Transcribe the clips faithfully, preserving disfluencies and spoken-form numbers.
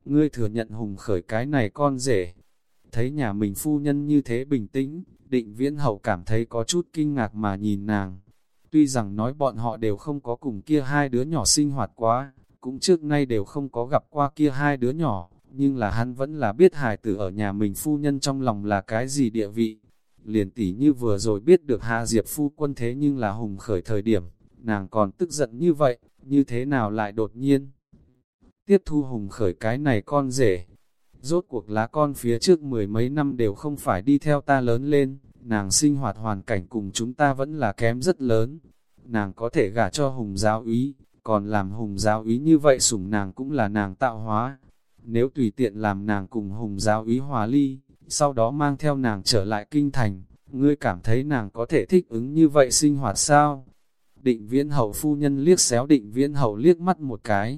ngươi thừa nhận Hùng Khởi cái này con rể. Thấy nhà mình phu nhân như thế bình tĩnh, Định Viễn Hậu cảm thấy có chút kinh ngạc mà nhìn nàng. Tuy rằng nói bọn họ đều không có cùng kia hai đứa nhỏ sinh hoạt quá, cũng trước nay đều không có gặp qua kia hai đứa nhỏ, nhưng là hắn vẫn là biết hài tử ở nhà mình phu nhân trong lòng là cái gì địa vị. Liền tỉ như vừa rồi biết được Hạ Diệp phu quân thế nhưng là Hùng Khởi thời điểm, nàng còn tức giận như vậy, như thế nào lại đột nhiên tiếp thu Hùng Khởi cái này con rể. Rốt cuộc lá con phía trước mười mấy năm đều không phải đi theo ta lớn lên, nàng sinh hoạt hoàn cảnh cùng chúng ta vẫn là kém rất lớn. Nàng có thể gả cho Hùng giáo úy, còn làm Hùng giáo úy như vậy sủng nàng cũng là nàng tạo hóa. Nếu tùy tiện làm nàng cùng Hùng giáo úy hòa ly, sau đó mang theo nàng trở lại kinh thành, ngươi cảm thấy nàng có thể thích ứng như vậy sinh hoạt sao? Định Viễn Hậu phu nhân liếc xéo Định Viễn Hậu liếc mắt một cái.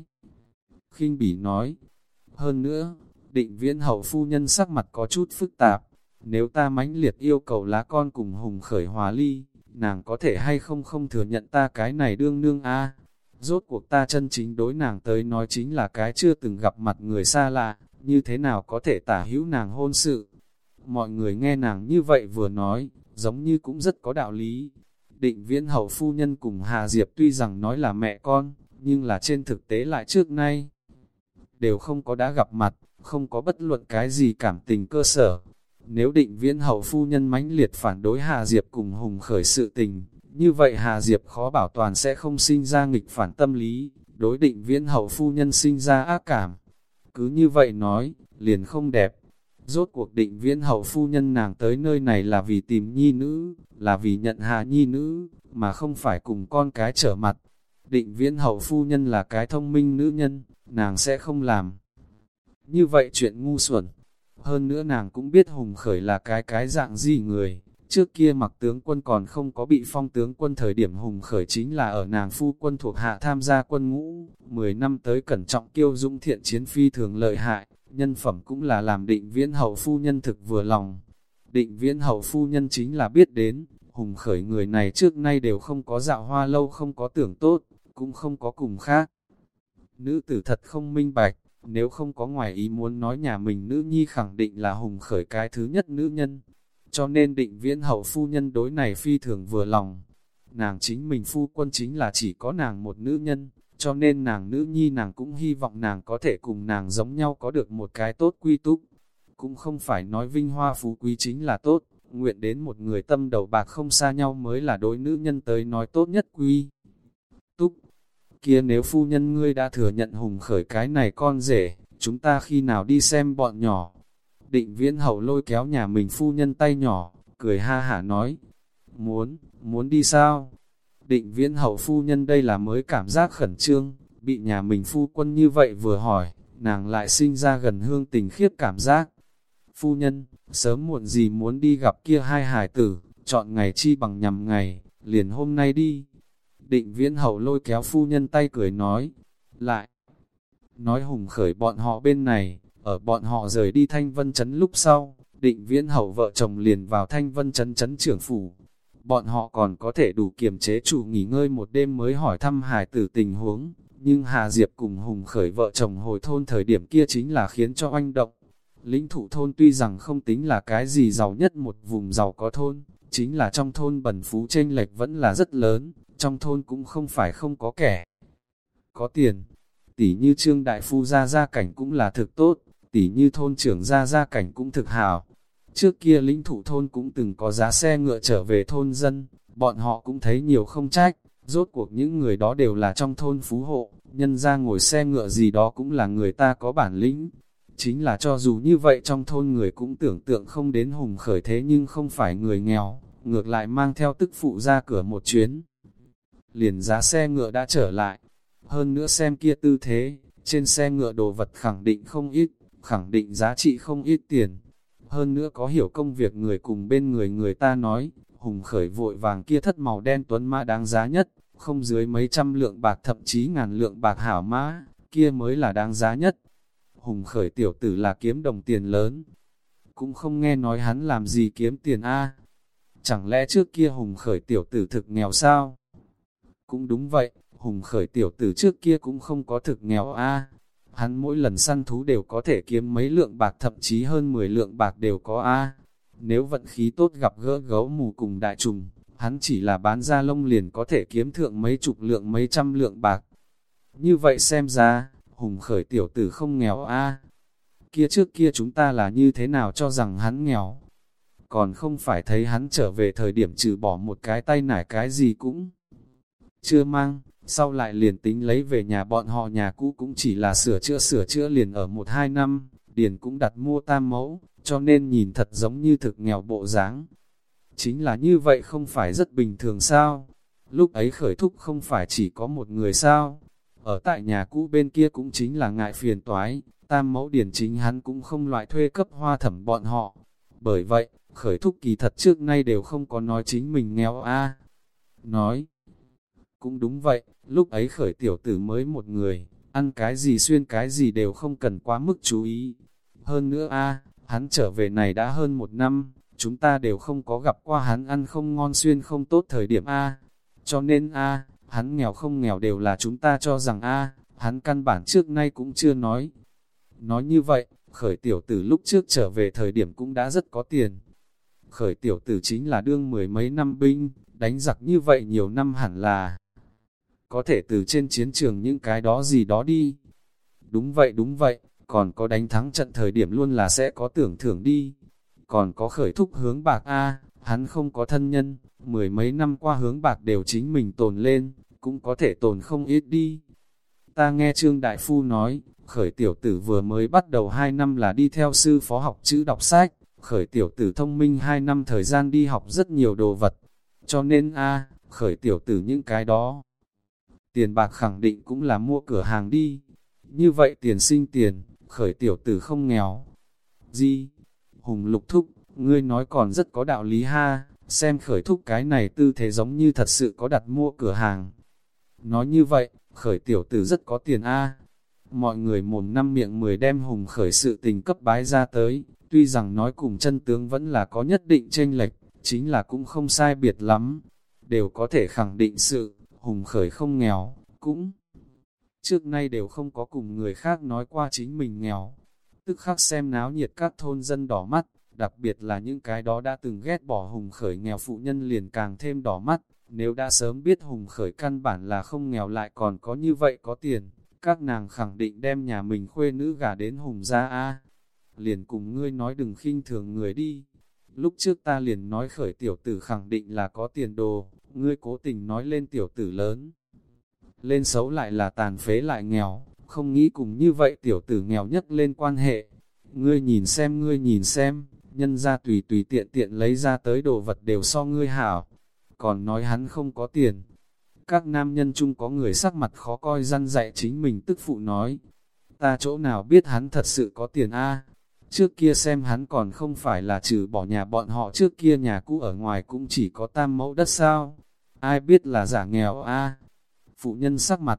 Khinh bỉ nói, hơn nữa, Định Viễn Hậu phu nhân sắc mặt có chút phức tạp, nếu ta mãnh liệt yêu cầu lá con cùng Hùng Khởi hòa ly, nàng có thể hay không không thừa nhận ta cái này đương nương a? Rốt cuộc ta chân chính đối nàng tới nói chính là cái chưa từng gặp mặt người xa lạ, như thế nào có thể tả hữu nàng hôn sự. Mọi người nghe nàng như vậy vừa nói, giống như cũng rất có đạo lý. Định Viễn Hậu phu nhân cùng Hà Diệp tuy rằng nói là mẹ con, nhưng là trên thực tế lại trước nay đều không có đã gặp mặt, không có bất luận cái gì cảm tình cơ sở. Nếu Định Viễn Hậu phu nhân mãnh liệt phản đối Hà Diệp cùng Hùng Khởi sự tình, như vậy Hà Diệp khó bảo toàn sẽ không sinh ra nghịch phản tâm lý, đối Định Viễn Hậu phu nhân sinh ra ác cảm. Cứ như vậy nói, liền không đẹp. Rốt cuộc Định Viễn Hậu phu nhân nàng tới nơi này là vì tìm nhi nữ, là vì nhận hạ nhi nữ, mà không phải cùng con cái trở mặt. Định Viễn Hậu phu nhân là cái thông minh nữ nhân, nàng sẽ không làm như vậy chuyện ngu xuẩn. Hơn nữa nàng cũng biết Hùng Khởi là cái cái dạng gì người. Trước kia Mặc tướng quân còn không có bị phong tướng quân thời điểm Hùng Khởi chính là ở nàng phu quân thuộc hạ tham gia quân ngũ, mười năm tới cẩn trọng kiêu dũng thiện chiến phi thường lợi hại, nhân phẩm cũng là làm Định Viễn Hậu phu nhân thực vừa lòng. Định Viễn Hậu phu nhân chính là biết đến, Hùng Khởi người này trước nay đều không có dạo hoa lâu, không có tưởng tốt, cũng không có cùng khác. Nữ tử thật không minh bạch, nếu không có ngoài ý muốn nói nhà mình nữ nhi khẳng định là Hùng Khởi cái thứ nhất nữ nhân. Cho nên Định Viễn Hậu phu nhân đối này phi thường vừa lòng. Nàng chính mình phu quân chính là chỉ có nàng một nữ nhân, cho nên nàng nữ nhi nàng cũng hy vọng nàng có thể cùng nàng giống nhau có được một cái tốt quy túc. Cũng không phải nói vinh hoa phú quý chính là tốt, nguyện đến một người tâm đầu bạc không xa nhau mới là đối nữ nhân tới nói tốt nhất quy túc. Kia nếu phu nhân ngươi đã thừa nhận Hùng Khởi cái này con rể, chúng ta khi nào đi xem bọn nhỏ? Định Viễn Hậu lôi kéo nhà mình phu nhân tay nhỏ, cười ha hả nói, muốn, muốn đi sao? Định Viễn Hậu phu nhân đây là mới cảm giác khẩn trương, bị nhà mình phu quân như vậy vừa hỏi, nàng lại sinh ra gần hương tình khiếp cảm giác. Phu nhân, sớm muộn gì muốn đi gặp kia hai hài tử, chọn ngày chi bằng nhằm ngày, liền hôm nay đi. Định Viễn Hậu lôi kéo phu nhân tay cười nói, lại, nói Hùng Khởi bọn họ bên này, ở bọn họ rời đi Thanh Vân Trấn lúc sau, Định Viễn Hậu vợ chồng liền vào Thanh Vân Trấn trấn trưởng phủ. Bọn họ còn có thể đủ kiềm chế chủ nghỉ ngơi một đêm mới hỏi thăm hài tử tình huống, nhưng Hà Diệp cùng Hùng Khởi vợ chồng hồi thôn thời điểm kia chính là khiến cho oanh động. Lĩnh Thụ thôn tuy rằng không tính là cái gì giàu nhất một vùng giàu có thôn, chính là trong thôn bần phú chênh lệch vẫn là rất lớn, trong thôn cũng không phải không có kẻ có tiền. Tỷ như Trương Đại Phu gia gia cảnh cũng là thực tốt, tỷ như thôn trưởng gia gia cảnh cũng thực hảo. Trước kia Lĩnh Thụ thôn cũng từng có giá xe ngựa trở về thôn dân, bọn họ cũng thấy nhiều không trách, rốt cuộc những người đó đều là trong thôn phú hộ, nhân ra ngồi xe ngựa gì đó cũng là người ta có bản lĩnh. Chính là cho dù như vậy trong thôn người cũng tưởng tượng không đến Hùng Khởi thế nhưng không phải người nghèo, ngược lại mang theo tức phụ ra cửa một chuyến. Liền giá xe ngựa đã trở lại, hơn nữa xem kia tư thế, trên xe ngựa đồ vật khẳng định không ít, khẳng định giá trị không ít tiền. Hơn nữa có hiểu công việc người cùng bên người người ta nói, Hùng Khởi vội vàng kia thất màu đen tuấn mã đáng giá nhất, không dưới mấy trăm lượng bạc thậm chí ngàn lượng bạc hảo mã, kia mới là đáng giá nhất. Hùng Khởi tiểu tử là kiếm đồng tiền lớn, cũng không nghe nói hắn làm gì kiếm tiền a. Chẳng lẽ trước kia Hùng Khởi tiểu tử thực nghèo sao? Cũng đúng vậy, Hùng Khởi tiểu tử trước kia cũng không có thực nghèo a. hắn mỗi lần săn thú đều có thể kiếm mấy lượng bạc, thậm chí hơn mười lượng bạc đều có a. Nếu vận khí tốt gặp gỡ gấu mù cùng đại trùng, hắn chỉ là bán da lông liền có thể kiếm thượng mấy chục lượng mấy trăm lượng bạc. Như vậy xem ra, Hùng Khởi tiểu tử không nghèo a. Kia trước kia chúng ta là như thế nào cho rằng hắn nghèo? Còn không phải thấy hắn trở về thời điểm trừ bỏ một cái tay nải cái gì cũng chưa mang, sau lại liền tính lấy về nhà bọn họ, nhà cũ cũng chỉ là sửa chữa sửa chữa liền ở một hai năm, điền cũng đặt mua tam mẫu, cho nên nhìn thật giống như thực nghèo bộ dáng. Chính là như vậy không phải rất bình thường sao? Lúc ấy Khởi thúc không phải chỉ có một người sao? Ở tại nhà cũ bên kia cũng chính là ngại phiền toái, tam mẫu điền chính hắn cũng không loại thuê cấp Hoa Thẩm bọn họ. Bởi vậy, Khởi thúc kỳ thật trước nay đều không có nói chính mình nghèo a. Nói, cũng đúng vậy, lúc ấy Khởi tiểu tử mới một người, ăn cái gì xuyên cái gì đều không cần quá mức chú ý. Hơn nữa a, hắn trở về này đã hơn một năm, chúng ta đều không có gặp qua hắn ăn không ngon xuyên không tốt thời điểm a. Cho nên a, hắn nghèo không nghèo đều là chúng ta cho rằng a, hắn căn bản trước nay cũng chưa nói. Nói như vậy, Khởi tiểu tử lúc trước trở về thời điểm cũng đã rất có tiền. Khởi tiểu tử chính là đương mười mấy năm binh, đánh giặc như vậy nhiều năm hẳn là có thể từ trên chiến trường những cái đó gì đó đi. Đúng vậy đúng vậy, còn có đánh thắng trận thời điểm luôn là sẽ có tưởng thưởng đi. Còn có Khởi thúc hướng bạc a, hắn không có thân nhân, mười mấy năm qua hướng bạc đều chính mình tồn lên, cũng có thể tồn không ít đi. Ta nghe Trương Đại Phu nói, Khởi tiểu tử vừa mới bắt đầu hai năm là đi theo sư phó học chữ đọc sách, Khởi tiểu tử thông minh hai năm thời gian đi học rất nhiều đồ vật. Cho nên a, Khởi tiểu tử những cái đó tiền bạc khẳng định cũng là mua cửa hàng đi. Như vậy tiền sinh tiền, Khởi tiểu tử không nghèo. Gì? Hùng Lục thúc, ngươi nói còn rất có đạo lý ha, xem Khởi thúc cái này tư thế giống như thật sự có đặt mua cửa hàng. Nói như vậy, Khởi tiểu tử rất có tiền a. Mọi người mồm năm miệng mười đem Hùng Khởi sự tình cấp bái ra tới, tuy rằng nói cùng chân tướng vẫn là có nhất định chênh lệch, chính là cũng không sai biệt lắm. Đều có thể khẳng định sự, Hùng Khởi không nghèo, cũng trước nay đều không có cùng người khác nói qua chính mình nghèo. Tức khắc xem náo nhiệt các thôn dân đỏ mắt, đặc biệt là những cái đó đã từng ghét bỏ Hùng Khởi nghèo phụ nhân liền càng thêm đỏ mắt. Nếu đã sớm biết Hùng Khởi căn bản là không nghèo lại còn có như vậy có tiền, các nàng khẳng định đem nhà mình khuê nữ gả đến Hùng gia a. Liền cùng ngươi nói đừng khinh thường người đi. Lúc trước ta liền nói Khởi tiểu tử khẳng định là có tiền đồ, ngươi cố tình nói lên tiểu tử lớn. Lên xấu lại là tàn phế lại nghèo, không nghĩ cùng như vậy tiểu tử nghèo nhất lên quan hệ. Ngươi nhìn xem ngươi nhìn xem, nhân ra tùy tùy tiện tiện lấy ra tới đồ vật đều so ngươi hảo. Còn nói hắn không có tiền. Các nam nhân chung có người sắc mặt khó coi răn dạy chính mình tức phụ nói. Ta chỗ nào biết hắn thật sự có tiền a? Trước kia xem hắn còn không phải là trừ bỏ nhà bọn họ trước kia nhà cũ ở ngoài cũng chỉ có tam mẫu đất sao? Ai biết là giả nghèo a? Phụ nhân sắc mặt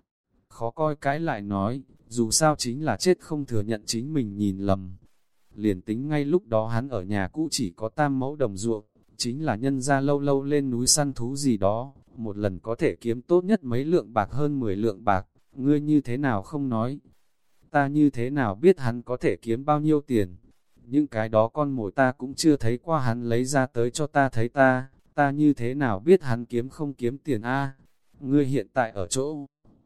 khó coi cái lại nói, dù sao chính là chết không thừa nhận chính mình nhìn lầm. Liền tính ngay lúc đó hắn ở nhà cũ chỉ có tam mẫu đồng ruộng, chính là nhân ra lâu lâu lên núi săn thú gì đó, một lần có thể kiếm tốt nhất mấy lượng bạc hơn mười lượng bạc, ngươi như thế nào không nói. Ta như thế nào biết hắn có thể kiếm bao nhiêu tiền, những cái đó con mồi ta cũng chưa thấy qua hắn lấy ra tới cho ta thấy ta, ta như thế nào biết hắn kiếm không kiếm tiền a? Ngươi hiện tại ở chỗ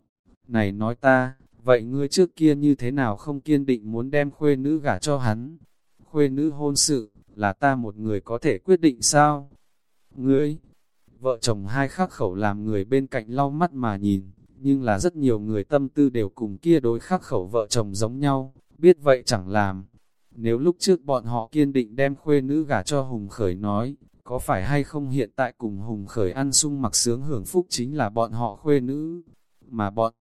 này nói ta, vậy ngươi trước kia như thế nào không kiên định muốn đem khuê nữ gả cho hắn? Khuê nữ hôn sự, là ta một người có thể quyết định sao? Ngươi, vợ chồng hai khắc khẩu làm người bên cạnh lau mắt mà nhìn, nhưng là rất nhiều người tâm tư đều cùng kia đối khắc khẩu vợ chồng giống nhau, biết vậy chẳng làm. Nếu lúc trước bọn họ kiên định đem khuê nữ gả cho Hùng Khởi nói, có phải hay không hiện tại cùng Hùng Khởi ăn sung mặc sướng hưởng phúc chính là bọn họ khuê nữ, mà bọn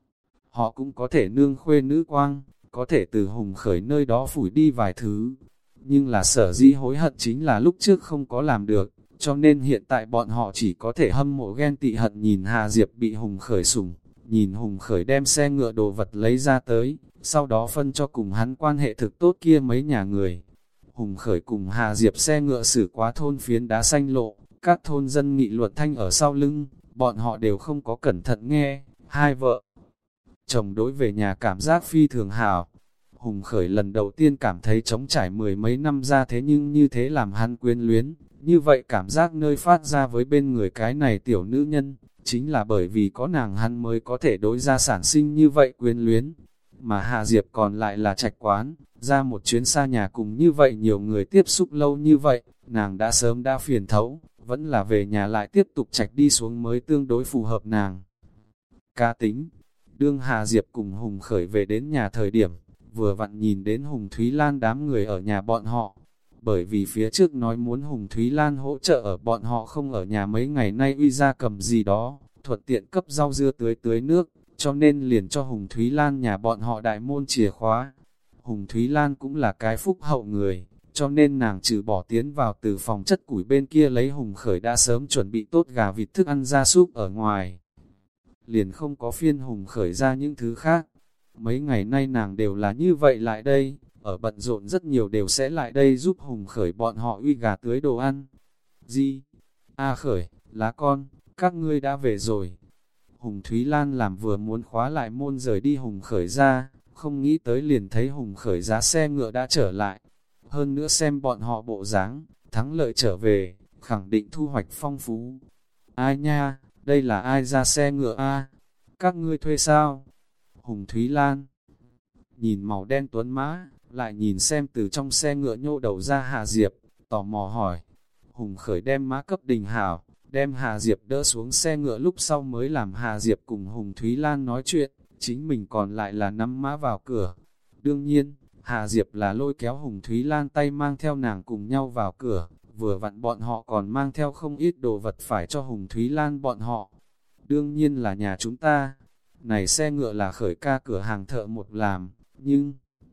họ cũng có thể nương khuê nữ quang, có thể từ Hùng Khởi nơi đó phủi đi vài thứ. Nhưng là sở dĩ hối hận chính là lúc trước không có làm được, cho nên hiện tại bọn họ chỉ có thể hâm mộ ghen tị hận nhìn Hà Diệp bị Hùng Khởi sủng, nhìn Hùng Khởi đem xe ngựa đồ vật lấy ra tới, sau đó phân cho cùng hắn quan hệ thực tốt kia mấy nhà người. Hùng Khởi cùng Hà Diệp xe ngựa xử quá thôn phiến đá xanh lộ, các thôn dân nghị luận thanh ở sau lưng, bọn họ đều không có cẩn thận nghe, hai vợ chồng đối về nhà cảm giác phi thường hảo. Hùng Khởi lần đầu tiên cảm thấy trống trải mười mấy năm ra thế nhưng như thế làm hắn quyến luyến, như vậy cảm giác nơi phát ra với bên người cái này tiểu nữ nhân, chính là bởi vì có nàng hắn mới có thể đối ra sản sinh như vậy quyến luyến. Mà Hà Diệp còn lại là trạch quán, ra một chuyến xa nhà cùng như vậy nhiều người tiếp xúc lâu như vậy, nàng đã sớm đã phiền thấu, vẫn là về nhà lại tiếp tục trạch đi xuống mới tương đối phù hợp nàng. Cá tính, đương Hà Diệp cùng Hùng Khởi về đến nhà thời điểm, vừa vặn nhìn đến Hùng Thúy Lan đám người ở nhà bọn họ. Bởi vì phía trước nói muốn Hùng Thúy Lan hỗ trợ ở bọn họ không ở nhà mấy ngày nay uy ra cầm gì đó, thuận tiện cấp rau dưa tưới tưới nước, cho nên liền cho Hùng Thúy Lan nhà bọn họ đại môn chìa khóa. Hùng Thúy Lan cũng là cái phúc hậu người, cho nên nàng trừ bỏ tiến vào từ phòng chất củi bên kia lấy Hùng Khởi đã sớm chuẩn bị tốt gà vịt thức ăn gia súc ở ngoài. Liền không có phiên Hùng Khởi ra những thứ khác. Mấy ngày nay nàng đều là như vậy lại đây, ở bận rộn rất nhiều đều sẽ lại đây giúp Hùng Khởi bọn họ uy gà tưới đồ ăn. Gì? A Khởi, lá con, các ngươi đã về rồi. Hùng Thúy Lan làm vừa muốn khóa lại môn rời đi Hùng Khởi ra, không nghĩ tới liền thấy Hùng Khởi giá xe ngựa đã trở lại. Hơn nữa xem bọn họ bộ dáng, thắng lợi trở về, khẳng định thu hoạch phong phú. Ai nha, đây là ai ra xe ngựa a? Các ngươi thuê sao? Hùng Thúy Lan nhìn màu đen tuấn mã, lại nhìn xem từ trong xe ngựa nhô đầu ra Hà Diệp, tò mò hỏi. Hùng Khởi đem mã cấp Đình Hảo, đem Hà Diệp đỡ xuống xe ngựa lúc sau mới làm Hà Diệp cùng Hùng Thúy Lan nói chuyện, chính mình còn lại là nắm mã vào cửa. Đương nhiên, Hà Diệp là lôi kéo Hùng Thúy Lan tay mang theo nàng cùng nhau vào cửa, vừa vặn bọn họ còn mang theo không ít đồ vật phải cho Hùng Thúy Lan bọn họ. Đương nhiên là nhà chúng ta. Này xe ngựa là Khởi ca cửa hàng thợ một làm, nhưng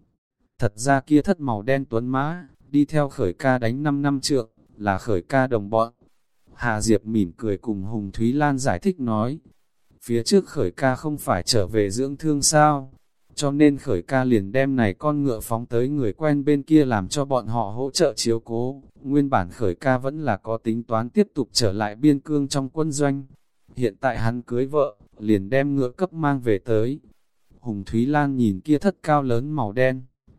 thật ra kia thất màu đen tuấn mã, đi theo Khởi ca đánh năm năm trượng, là Khởi ca đồng bọn. Hà Diệp mỉm cười cùng Hùng Thúy Lan giải thích nói, phía trước Khởi ca không phải trở về dưỡng thương sao, cho nên Khởi ca liền đem này con ngựa phóng tới người quen bên kia làm cho bọn họ hỗ trợ chiếu cố. Nguyên bản Khởi ca vẫn là có tính toán tiếp tục trở lại biên cương trong quân doanh. Hiện tại hắn cưới vợ, liền đem ngựa cấp mang về tới. Hùng Thúy Lan nhìn kia thất cao lớn màu đen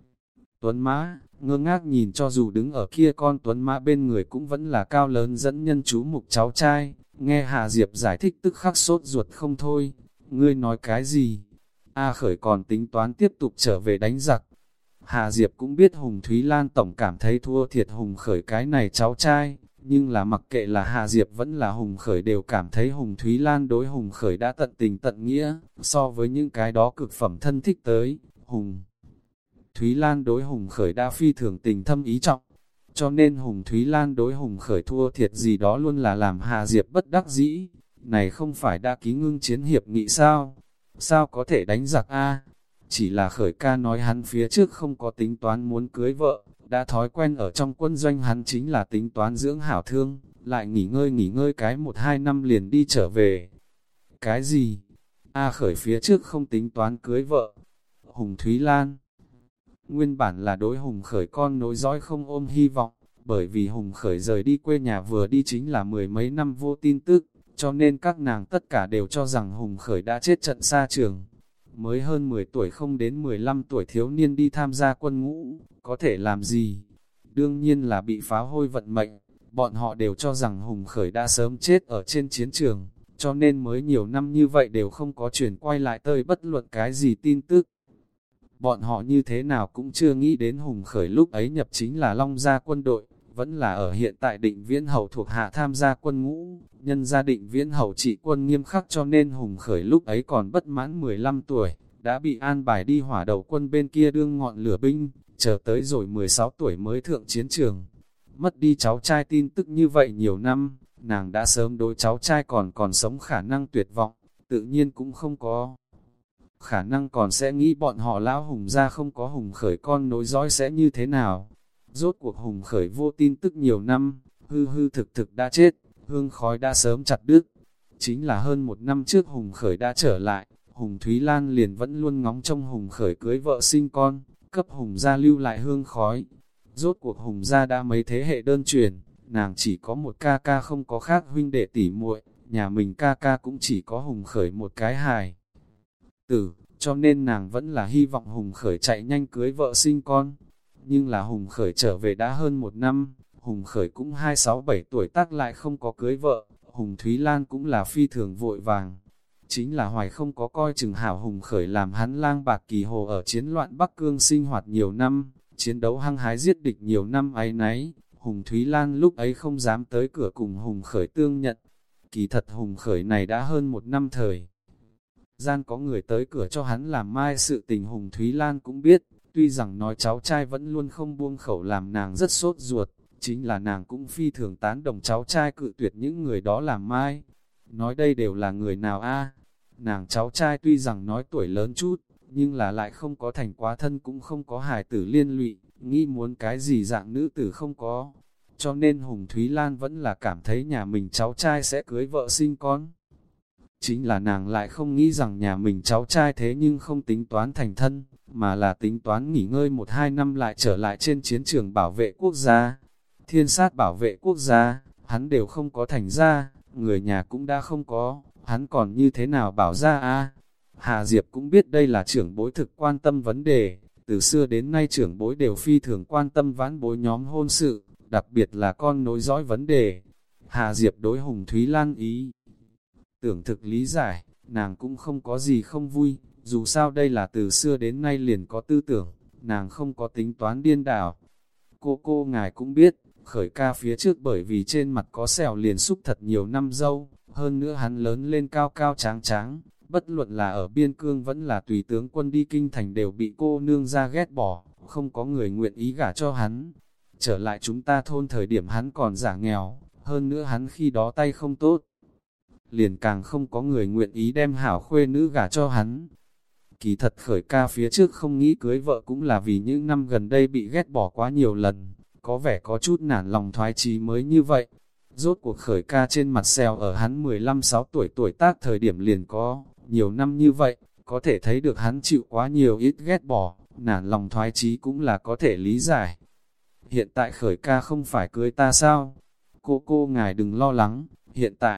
tuấn mã, ngơ ngác nhìn cho dù đứng ở kia con tuấn mã bên người cũng vẫn là cao lớn dẫn nhân chú mục cháu trai. Nghe Hà Diệp giải thích tức khắc sốt ruột không thôi. Ngươi nói cái gì? A Khởi còn tính toán tiếp tục trở về đánh giặc. Hà Diệp cũng biết Hùng Thúy Lan tổng cảm thấy thua thiệt Hùng Khởi cái này cháu trai, nhưng là mặc kệ là Hà Diệp vẫn là Hùng Khởi đều cảm thấy Hùng Thúy Lan đối Hùng Khởi đã tận tình tận nghĩa, so với những cái đó cực phẩm thân thích tới, Hùng Thúy Lan đối Hùng Khởi đã phi thường tình thâm ý trọng, cho nên Hùng Thúy Lan đối Hùng Khởi thua thiệt gì đó luôn là làm Hà Diệp bất đắc dĩ. Này không phải đã ký ngưng chiến hiệp nghị sao? Sao có thể đánh giặc a? Chỉ là Khởi ca nói hắn phía trước không có tính toán muốn cưới vợ, đã thói quen ở trong quân doanh hắn chính là tính toán dưỡng hảo thương, lại nghỉ ngơi nghỉ ngơi cái một hai năm liền đi trở về. Cái gì? A Khởi phía trước không tính toán cưới vợ. Hùng Thúy Lan nguyên bản là đối Hùng Khởi con nối dõi không ôm hy vọng, bởi vì Hùng Khởi rời đi quê nhà vừa đi chính là mười mấy năm vô tin tức, cho nên các nàng tất cả đều cho rằng Hùng Khởi đã chết trận xa trường. Mới hơn mười tuổi không đến mười lăm tuổi thiếu niên đi tham gia quân ngũ, có thể làm gì? Đương nhiên là bị phá hôi vận mệnh, bọn họ đều cho rằng Hùng Khởi đã sớm chết ở trên chiến trường, cho nên mới nhiều năm như vậy đều không có chuyển quay lại tơi bất luận cái gì tin tức. Bọn họ như thế nào cũng chưa nghĩ đến Hùng Khởi lúc ấy nhập chính là Long Gia quân đội, vẫn là ở hiện tại Định Viễn Hầu thuộc hạ tham gia quân ngũ, nhân gia Định Viễn Hầu trị quân nghiêm khắc cho nên Hùng Khởi lúc ấy còn bất mãn mười lăm tuổi, đã bị an bài đi hỏa đầu quân bên kia đương ngọn lửa binh, chờ tới rồi mười sáu tuổi mới thượng chiến trường. Mất đi cháu trai tin tức như vậy nhiều năm, nàng đã sớm đối cháu trai còn còn sống khả năng tuyệt vọng, tự nhiên cũng không có khả năng còn sẽ nghĩ bọn họ lão Hùng gia không có Hùng Khởi con nối dõi sẽ như thế nào. Rốt cuộc Hùng Khởi vô tin tức nhiều năm, hư hư thực thực đã chết, hương khói đã sớm chặt đứt. Chính là hơn một năm trước Hùng Khởi đã trở lại, Hùng Thúy Lan liền vẫn luôn ngóng trông Hùng Khởi cưới vợ sinh con, cấp Hùng gia lưu lại hương khói. Rốt cuộc Hùng gia đã mấy thế hệ đơn truyền, nàng chỉ có một ca ca không có khác huynh đệ tỉ muội, nhà mình ca ca cũng chỉ có Hùng Khởi một cái hài tử, cho nên nàng vẫn là hy vọng Hùng Khởi chạy nhanh cưới vợ sinh con. Nhưng là Hùng Khởi trở về đã hơn một năm, Hùng Khởi cũng hai sáu bảy tuổi tác lại không có cưới vợ, Hùng Thúy Lan cũng là phi thường vội vàng. Chính là Hoài không có coi chừng hảo Hùng Khởi làm hắn lang bạc kỳ hồ ở chiến loạn Bắc Cương sinh hoạt nhiều năm, chiến đấu hăng hái giết địch nhiều năm ấy nấy, Hùng Thúy Lan lúc ấy không dám tới cửa cùng Hùng Khởi tương nhận. Kỳ thật Hùng Khởi này đã hơn một năm thời gian có người tới cửa cho hắn làm mai sự tình Hùng Thúy Lan cũng biết, tuy rằng nói cháu trai vẫn luôn không buông khẩu làm nàng rất sốt ruột, chính là nàng cũng phi thường tán đồng cháu trai cự tuyệt những người đó làm mai. Nói đây đều là người nào a? Nàng cháu trai tuy rằng nói tuổi lớn chút, nhưng là lại không có thành quá thân cũng không có hài tử liên lụy, nghĩ muốn cái gì dạng nữ tử không có. Cho nên Hùng Thúy Lan vẫn là cảm thấy nhà mình cháu trai sẽ cưới vợ sinh con. Chính là nàng lại không nghĩ rằng nhà mình cháu trai thế nhưng không tính toán thành thân, mà là tính toán nghỉ ngơi một hai năm lại trở lại trên chiến trường bảo vệ quốc gia. Thiên sát bảo vệ quốc gia, hắn đều không có thành ra, người nhà cũng đã không có, hắn còn như thế nào bảo ra a? Hà Diệp cũng biết đây là trưởng bối thực quan tâm vấn đề, từ xưa đến nay trưởng bối đều phi thường quan tâm vãn bối nhóm hôn sự, đặc biệt là con nối dõi vấn đề. Hà Diệp đối Hùng Thúy Lan ý tưởng thực lý giải, nàng cũng không có gì không vui, dù sao đây là từ xưa đến nay liền có tư tưởng, nàng không có tính toán điên đảo. Cô cô ngài cũng biết, Khởi ca phía trước bởi vì trên mặt có sẹo liền xúc thật nhiều năm dâu, hơn nữa hắn lớn lên cao cao tráng tráng, bất luận là ở biên cương vẫn là tùy tướng quân đi kinh thành đều bị cô nương ra ghét bỏ, không có người nguyện ý gả cho hắn. Trở lại chúng ta thôn thời điểm hắn còn giả nghèo, hơn nữa hắn khi đó tay không tốt, liền càng không có người nguyện ý đem hảo khuê nữ gả cho hắn. Kỳ thật Khởi ca phía trước không nghĩ cưới vợ cũng là vì những năm gần đây bị ghét bỏ quá nhiều lần, có vẻ có chút nản lòng thoái chí mới như vậy. Rốt cuộc Khởi ca trên mặt sẹo ở hắn mười lăm sáu tuổi tuổi tác thời điểm liền có, nhiều năm như vậy, có thể thấy được hắn chịu quá nhiều ít ghét bỏ, nản lòng thoái chí cũng là có thể lý giải. Hiện tại Khởi ca không phải cưới ta sao? Cô cô ngài đừng lo lắng, hiện tại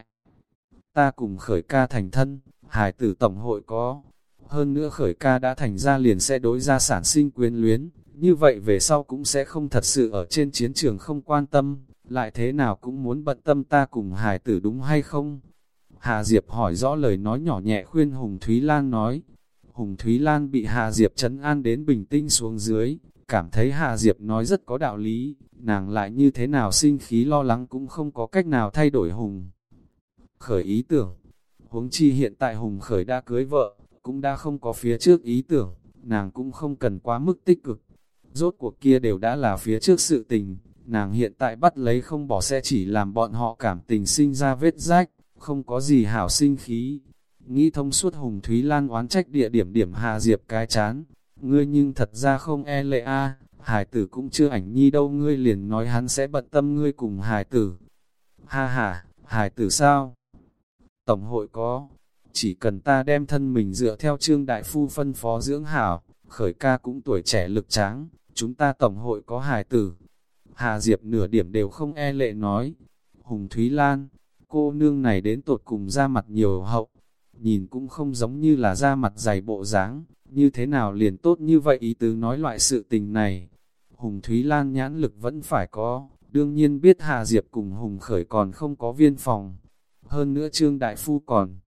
ta cùng Khởi ca thành thân, hài tử tổng hội có. Hơn nữa Khởi ca đã thành ra liền sẽ đối ra sản sinh quyến luyến, như vậy về sau cũng sẽ không thật sự ở trên chiến trường không quan tâm, lại thế nào cũng muốn bận tâm ta cùng hài tử đúng hay không? Hà Diệp hỏi rõ lời nói nhỏ nhẹ khuyên Hùng Thúy Lan nói. Hùng Thúy Lan bị Hà Diệp trấn an đến bình tĩnh xuống dưới, cảm thấy Hà Diệp nói rất có đạo lý, nàng lại như thế nào sinh khí lo lắng cũng không có cách nào thay đổi Hùng Khởi ý tưởng. Huống chi hiện tại Hùng Khởi đã cưới vợ, cũng đã không có phía trước ý tưởng, nàng cũng không cần quá mức tích cực. Rốt cuộc kia đều đã là phía trước sự tình, nàng hiện tại bắt lấy không bỏ sẽ chỉ làm bọn họ cảm tình sinh ra vết rách, không có gì hảo sinh khí. Nghĩ thông suốt Hùng Thúy Lan oán trách địa điểm điểm Hà Diệp cái chán. Ngươi nhưng thật ra không e lệ a, hài tử cũng chưa ảnh nhi đâu, ngươi liền nói hắn sẽ bận tâm ngươi cùng hài tử. Ha ha, hài tử sao? Tổng hội có, chỉ cần ta đem thân mình dựa theo Trương Đại Phu phân phó dưỡng hảo, Khởi ca cũng tuổi trẻ lực tráng, chúng ta tổng hội có hài tử. Hà Diệp nửa điểm đều không e lệ nói. Hùng Thúy Lan, cô nương này đến tột cùng ra mặt nhiều hậu, nhìn cũng không giống như là da mặt dày bộ dáng, như thế nào liền tốt như vậy ý tứ nói loại sự tình này. Hùng Thúy Lan nhãn lực vẫn phải có, đương nhiên biết Hà Diệp cùng Hùng Khởi còn không có viên phòng. Hơn nữa Trương Đại Phu còn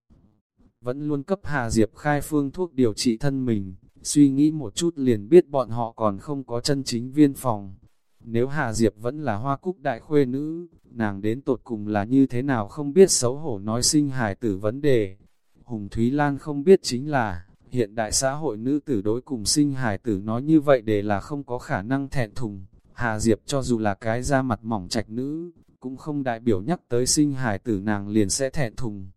vẫn luôn cấp Hà Diệp khai phương thuốc điều trị thân mình, suy nghĩ một chút liền biết bọn họ còn không có chân chính viên phòng. Nếu Hà Diệp vẫn là Hoa Cúc đại khuê nữ, nàng đến tột cùng là như thế nào không biết xấu hổ nói sinh hài tử vấn đề. Hùng Thúy Lan không biết chính là, hiện đại xã hội nữ tử đối cùng sinh hài tử nói như vậy để là không có khả năng thẹn thùng. Hà Diệp cho dù là cái da mặt mỏng trạch nữ, cũng không đại biểu nhắc tới sinh hài tử nàng liền sẽ thẹn thùng.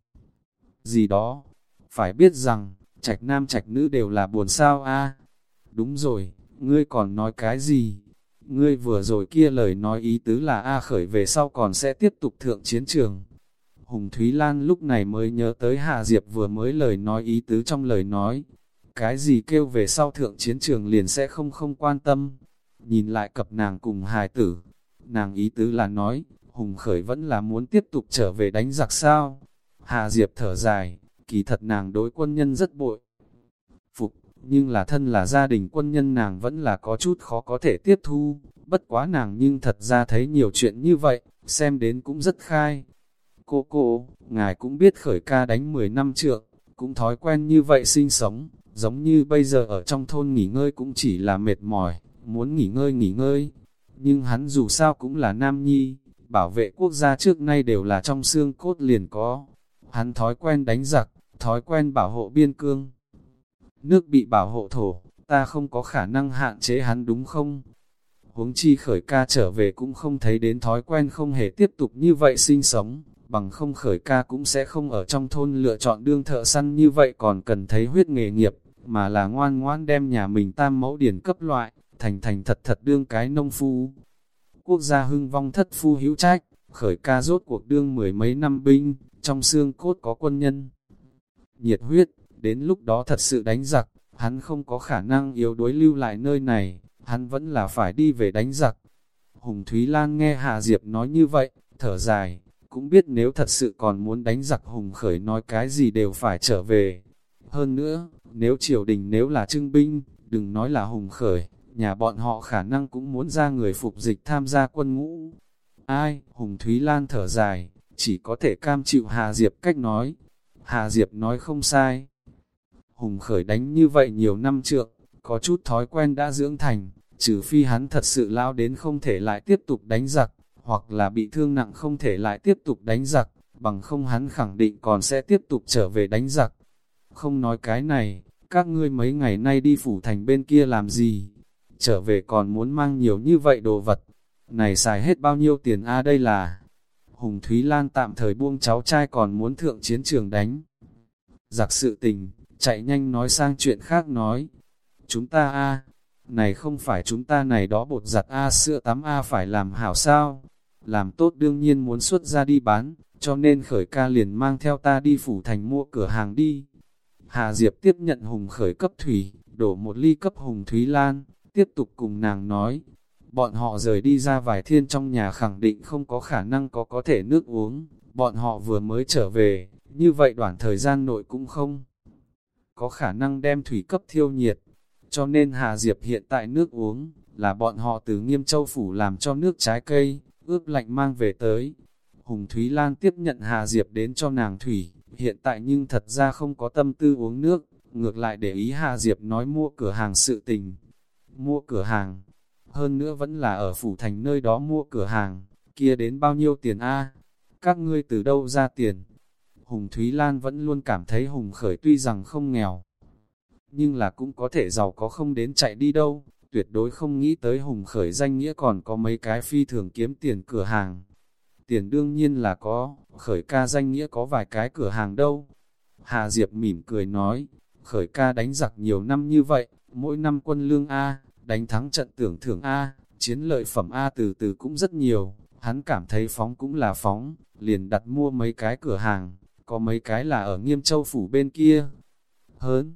Gì đó, phải biết rằng, trạch nam trạch nữ đều là buồn sao a. Đúng rồi, ngươi còn nói cái gì? Ngươi vừa rồi kia lời nói ý tứ là A Khởi về sau còn sẽ tiếp tục thượng chiến trường. Hùng Thúy Lan lúc này mới nhớ tới Hà Diệp vừa mới lời nói ý tứ trong lời nói. Cái gì kêu về sau thượng chiến trường liền sẽ không không quan tâm. Nhìn lại cặp nàng cùng hài tử. Nàng ý tứ là nói, Hùng Khởi vẫn là muốn tiếp tục trở về đánh giặc sao. Hà Diệp thở dài, kỳ thật nàng đối quân nhân rất bội phục, nhưng là thân là gia đình quân nhân nàng vẫn là có chút khó có thể tiếp thu, bất quá nàng nhưng thật ra thấy nhiều chuyện như vậy, xem đến cũng rất khai. Cô cô, ngài cũng biết khởi ca đánh mười năm trượng, cũng thói quen như vậy sinh sống, giống như bây giờ ở trong thôn nghỉ ngơi cũng chỉ là mệt mỏi, muốn nghỉ ngơi nghỉ ngơi. Nhưng hắn dù sao cũng là nam nhi, bảo vệ quốc gia trước nay đều là trong xương cốt liền có. Hắn thói quen đánh giặc, thói quen bảo hộ biên cương. Nước bị bảo hộ thổ, ta không có khả năng hạn chế hắn đúng không? Huống chi khởi ca trở về cũng không thấy đến thói quen không hề tiếp tục như vậy sinh sống, bằng không khởi ca cũng sẽ không ở trong thôn lựa chọn đương thợ săn như vậy còn cần thấy huyết nghề nghiệp, mà là ngoan ngoan đem nhà mình tam mẫu điển cấp loại, thành thành thật thật đương cái nông phu. Quốc gia hưng vong thất phu hữu trách, khởi ca rốt cuộc đương mười mấy năm binh, trong xương cốt có quân nhân. Nhiệt huyết, đến lúc đó thật sự đánh giặc, hắn không có khả năng yếu đuối lưu lại nơi này, hắn vẫn là phải đi về đánh giặc. Hùng Thúy Lan nghe Hà Diệp nói như vậy, thở dài, cũng biết nếu thật sự còn muốn đánh giặc Hùng Khởi nói cái gì đều phải trở về. Hơn nữa, nếu triều đình nếu là trưng binh, đừng nói là Hùng Khởi, nhà bọn họ khả năng cũng muốn ra người phục dịch tham gia quân ngũ. Ai, Hùng Thúy Lan thở dài, chỉ có thể cam chịu Hà Diệp cách nói. Hà Diệp nói không sai. Hùng Khởi đánh như vậy nhiều năm trượng, có chút thói quen đã dưỡng thành, trừ phi hắn thật sự lao đến không thể lại tiếp tục đánh giặc, hoặc là bị thương nặng không thể lại tiếp tục đánh giặc, bằng không hắn khẳng định còn sẽ tiếp tục trở về đánh giặc. Không nói cái này, các ngươi mấy ngày nay đi phủ thành bên kia làm gì? Trở về còn muốn mang nhiều như vậy đồ vật. Này xài hết bao nhiêu tiền a đây là? Hùng Thúy Lan tạm thời buông cháu trai còn muốn thượng chiến trường đánh giặc sự tình, chạy nhanh nói sang chuyện khác nói. Chúng ta a này không phải chúng ta này đó bột giặt a sữa tắm a phải làm hảo sao? Làm tốt đương nhiên muốn xuất ra đi bán, cho nên Khởi ca liền mang theo ta đi phủ thành mua cửa hàng đi. Hà Diệp tiếp nhận Hùng Khởi cấp thủy, đổ một ly cấp Hùng Thúy Lan, tiếp tục cùng nàng nói. Bọn họ rời đi ra vài thiên trong nhà khẳng định không có khả năng có có thể nước uống, bọn họ vừa mới trở về, như vậy đoạn thời gian nội cũng không có khả năng đem thủy cấp thiêu nhiệt. Cho nên Hà Diệp hiện tại nước uống, là bọn họ từ Nghiêm Châu Phủ làm cho nước trái cây, ướp lạnh mang về tới. Hùng Thúy Lan tiếp nhận Hà Diệp đến cho nàng thủy, hiện tại nhưng thật ra không có tâm tư uống nước, ngược lại để ý Hà Diệp nói mua cửa hàng sự tình. Mua cửa hàng, hơn nữa vẫn là ở Phủ Thành nơi đó mua cửa hàng, kia đến bao nhiêu tiền a? Các ngươi từ đâu ra tiền? Hùng Thúy Lan vẫn luôn cảm thấy Hùng Khởi tuy rằng không nghèo, nhưng là cũng có thể giàu có không đến chạy đi đâu, tuyệt đối không nghĩ tới Hùng Khởi danh nghĩa còn có mấy cái phi thường kiếm tiền cửa hàng. Tiền đương nhiên là có, Khởi ca danh nghĩa có vài cái cửa hàng đâu. Hà Diệp mỉm cười nói, Khởi ca đánh giặc nhiều năm như vậy, mỗi năm quân lương A, đánh thắng trận tưởng thưởng A, chiến lợi phẩm A từ từ cũng rất nhiều, hắn cảm thấy phóng cũng là phóng, liền đặt mua mấy cái cửa hàng, có mấy cái là ở Nghiêm Châu Phủ bên kia. Hơn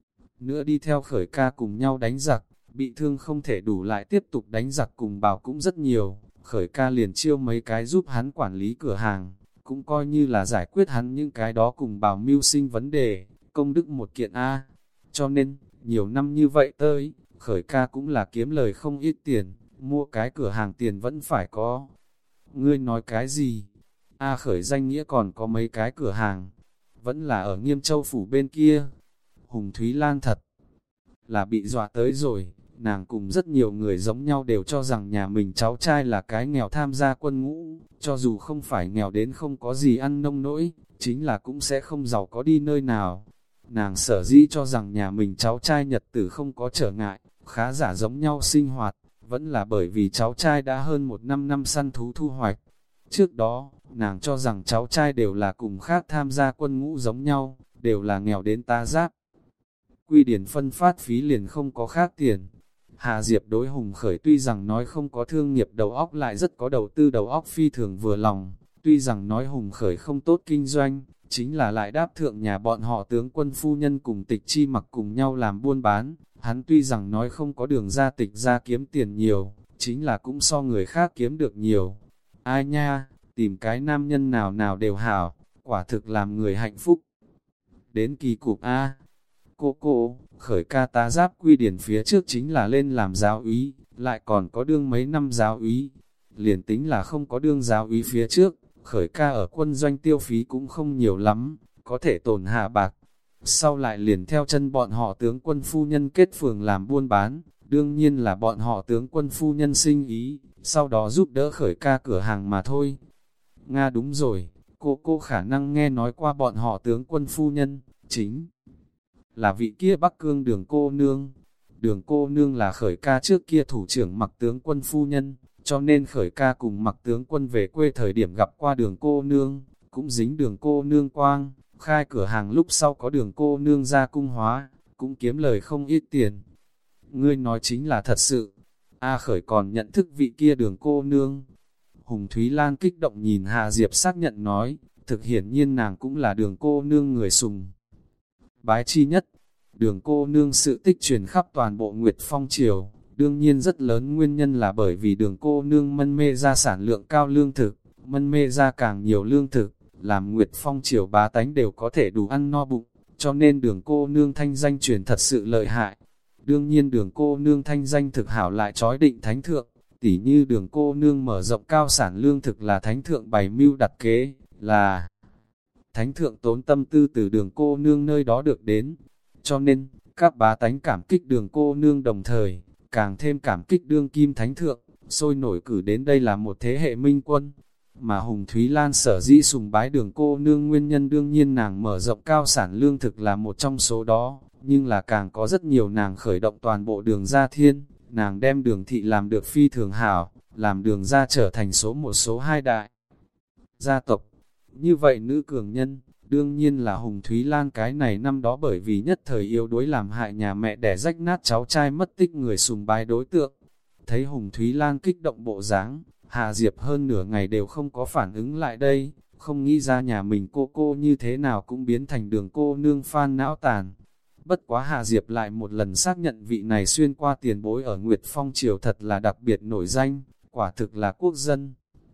nữa đi theo Khởi ca cùng nhau đánh giặc, bị thương không thể đủ lại tiếp tục đánh giặc cùng bảo cũng rất nhiều, Khởi ca liền chiêu mấy cái giúp hắn quản lý cửa hàng, cũng coi như là giải quyết hắn những cái đó cùng bảo mưu sinh vấn đề, công đức một kiện A. Cho nên, nhiều năm như vậy tới, Khởi ca cũng là kiếm lời không ít tiền, mua cái cửa hàng tiền vẫn phải có. Ngươi nói cái gì? A Khởi danh nghĩa còn có mấy cái cửa hàng, vẫn là ở Nghiêm Châu Phủ bên kia. Hùng Thúy Lan thật là bị dọa tới rồi, nàng cùng rất nhiều người giống nhau đều cho rằng nhà mình cháu trai là cái nghèo tham gia quân ngũ, cho dù không phải nghèo đến không có gì ăn nông nỗi, chính là cũng sẽ không giàu có đi nơi nào. Nàng sở dĩ cho rằng nhà mình cháu trai nhật tử không có trở ngại, khá giả giống nhau sinh hoạt, vẫn là bởi vì cháu trai đã hơn một năm năm săn thú thu hoạch. Trước đó, nàng cho rằng cháu trai đều là cùng khác tham gia quân ngũ giống nhau, đều là nghèo đến ta giáp. Quy điển phân phát phí liền không có khác tiền. Hà Diệp đối Hùng Khởi tuy rằng nói không có thương nghiệp đầu óc lại rất có đầu tư đầu óc phi thường vừa lòng, tuy rằng nói Hùng Khởi không tốt kinh doanh, chính là lại đáp thượng nhà bọn họ tướng quân phu nhân cùng Tịch Chi Mặc cùng nhau làm buôn bán, hắn tuy rằng nói không có đường ra Tịch ra kiếm tiền nhiều, chính là cũng so người khác kiếm được nhiều. Ai nha, tìm cái nam nhân nào nào đều hảo, quả thực làm người hạnh phúc. Đến kỳ cục A, Cô cô, khởi ca tá giáp quy điển phía trước chính là lên làm giáo úy, lại còn có đương mấy năm giáo úy. Liền tính là không có đương giáo úy phía trước, khởi ca ở quân doanh tiêu phí cũng không nhiều lắm, có thể tổn hạ bạc. Sau lại liền theo chân bọn họ tướng quân phu nhân kết phường làm buôn bán, đương nhiên là bọn họ tướng quân phu nhân sinh ý, sau đó giúp đỡ khởi ca cửa hàng mà thôi. Nga đúng rồi, cô cô khả năng nghe nói qua bọn họ tướng quân phu nhân, chính là vị kia Bắc Cương Đường cô nương. Đường cô nương là khởi ca trước kia thủ trưởng Mặc tướng quân phu nhân, cho nên khởi ca cùng Mặc tướng quân về quê thời điểm gặp qua đường cô nương, cũng dính đường cô nương quang, khai cửa hàng lúc sau có đường cô nương ra cung hóa, cũng kiếm lời không ít tiền. Ngươi nói chính là thật sự, A khởi còn nhận thức vị kia đường cô nương. Hùng Thúy Lan kích động nhìn Hà Diệp xác nhận nói, thực hiển nhiên nàng cũng là đường cô nương người sùng bái chi nhất. Đường cô nương sự tích truyền khắp toàn bộ Nguyệt Phong Triều, đương nhiên rất lớn nguyên nhân là bởi vì đường cô nương mân mê ra sản lượng cao lương thực, mân mê ra càng nhiều lương thực, làm Nguyệt Phong Triều bá tánh đều có thể đủ ăn no bụng, cho nên đường cô nương thanh danh truyền thật sự lợi hại. Đương nhiên đường cô nương thanh danh thực hảo lại trói định thánh thượng, tỉ như đường cô nương mở rộng cao sản lương thực là thánh thượng bày mưu đặt kế, là thánh thượng tốn tâm tư từ đường cô nương nơi đó được đến. Cho nên, các bá tánh cảm kích đường cô nương đồng thời, càng thêm cảm kích đương kim thánh thượng, sôi nổi cử đến đây là một thế hệ minh quân. Mà Hùng Thúy Lan sở dĩ sùng bái đường cô nương nguyên nhân đương nhiên nàng mở rộng cao sản lương thực là một trong số đó, nhưng là càng có rất nhiều nàng khởi động toàn bộ đường gia thiên, nàng đem đường thị làm được phi thường hảo, làm đường gia trở thành số một số hai đại gia tộc. Như vậy nữ cường nhân, đương nhiên là Hùng Thúy Lan cái này năm đó bởi vì nhất thời yếu đuối làm hại nhà mẹ đẻ rách nát cháu trai mất tích người sùng bái đối tượng. Thấy Hùng Thúy Lan kích động bộ dáng, Hà Diệp hơn nửa ngày đều không có phản ứng lại đây, không nghĩ ra nhà mình cô cô như thế nào cũng biến thành đường cô nương phan não tàn. Bất quá Hà Diệp lại một lần xác nhận vị này xuyên qua tiền bối ở Nguyệt Phong Triều thật là đặc biệt nổi danh, quả thực là quốc dân.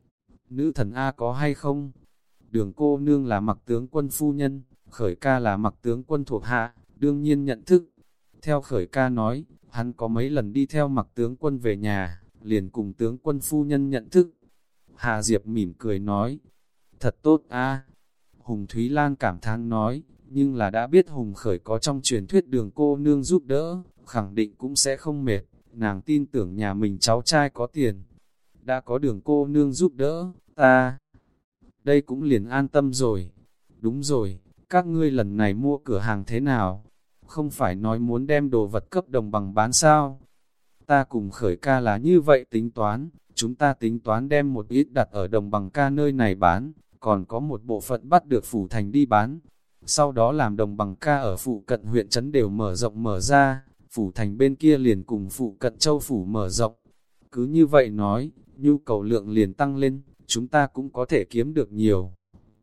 Nữ thần A có hay không? Đường cô nương là Mặc tướng quân phu nhân, khởi ca là Mặc tướng quân thuộc hạ, đương nhiên nhận thức. Theo khởi ca nói, hắn có mấy lần đi theo Mặc tướng quân về nhà, liền cùng tướng quân phu nhân nhận thức. Hà Diệp mỉm cười nói, thật tốt a. Hùng Thúy Lan cảm thán nói, nhưng là đã biết Hùng khởi có trong truyền thuyết đường cô nương giúp đỡ, khẳng định cũng sẽ không mệt, nàng tin tưởng nhà mình cháu trai có tiền. Đã có đường cô nương giúp đỡ, ta đây cũng liền an tâm rồi. Đúng rồi, các ngươi lần này mua cửa hàng thế nào? Không phải nói muốn đem đồ vật cấp đồng bằng bán sao? Ta cùng khởi ca là như vậy tính toán, chúng ta tính toán đem một ít đặt ở đồng bằng ca nơi này bán, còn có một bộ phận bắt được phủ thành đi bán. Sau đó làm đồng bằng ca ở phụ cận huyện trấn đều mở rộng mở ra, phủ thành bên kia liền cùng phụ cận châu phủ mở rộng. Cứ như vậy nói, nhu cầu lượng liền tăng lên, chúng ta cũng có thể kiếm được nhiều.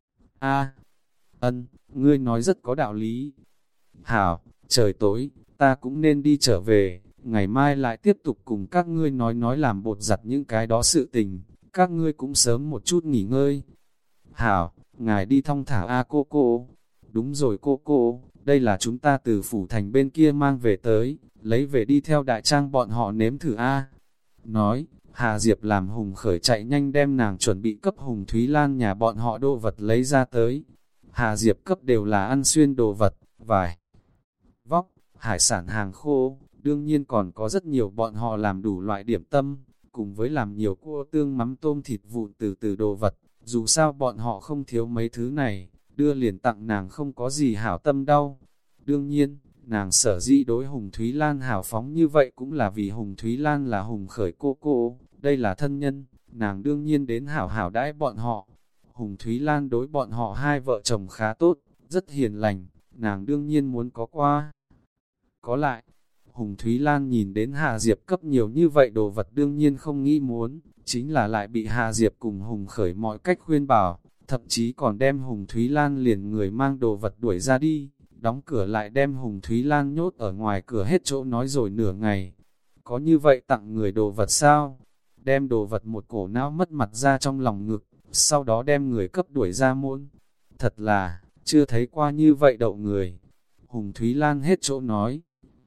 A, ân, ngươi nói rất có đạo lý. Hảo, trời tối, ta cũng nên đi trở về, ngày mai lại tiếp tục cùng các ngươi nói nói làm bột giặt những cái đó sự tình, các ngươi cũng sớm một chút nghỉ ngơi. Hảo, ngài đi thong thả A cô cô. Đúng rồi cô cô, đây là chúng ta từ phủ thành bên kia mang về tới, lấy về đi theo đại trang bọn họ nếm thử A. Nói, Hà Diệp làm Hùng khởi chạy nhanh đem nàng chuẩn bị cấp Hùng Thúy Lan nhà bọn họ đồ vật lấy ra tới. Hà Diệp cấp đều là ăn xuyên đồ vật, vải, vóc, hải sản hàng khô, đương nhiên còn có rất nhiều bọn họ làm đủ loại điểm tâm, cùng với làm nhiều cua tương mắm tôm thịt vụn từ từ đồ vật. Dù sao bọn họ không thiếu mấy thứ này, đưa liền tặng nàng không có gì hảo tâm đâu. Đương nhiên, nàng sở dĩ đối Hùng Thúy Lan hảo phóng như vậy cũng là vì Hùng Thúy Lan là Hùng khởi cô cô, đây là thân nhân, nàng đương nhiên đến hảo hảo đãi bọn họ. Hùng Thúy Lan đối bọn họ hai vợ chồng khá tốt, rất hiền lành, nàng đương nhiên muốn có qua. Có lại, Hùng Thúy Lan nhìn đến Hà Diệp cấp nhiều như vậy đồ vật đương nhiên không nghĩ muốn, chính là lại bị Hà Diệp cùng Hùng khởi mọi cách khuyên bảo, thậm chí còn đem Hùng Thúy Lan liền người mang đồ vật đuổi ra đi, đóng cửa lại đem Hùng Thúy Lan nhốt ở ngoài cửa hết chỗ nói rồi nửa ngày. Có như vậy tặng người đồ vật sao? Đem đồ vật một cổ não mất mặt ra trong lòng ngực, sau đó đem người cấp đuổi ra môn. Thật là, chưa thấy qua như vậy đậu người. Hùng Thúy Lan hết chỗ nói.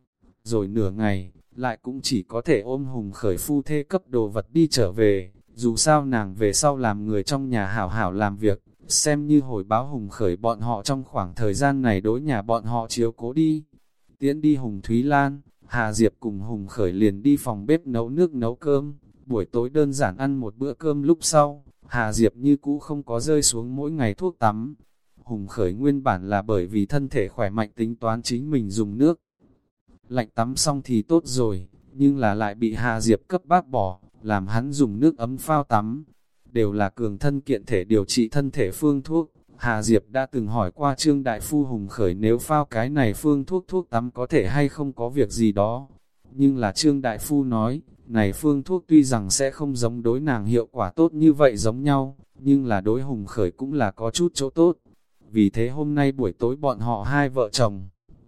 Rồi nửa ngày, lại cũng chỉ có thể ôm Hùng Khởi phu thê cấp đồ vật đi trở về, dù sao nàng về sau làm người trong nhà hảo hảo làm việc, xem như hồi báo Hùng Khởi bọn họ trong khoảng thời gian này đối nhà bọn họ chiếu cố đi. Tiễn đi Hùng Thúy Lan, Hà Diệp cùng Hùng Khởi liền đi phòng bếp nấu nước nấu cơm, buổi tối đơn giản ăn một bữa cơm lúc sau, Hà Diệp như cũ không có rơi xuống mỗi ngày thuốc tắm. Hùng Khởi nguyên bản là bởi vì thân thể khỏe mạnh tính toán chính mình dùng nước lạnh tắm xong thì tốt rồi, nhưng là lại bị Hà Diệp cấp bác bỏ, làm hắn dùng nước ấm phao tắm. Đều là cường thân kiện thể điều trị thân thể phương thuốc. Hà Diệp đã từng hỏi qua Trương Đại Phu Hùng Khởi nếu phao cái này phương thuốc thuốc tắm có thể hay không có việc gì đó. Nhưng là Trương Đại Phu nói, này phương thuốc tuy rằng sẽ không giống đối nàng hiệu quả tốt như vậy giống nhau, nhưng là đối Hùng Khởi cũng là có chút chỗ tốt. Vì thế hôm nay buổi tối bọn họ hai vợ chồng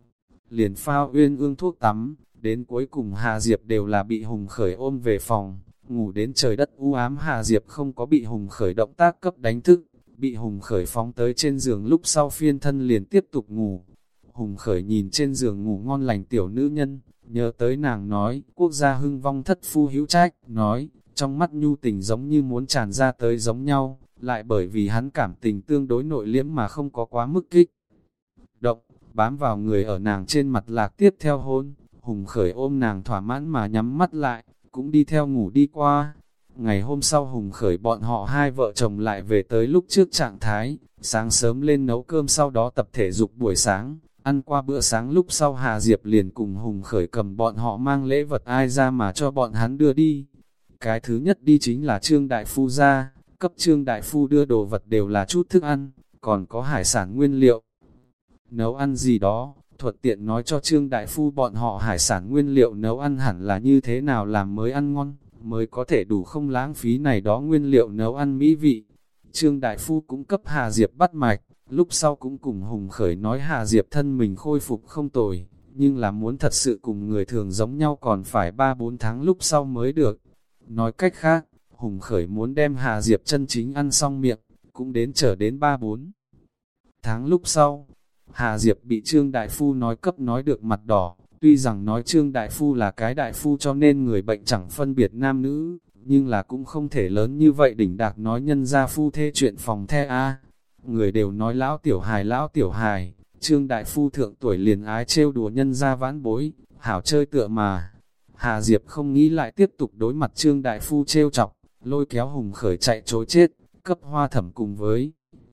liền phao uyên ương thuốc tắm, đến cuối cùng Hà Diệp đều là bị Hùng Khởi ôm về phòng, ngủ đến trời đất u ám. Hà Diệp không có bị Hùng Khởi động tác cấp đánh thức, bị Hùng Khởi phóng tới trên giường lúc sau phiên thân liền tiếp tục ngủ. Hùng Khởi nhìn trên giường ngủ ngon lành tiểu nữ nhân, nhớ tới nàng nói, quốc gia hưng vong thất phu hữu trách, nói, trong mắt nhu tình giống như muốn tràn ra tới giống nhau, lại bởi vì hắn cảm tình tương đối nội liễm mà không có quá mức kích động, bám vào người ở nàng trên mặt lạc tiếp theo hôn. Hùng Khởi ôm nàng thỏa mãn mà nhắm mắt lại, cũng đi theo ngủ đi qua. Ngày hôm sau Hùng Khởi bọn họ hai vợ chồng lại về tới lúc trước trạng thái, sáng sớm lên nấu cơm sau đó tập thể dục buổi sáng, ăn qua bữa sáng lúc sau Hà Diệp liền cùng Hùng Khởi cầm bọn họ mang lễ vật ai ra mà cho bọn hắn đưa đi. Cái thứ nhất đi chính là Trương Đại Phu ra, cấp Trương Đại Phu đưa đồ vật đều là chút thức ăn, còn có hải sản nguyên liệu. Nấu ăn gì đó, thuận tiện nói cho Trương Đại Phu bọn họ hải sản nguyên liệu nấu ăn hẳn là như thế nào làm mới ăn ngon, mới có thể đủ không lãng phí này đó nguyên liệu nấu ăn mỹ vị. Trương Đại Phu cũng cấp Hà Diệp bắt mạch, lúc sau cũng cùng Hùng Khởi nói Hà Diệp thân mình khôi phục không tồi, nhưng là muốn thật sự cùng người thường giống nhau còn phải ba bốn tháng lúc sau mới được. Nói cách khác, Hùng Khởi muốn đem Hà Diệp chân chính ăn xong miệng, cũng đến chờ đến ba bốn tháng lúc sau. Hà Diệp bị Trương Đại Phu nói cấp nói được mặt đỏ, tuy rằng nói Trương Đại Phu là cái đại phu cho nên người bệnh chẳng phân biệt nam nữ, nhưng là cũng không thể lớn như vậy đỉnh đạc nói nhân gia phu thê chuyện phòng the a. Người đều nói lão tiểu hài lão tiểu hài, Trương Đại Phu thượng tuổi liền ái trêu đùa nhân gia vãn bối, hảo chơi tựa mà. Hà Diệp không nghĩ lại tiếp tục đối mặt Trương Đại Phu trêu chọc, lôi kéo Hùng Khởi chạy trối chết, cấp Hoa Thẩm cùng với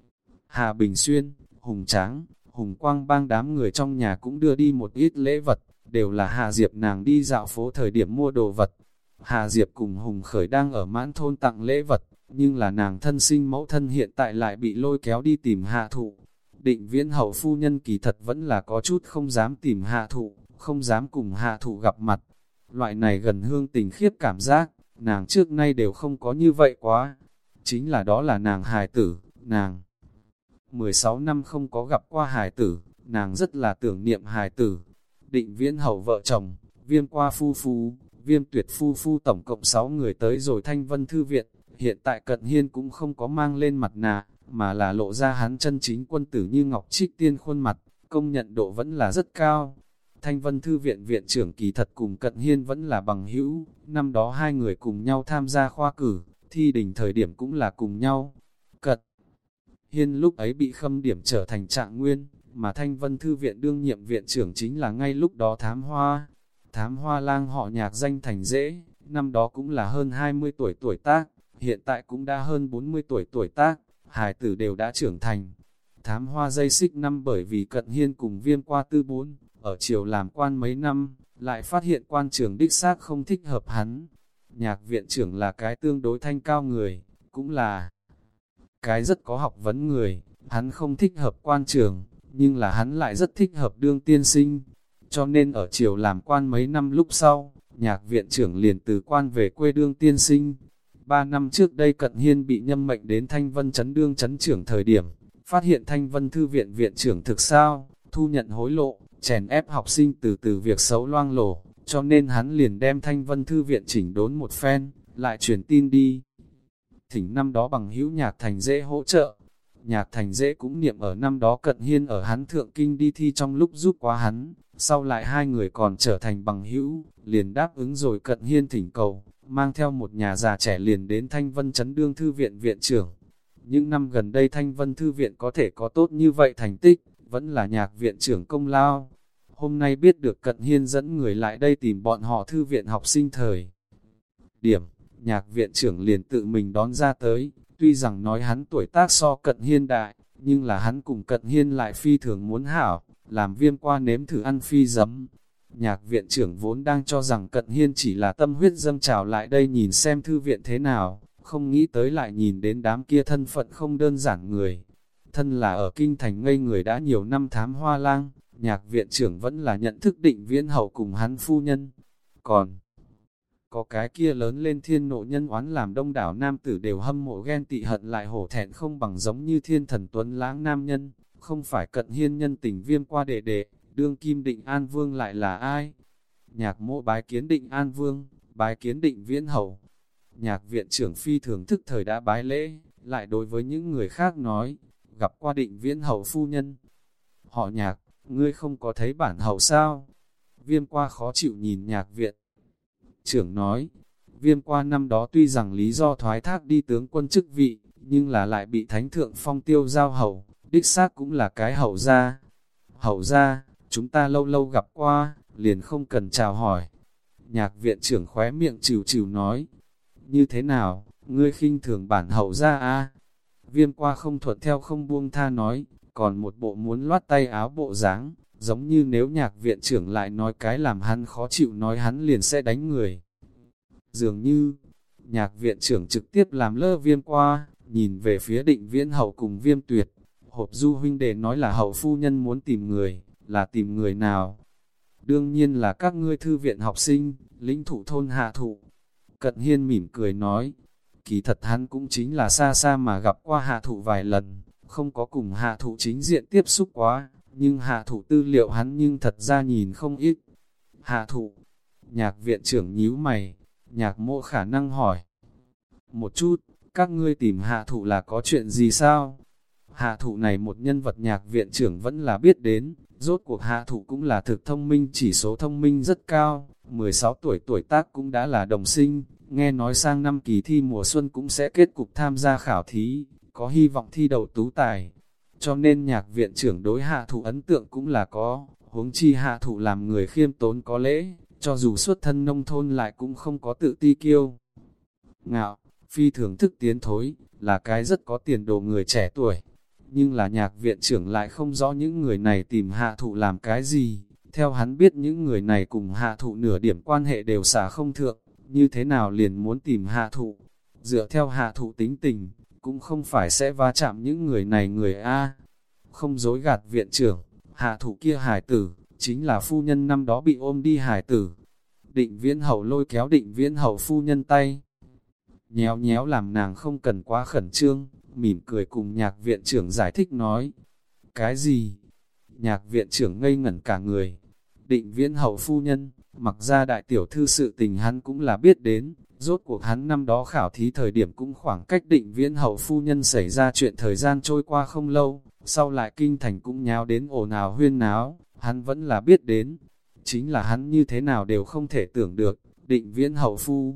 Hà Bình Xuyên, Hùng Tráng, Hùng Quang Bang đám người trong nhà cũng đưa đi một ít lễ vật, đều là Hà Diệp nàng đi dạo phố thời điểm mua đồ vật. Hà Diệp cùng Hùng Khởi đang ở mãn thôn tặng lễ vật, nhưng là nàng thân sinh mẫu thân hiện tại lại bị lôi kéo đi tìm hạ thụ. Định Viễn hậu phu nhân kỳ thật vẫn là có chút không dám tìm hạ thụ, không dám cùng hạ thụ gặp mặt. Loại này gần hương tình khiếp cảm giác, nàng trước nay đều không có như vậy quá. Chính là đó là nàng hài tử, nàng mười sáu năm không có gặp qua hài tử, nàng rất là tưởng niệm hài tử. Định Viễn hậu vợ chồng, Viêm Qua phu phu, Viêm Tuyệt phu phu tổng cộng sáu người tới rồi Thanh Vân Thư Viện. Hiện tại Cận Hiên cũng không có mang lên mặt nạ, mà là lộ ra hắn chân chính quân tử như ngọc trích tiên khuôn mặt, công nhận độ vẫn là rất cao. Thanh Vân Thư Viện viện trưởng kỳ thật cùng Cận Hiên vẫn là bằng hữu, năm đó hai người cùng nhau tham gia khoa cử, thi đỉnh thời điểm cũng là cùng nhau. Cận Hiên lúc ấy bị khâm điểm trở thành trạng nguyên, mà Thanh Vân Thư Viện đương nhiệm viện trưởng chính là ngay lúc đó Thám Hoa. Thám Hoa lang họ Nhạc danh thành dễ, năm đó cũng là hơn hai mươi tuổi tuổi tác, hiện tại cũng đã hơn bốn mươi tuổi tuổi tác, hài tử đều đã trưởng thành. Thám Hoa dây xích năm bởi vì Cận Hiên cùng Viêm Qua tư bốn, ở triều làm quan mấy năm, lại phát hiện quan trường đích xác không thích hợp hắn. Nhạc viện trưởng là cái tương đối thanh cao người, cũng là cái rất có học vấn người, hắn không thích hợp quan trường, nhưng là hắn lại rất thích hợp đương tiên sinh. Cho nên ở triều làm quan mấy năm lúc sau, Nhạc viện trưởng liền từ quan về quê đương tiên sinh. Ba năm trước đây Cận Hiên bị nhâm mệnh đến Thanh Vân Trấn đương trấn trưởng thời điểm, phát hiện Thanh Vân Thư Viện viện trưởng thực sao, thu nhận hối lộ, chèn ép học sinh từ từ việc xấu loang lổ, cho nên hắn liền đem Thanh Vân Thư Viện chỉnh đốn một phen, lại truyền tin đi. Thỉnh năm đó bằng hữu Nhạc thành dễ hỗ trợ. Nhạc Thành Dễ cũng niệm ở năm đó Cận Hiên ở hắn thượng kinh đi thi trong lúc giúp quá hắn, sau lại hai người còn trở thành bằng hữu, liền đáp ứng rồi Cận Hiên thỉnh cầu, mang theo một nhà già trẻ liền đến Thanh Vân Trấn đương thư viện viện trưởng. Những năm gần đây Thanh Vân Thư viện có thể có tốt như vậy thành tích, vẫn là Nhạc viện trưởng công lao. Hôm nay biết được Cận Hiên dẫn người lại đây tìm bọn họ thư viện học sinh thời điểm, Nhạc viện trưởng liền tự mình đón ra tới, tuy rằng nói hắn tuổi tác so Cận Hiên đại, nhưng là hắn cùng Cận Hiên lại phi thường muốn hảo, làm Viêm qua nếm thử ăn phi giấm. Nhạc viện trưởng vốn đang cho rằng Cận Hiên chỉ là tâm huyết dâng trào lại đây nhìn xem thư viện thế nào, không nghĩ tới lại nhìn đến đám kia thân phận không đơn giản người. Thân là ở kinh thành ngây người đã nhiều năm thám hoa lang, Nhạc viện trưởng vẫn là nhận thức Định Viễn Hậu cùng hắn phu nhân. Còn có cái kia lớn lên thiên nộ nhân oán làm đông đảo nam tử đều hâm mộ ghen tị hận lại hổ thẹn không bằng giống như thiên thần tuấn lãng nam nhân, không phải Cận Hiên nhân tình Viêm qua đệ đệ, đương kim Định An Vương lại là ai? Nhạc mộ bái kiến Định An Vương, bái kiến Định Viễn Hậu. Nhạc viện trưởng phi thường thức thời đã bái lễ, lại đối với những người khác nói, gặp qua Định Viễn Hậu phu nhân. Họ Nhạc, ngươi không có thấy bản hậu sao? Viêm qua khó chịu nhìn Nhạc viện trưởng nói, Viêm qua năm đó tuy rằng lý do thoái thác đi tướng quân chức vị, nhưng là lại bị thánh thượng phong tiêu giao hậu, đích xác cũng là cái hậu gia. Hậu gia, chúng ta lâu lâu gặp qua, liền không cần chào hỏi. Nhạc viện trưởng khóe miệng chịu chịu nói, như thế nào, ngươi khinh thường bản hậu gia a? Viêm qua không thuận theo không buông tha nói, còn một bộ muốn loát tay áo bộ dáng, giống như nếu nhạc viện trưởng lại nói cái làm hắn khó chịu nói hắn liền sẽ đánh người. Dường như, nhạc viện trưởng trực tiếp làm lơ Viêm qua, nhìn về phía Định Viễn Hậu cùng Viêm Tuyệt. Hộp Du huynh đệ nói là hậu phu nhân muốn tìm người, là tìm người nào? Đương nhiên là các ngươi thư viện học sinh, lĩnh thụ thôn Hạ Thụ. Cận Hiên mỉm cười nói, kỳ thật hắn cũng chính là xa xa mà gặp qua Hạ Thụ vài lần, không có cùng Hạ Thụ chính diện tiếp xúc quá, nhưng Hạ Thụ tư liệu hắn nhưng thật ra nhìn không ít. Hạ Thụ, nhạc viện trưởng nhíu mày, nhạc mộ khả năng hỏi. Một chút, các ngươi tìm Hạ Thụ là có chuyện gì sao? Hạ Thụ này một nhân vật nhạc viện trưởng vẫn là biết đến, rốt cuộc Hạ Thụ cũng là thực thông minh, chỉ số thông minh rất cao, mười sáu tuổi tuổi tác cũng đã là đồng sinh, nghe nói sang năm kỳ thi mùa xuân cũng sẽ kết cục tham gia khảo thí, có hy vọng thi đậu tú tài. Cho nên nhạc viện trưởng đối Hạ Thụ ấn tượng cũng là có, huống chi Hạ Thụ làm người khiêm tốn có lễ, cho dù xuất thân nông thôn lại cũng không có tự ti kiêu ngạo, phi thường thức tiến thối, là cái rất có tiền đồ người trẻ tuổi. Nhưng là nhạc viện trưởng lại không rõ những người này tìm Hạ Thụ làm cái gì, theo hắn biết những người này cùng Hạ Thụ nửa điểm quan hệ đều xả không thượng, như thế nào liền muốn tìm Hạ Thụ. Dựa theo Hạ Thụ tính tình, cũng không phải sẽ va chạm những người này người A. Không dối gạt viện trưởng, Hạ Thụ kia hài tử, chính là phu nhân năm đó bị ôm đi hài tử. Định Viễn Hậu lôi kéo Định Viễn Hậu phu nhân tay, nhéo nhéo làm nàng không cần quá khẩn trương, mỉm cười cùng nhạc viện trưởng giải thích nói. Cái gì? Nhạc viện trưởng ngây ngẩn cả người. Định Viễn Hậu phu nhân, mặc ra đại tiểu thư sự tình hắn cũng là biết đến, rốt cuộc hắn năm đó khảo thí thời điểm cũng khoảng cách Định Viễn Hậu phu nhân xảy ra chuyện thời gian trôi qua không lâu, sau lại kinh thành cũng nháo đến ồn ào huyên náo, hắn vẫn là biết đến. Chính là hắn như thế nào đều không thể tưởng được, Định Viễn Hậu phu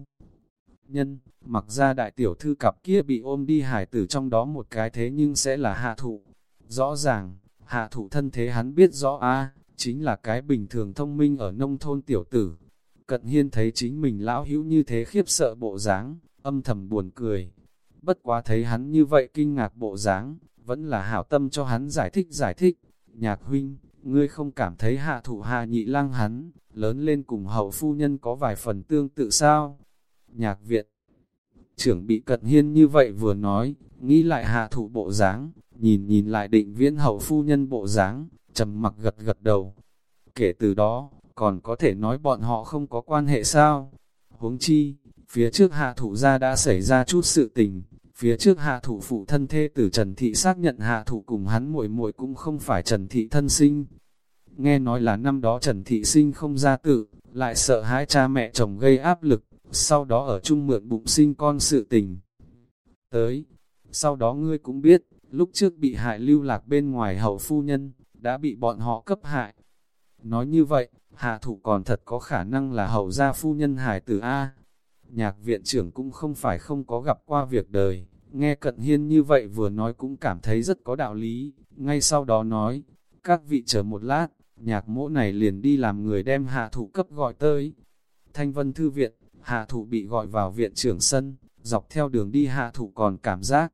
nhân, mặc ra đại tiểu thư cặp kia bị ôm đi hải tử trong đó một cái thế nhưng sẽ là Hạ Thụ. Rõ ràng, Hạ Thụ thân thế hắn biết rõ a, chính là cái bình thường thông minh ở nông thôn tiểu tử. Cận Hiên thấy chính mình lão hữu như thế khiếp sợ bộ dáng, âm thầm buồn cười. Bất quá thấy hắn như vậy kinh ngạc bộ dáng, vẫn là hảo tâm cho hắn giải thích giải thích. Nhạc huynh, ngươi không cảm thấy Hạ Thụ Hạ nhị lang hắn, lớn lên cùng hậu phu nhân có vài phần tương tự sao? Nhạc viện trưởng bị Cận Hiên như vậy vừa nói, nghĩ lại Hạ Thụ bộ dáng, nhìn nhìn lại Định Viễn Hậu phu nhân bộ dáng, trầm mặc gật gật đầu. Kể từ đó, còn có thể nói bọn họ không có quan hệ sao? Huống chi, phía trước Hạ Thụ gia đã xảy ra chút sự tình, phía trước Hạ Thụ phụ thân thê tử Trần Thị xác nhận Hạ Thụ cùng hắn muội muội cũng không phải Trần Thị thân sinh. Nghe nói là năm đó Trần Thị sinh không ra tự, lại sợ hãi cha mẹ chồng gây áp lực, sau đó ở chung mượn bụng sinh con sự tình. Tới, sau đó ngươi cũng biết, lúc trước bị hại lưu lạc bên ngoài hậu phu nhân, đã bị bọn họ cấp hại. Nói như vậy, hạ thụ còn thật có khả năng là hậu gia phu nhân hải tử A. Nhạc viện trưởng cũng không phải không có gặp qua việc đời, nghe Cận Hiên như vậy vừa nói cũng cảm thấy rất có đạo lý, ngay sau đó nói, các vị chờ một lát, nhạc mỗ này liền đi làm người đem hạ thụ cấp gọi tới. Thanh Vân Thư viện, hạ thụ bị gọi vào viện trưởng sân, dọc theo đường đi hạ thụ còn cảm giác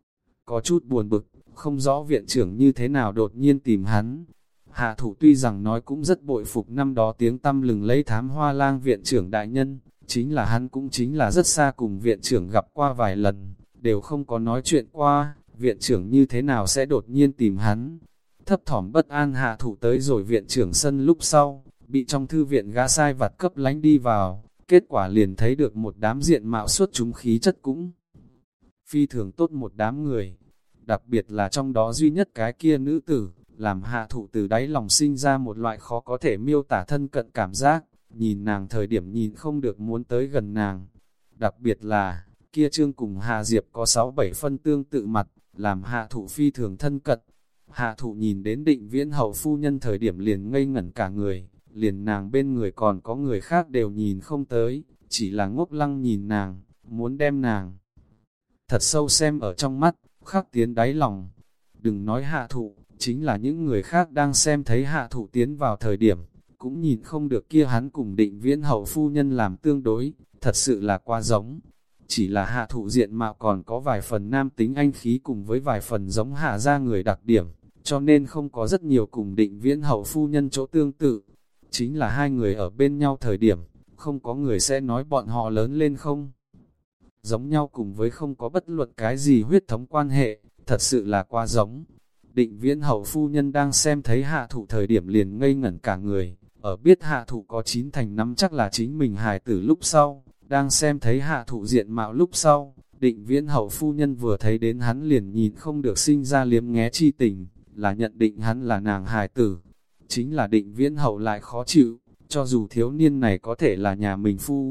có chút buồn bực, không rõ viện trưởng như thế nào đột nhiên tìm hắn. Hạ thụ tuy rằng nói cũng rất bội phục năm đó tiếng tăm lừng lấy thám hoa lang viện trưởng đại nhân, chính là hắn cũng chính là rất xa cùng viện trưởng gặp qua vài lần, đều không có nói chuyện qua, viện trưởng như thế nào sẽ đột nhiên tìm hắn. Thấp thỏm bất an hạ thụ tới rồi viện trưởng sân lúc sau, bị trong thư viện gã sai vặt cấp lánh đi vào, kết quả liền thấy được một đám diện mạo xuất chúng khí chất cũng phi thường tốt một đám người, đặc biệt là trong đó duy nhất cái kia nữ tử, làm hạ thụ từ đáy lòng sinh ra một loại khó có thể miêu tả thân cận cảm giác, nhìn nàng thời điểm nhìn không được muốn tới gần nàng. Đặc biệt là, kia trương cùng Hạ Diệp có sáu bảy phân tương tự mặt, làm hạ thụ phi thường thân cận. Hạ thụ nhìn đến Định Viễn hậu phu nhân thời điểm liền ngây ngẩn cả người, liền nàng bên người còn có người khác đều nhìn không tới, chỉ là ngốc lăng nhìn nàng, muốn đem nàng thật sâu xem ở trong mắt, khắc tiến đáy lòng. Đừng nói hạ thụ, chính là những người khác đang xem thấy hạ thụ tiến vào thời điểm, cũng nhìn không được kia hắn cùng Định Viễn hậu phu nhân làm tương đối, thật sự là quá giống. Chỉ là hạ thụ diện mạo còn có vài phần nam tính anh khí cùng với vài phần giống hạ ra người đặc điểm, cho nên không có rất nhiều cùng Định Viễn hậu phu nhân chỗ tương tự. Chính là hai người ở bên nhau thời điểm, không có người sẽ nói bọn họ lớn lên không giống nhau, cùng với không có bất luận cái gì huyết thống quan hệ, thật sự là quá giống. Định Viễn hậu phu nhân đang xem thấy hạ thụ thời điểm liền ngây ngẩn cả người, ở biết hạ thụ có chín thành năm chắc là chính mình hài tử lúc sau, đang xem thấy hạ thụ diện mạo lúc sau, Định Viễn hậu phu nhân vừa thấy đến hắn liền nhìn không được sinh ra liếm nghé chi tình, là nhận định hắn là nàng hài tử. Chính là Định Viễn hậu lại khó chịu, cho dù thiếu niên này có thể là nhà mình phu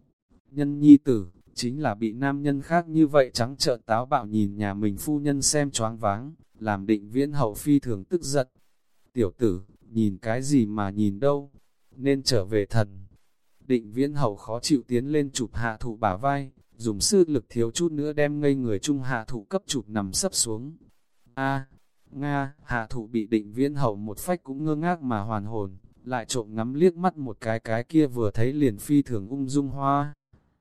nhân nhi tử, chính là bị nam nhân khác như vậy trắng trợn táo bạo nhìn nhà mình phu nhân xem choáng váng, làm Định Viễn hậu phi thường tức giận. Tiểu tử, nhìn cái gì mà nhìn đâu, nên trở về thần. Định Viễn hậu khó chịu tiến lên chụp hạ thụ bả vai, dùng sức lực thiếu chút nữa đem ngây người chung hạ thụ cấp chụp nằm sấp xuống. A, Nga, hạ thụ bị Định Viễn hậu một phách cũng ngơ ngác mà hoàn hồn, lại trộm ngắm liếc mắt một cái cái kia vừa thấy liền phi thường ung dung hoa.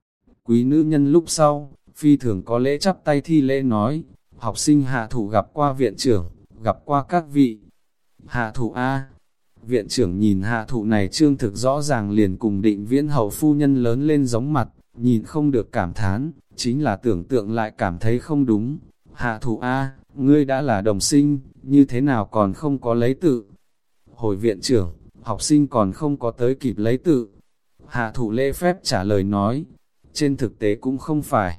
Quý nữ nhân lúc sau, phi thường có lễ chắp tay thi lễ nói, học sinh hạ thụ gặp qua viện trưởng, gặp qua các vị. Hạ thụ A, viện trưởng nhìn hạ thụ này trương thực rõ ràng liền cùng Định Viễn hậu phu nhân lớn lên giống mặt, nhìn không được cảm thán, chính là tưởng tượng lại cảm thấy không đúng. Hạ thụ A, ngươi đã là đồng sinh, như thế nào còn không có lấy tự? Hồi viện trưởng, học sinh còn không có tới kịp lấy tự. Hạ thụ lễ phép trả lời nói, trên thực tế cũng không phải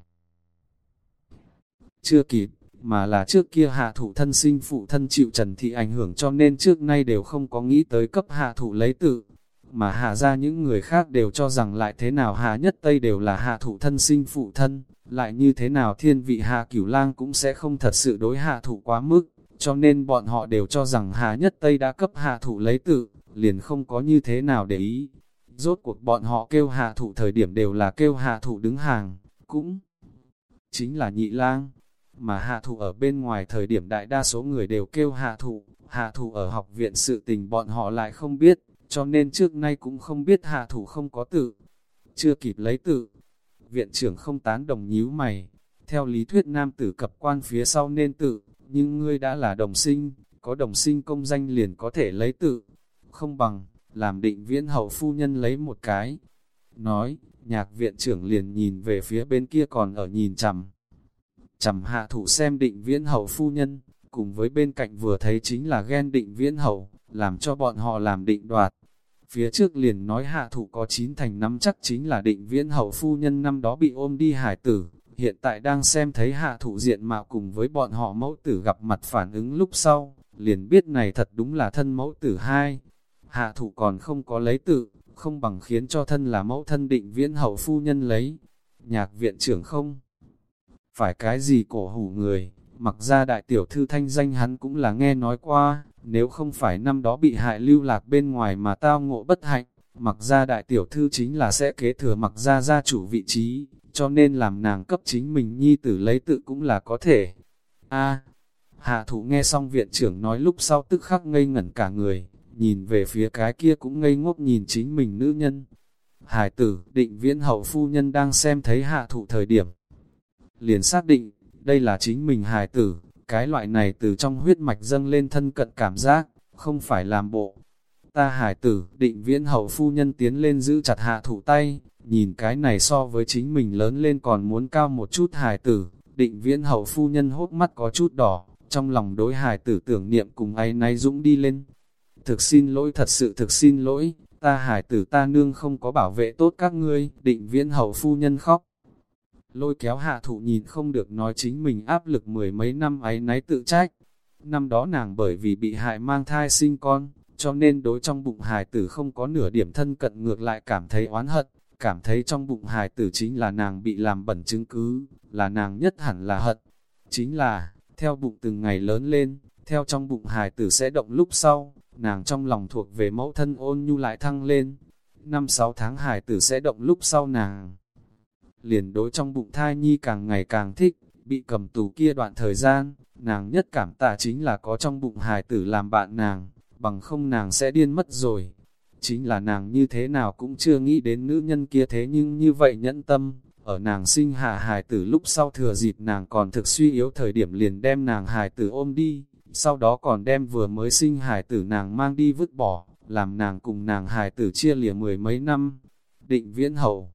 chưa kịp, mà là trước kia hạ thụ thân sinh phụ thân chịu Trần Thị ảnh hưởng cho nên trước nay đều không có nghĩ tới cấp hạ thụ lấy tự. Mà hạ ra những người khác đều cho rằng lại thế nào hạ nhất tây đều là hạ thụ thân sinh phụ thân, lại như thế nào thiên vị hạ cửu lang cũng sẽ không thật sự đối hạ thụ quá mức, cho nên bọn họ đều cho rằng hạ nhất tây đã cấp hạ thụ lấy tự, liền không có như thế nào để ý. Rốt cuộc bọn họ kêu hạ thụ thời điểm đều là kêu hạ thụ đứng hàng, cũng chính là nhị lang. Mà hạ thụ ở bên ngoài thời điểm đại đa số người đều kêu hạ thụ, hạ thụ ở học viện sự tình bọn họ lại không biết, cho nên trước nay cũng không biết hạ thụ không có tự. Chưa kịp lấy tự, viện trưởng không tán đồng nhíu mày, theo lý thuyết nam tử cập quan phía sau nên tự, nhưng ngươi đã là đồng sinh, có đồng sinh công danh liền có thể lấy tự, không bằng, làm Định Viễn hậu phu nhân lấy một cái. Nói, nhạc viện trưởng liền nhìn về phía bên kia còn ở nhìn chằm chằm hạ thụ xem Định Viễn hậu phu nhân, cùng với bên cạnh vừa thấy chính là ghen Định Viễn hậu, làm cho bọn họ làm định đoạt. Phía trước liền nói hạ thụ có chín thành năm chắc chính là Định Viễn hậu phu nhân năm đó bị ôm đi hải tử, hiện tại đang xem thấy hạ thụ diện mạo cùng với bọn họ mẫu tử gặp mặt phản ứng lúc sau, liền biết này thật đúng là thân mẫu tử hai. Hạ thụ còn không có lấy tự, không bằng khiến cho thân là mẫu thân Định Viễn hậu phu nhân lấy. Nhạc viện trưởng không phải cái gì cổ hủ người, Mặc ra đại tiểu thư thanh danh hắn cũng là nghe nói qua, nếu không phải năm đó bị hại lưu lạc bên ngoài mà tao ngộ bất hạnh, Mặc ra đại tiểu thư chính là sẽ kế thừa Mặc ra gia chủ vị trí, cho nên làm nàng cấp chính mình nhi tử lấy tự cũng là có thể. A, Hạ Thụ nghe xong viện trưởng nói lúc sau tức khắc ngây ngẩn cả người, nhìn về phía cái kia cũng ngây ngốc nhìn chính mình nữ nhân. Hải tử, Định Viễn hậu phu nhân đang xem thấy Hạ Thụ thời điểm, liền xác định, đây là chính mình hài tử, cái loại này từ trong huyết mạch dâng lên thân cận cảm giác, không phải làm bộ. Ta hài tử, Định Viễn hậu phu nhân tiến lên giữ chặt Hạ Thụ tay, nhìn cái này so với chính mình lớn lên còn muốn cao một chút hài tử, Định Viễn hậu phu nhân hốt mắt có chút đỏ, trong lòng đối hài tử tưởng niệm cùng áy náy dũng đi lên. Thực xin lỗi, thật sự thực xin lỗi, ta hài tử ta nương không có bảo vệ tốt các ngươi, Định Viễn hậu phu nhân khóc. Lôi kéo Hạ Thụ nhìn không được nói chính mình áp lực mười mấy năm áy náy tự trách. Năm đó nàng bởi vì bị hại mang thai sinh con, cho nên đối trong bụng hài tử không có nửa điểm thân cận, ngược lại cảm thấy oán hận, cảm thấy trong bụng hài tử chính là nàng bị làm bẩn chứng cứ, là nàng nhất hẳn là hận. Chính là, theo bụng từng ngày lớn lên, theo trong bụng hài tử sẽ động lúc sau, nàng trong lòng thuộc về mẫu thân ôn nhu lại thăng lên. Năm sáu tháng hài tử sẽ động lúc sau nàng liền đối trong bụng thai nhi càng ngày càng thích, bị cầm tù kia đoạn thời gian, nàng nhất cảm tạ chính là có trong bụng hài tử làm bạn nàng, bằng không nàng sẽ điên mất rồi. Chính là nàng như thế nào cũng chưa nghĩ đến nữ nhân kia thế nhưng như vậy nhẫn tâm, ở nàng sinh hạ hài tử lúc sau thừa dịp nàng còn thực suy yếu thời điểm liền đem nàng hài tử ôm đi, sau đó còn đem vừa mới sinh hài tử nàng mang đi vứt bỏ, làm nàng cùng nàng hài tử chia lìa mười mấy năm. Định Viễn hậu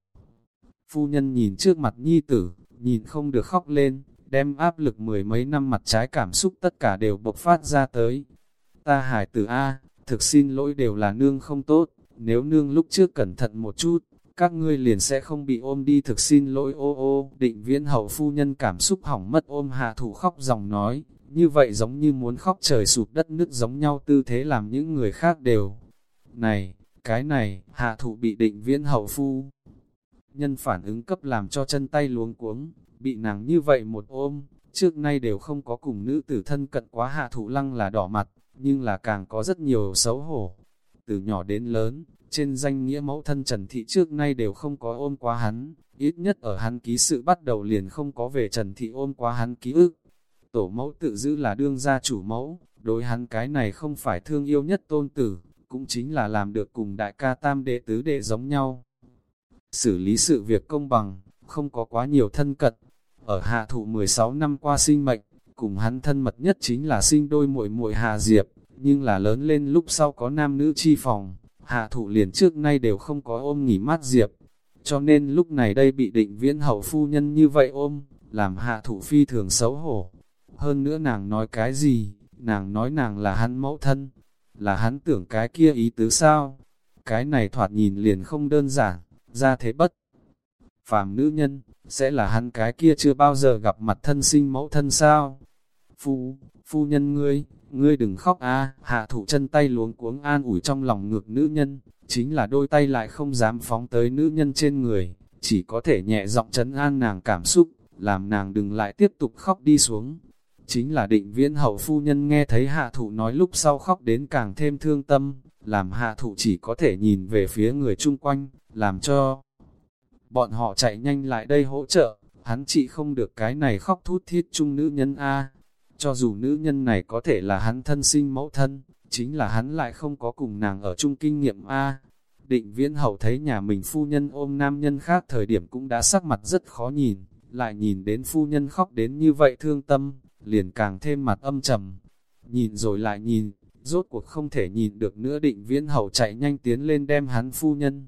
phu nhân nhìn trước mặt nhi tử, nhìn không được khóc lên, đem áp lực mười mấy năm mặt trái cảm xúc tất cả đều bộc phát ra tới. Ta hài tử A, thực xin lỗi, đều là nương không tốt, nếu nương lúc trước cẩn thận một chút, các ngươi liền sẽ không bị ôm đi, thực xin lỗi ô ô. Định Viễn hậu phu nhân cảm xúc hỏng mất ôm Hạ Thụ khóc dòng nói, như vậy giống như muốn khóc trời sụp đất nứt giống nhau, tư thế làm những người khác đều. Này, cái này, Hạ Thụ bị Định Viễn hậu phu nhân phản ứng cấp làm cho chân tay luống cuống, bị nàng như vậy một ôm, trước nay đều không có cùng nữ tử thân cận quá Hạ Thụ lăng là đỏ mặt, nhưng là càng có rất nhiều xấu hổ. Từ nhỏ đến lớn, trên danh nghĩa mẫu thân Trần Thị trước nay đều không có ôm quá hắn, ít nhất ở hắn ký sự bắt đầu liền không có về Trần Thị ôm quá hắn ký ức. Tổ mẫu tự giữ là đương gia chủ mẫu, đối hắn cái này không phải thương yêu nhất tôn tử, cũng chính là làm được cùng đại ca tam đệ tứ đệ giống nhau. Xử lý sự việc công bằng, không có quá nhiều thân cận. Ở Hạ Thụ mười sáu năm qua sinh mệnh, cùng hắn thân mật nhất chính là sinh đôi muội muội Hạ Diệp, nhưng là lớn lên lúc sau có nam nữ chi phòng, Hạ Thụ liền trước nay đều không có ôm nghỉ mát Diệp. Cho nên lúc này đây bị Định Viễn hậu phu nhân như vậy ôm, làm Hạ Thụ phi thường xấu hổ. Hơn nữa nàng nói cái gì? Nàng nói nàng là hắn mẫu thân, là hắn tưởng cái kia ý tứ sao? Cái này thoạt nhìn liền không đơn giản, ra thế bất phàm nữ nhân, sẽ là hắn cái kia chưa bao giờ gặp mặt thân sinh mẫu thân sao? Phu, phu nhân ngươi, ngươi đừng khóc a. Hạ Thụ chân tay luống cuống an ủi trong lòng ngược nữ nhân, chính là đôi tay lại không dám phóng tới nữ nhân trên người, chỉ có thể nhẹ giọng trấn an nàng cảm xúc, làm nàng đừng lại tiếp tục khóc đi xuống. Chính là Định Viễn hậu phu nhân nghe thấy Hạ Thụ nói lúc sau khóc đến càng thêm thương tâm, làm Hạ Thụ chỉ có thể nhìn về phía người chung quanh, làm cho bọn họ chạy nhanh lại đây hỗ trợ, hắn trị không được cái này khóc thút thít chung nữ nhân A. Cho dù nữ nhân này có thể là hắn thân sinh mẫu thân, chính là hắn lại không có cùng nàng ở chung kinh nghiệm A. Định Viễn hậu thấy nhà mình phu nhân ôm nam nhân khác thời điểm cũng đã sắc mặt rất khó nhìn, lại nhìn đến phu nhân khóc đến như vậy thương tâm, liền càng thêm mặt âm trầm. Nhìn rồi lại nhìn, rốt cuộc không thể nhìn được nữa. Định Viễn hậu chạy nhanh tiến lên đem hắn phu nhân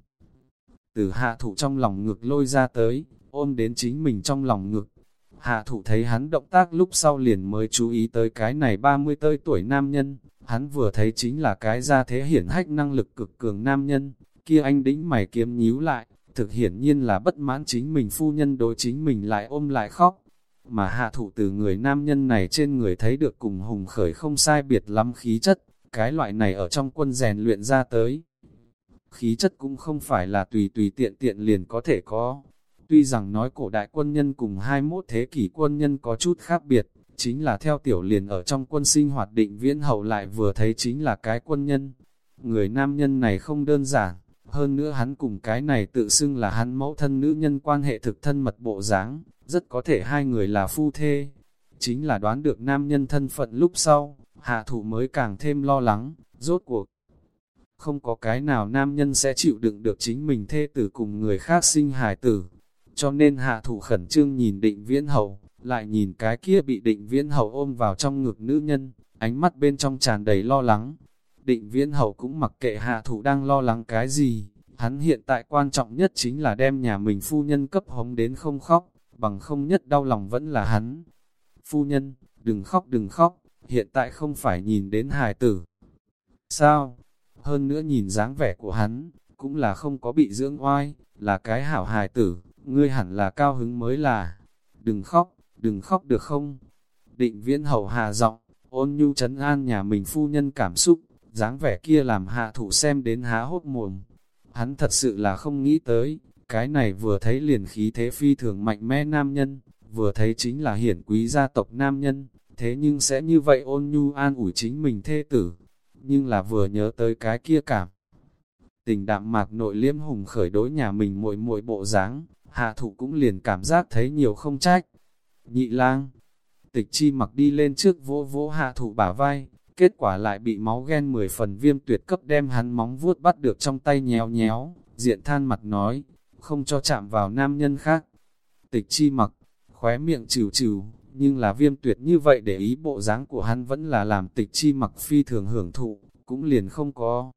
từ Hạ Thụ trong lòng ngực lôi ra tới, ôm đến chính mình trong lòng ngực. Hạ Thụ thấy hắn động tác lúc sau liền mới chú ý tới cái này ba mươi tới tuổi nam nhân, hắn vừa thấy chính là cái gia thế hiển hách năng lực cực cường nam nhân, kia anh đĩnh mày kiếm nhíu lại, thực hiển nhiên là bất mãn chính mình phu nhân đối chính mình lại ôm lại khóc. Mà Hạ Thụ từ người nam nhân này trên người thấy được cùng Hùng Khởi không sai biệt lắm khí chất, cái loại này ở trong quân rèn luyện ra tới. Khí chất cũng không phải là tùy tùy tiện tiện liền có thể có. Tuy rằng nói cổ đại quân nhân cùng hai mươi mốt thế kỷ quân nhân có chút khác biệt, chính là theo tiểu liền ở trong quân sinh hoạt Định Viễn Hậu lại vừa thấy chính là cái quân nhân. Người nam nhân này không đơn giản, hơn nữa hắn cùng cái này tự xưng là hắn mẫu thân nữ nhân quan hệ thực thân mật bộ dáng, rất có thể hai người là phu thê. Chính là đoán được nam nhân thân phận lúc sau, Hạ Thụ mới càng thêm lo lắng, rốt cuộc. Không có cái nào nam nhân sẽ chịu đựng được chính mình thê tử cùng người khác sinh hài tử. Cho nên Hạ Thụ khẩn trương nhìn Định Viễn Hậu, lại nhìn cái kia bị Định Viễn Hậu ôm vào trong ngực nữ nhân, ánh mắt bên trong tràn đầy lo lắng. Định Viễn Hậu cũng mặc kệ Hạ Thụ đang lo lắng cái gì, hắn hiện tại quan trọng nhất chính là đem nhà mình phu nhân cấp hống đến không khóc, bằng không nhất đau lòng vẫn là hắn. Phu nhân, đừng khóc đừng khóc, hiện tại không phải nhìn đến hài tử. Sao? Hơn nữa nhìn dáng vẻ của hắn, cũng là không có bị dưỡng oai, là cái hảo hài tử, ngươi hẳn là cao hứng mới là. Đừng khóc, đừng khóc được không? Định Viễn Hậu hà giọng, ôn nhu trấn an nhà mình phu nhân cảm xúc, dáng vẻ kia làm Hạ Thụ xem đến há hốt mồm. Hắn thật sự là không nghĩ tới, cái này vừa thấy liền khí thế phi thường mạnh mẽ nam nhân, vừa thấy chính là hiển quý gia tộc nam nhân, thế nhưng sẽ như vậy ôn nhu an ủi chính mình thê tử. Nhưng là vừa nhớ tới cái kia cảm. Tình đạm mạc nội liêm hùng khởi đối nhà mình muội muội bộ dáng, Hạ Thụ cũng liền cảm giác thấy nhiều không trách. Nhị lang, Tịch Chi Mặc đi lên trước vỗ vỗ Hạ Thụ bả vai, kết quả lại bị máu ghen mười phần Viêm Tuyệt cấp đem hắn móng vuốt bắt được trong tay nhéo nhéo, diện than mặt nói, không cho chạm vào nam nhân khác. Tịch Chi Mặc, khóe miệng trừ trừ, nhưng là Viêm Tuyệt như vậy để ý bộ dáng của hắn vẫn là làm Tịch Chi Mặc phi thường hưởng thụ, cũng liền không có.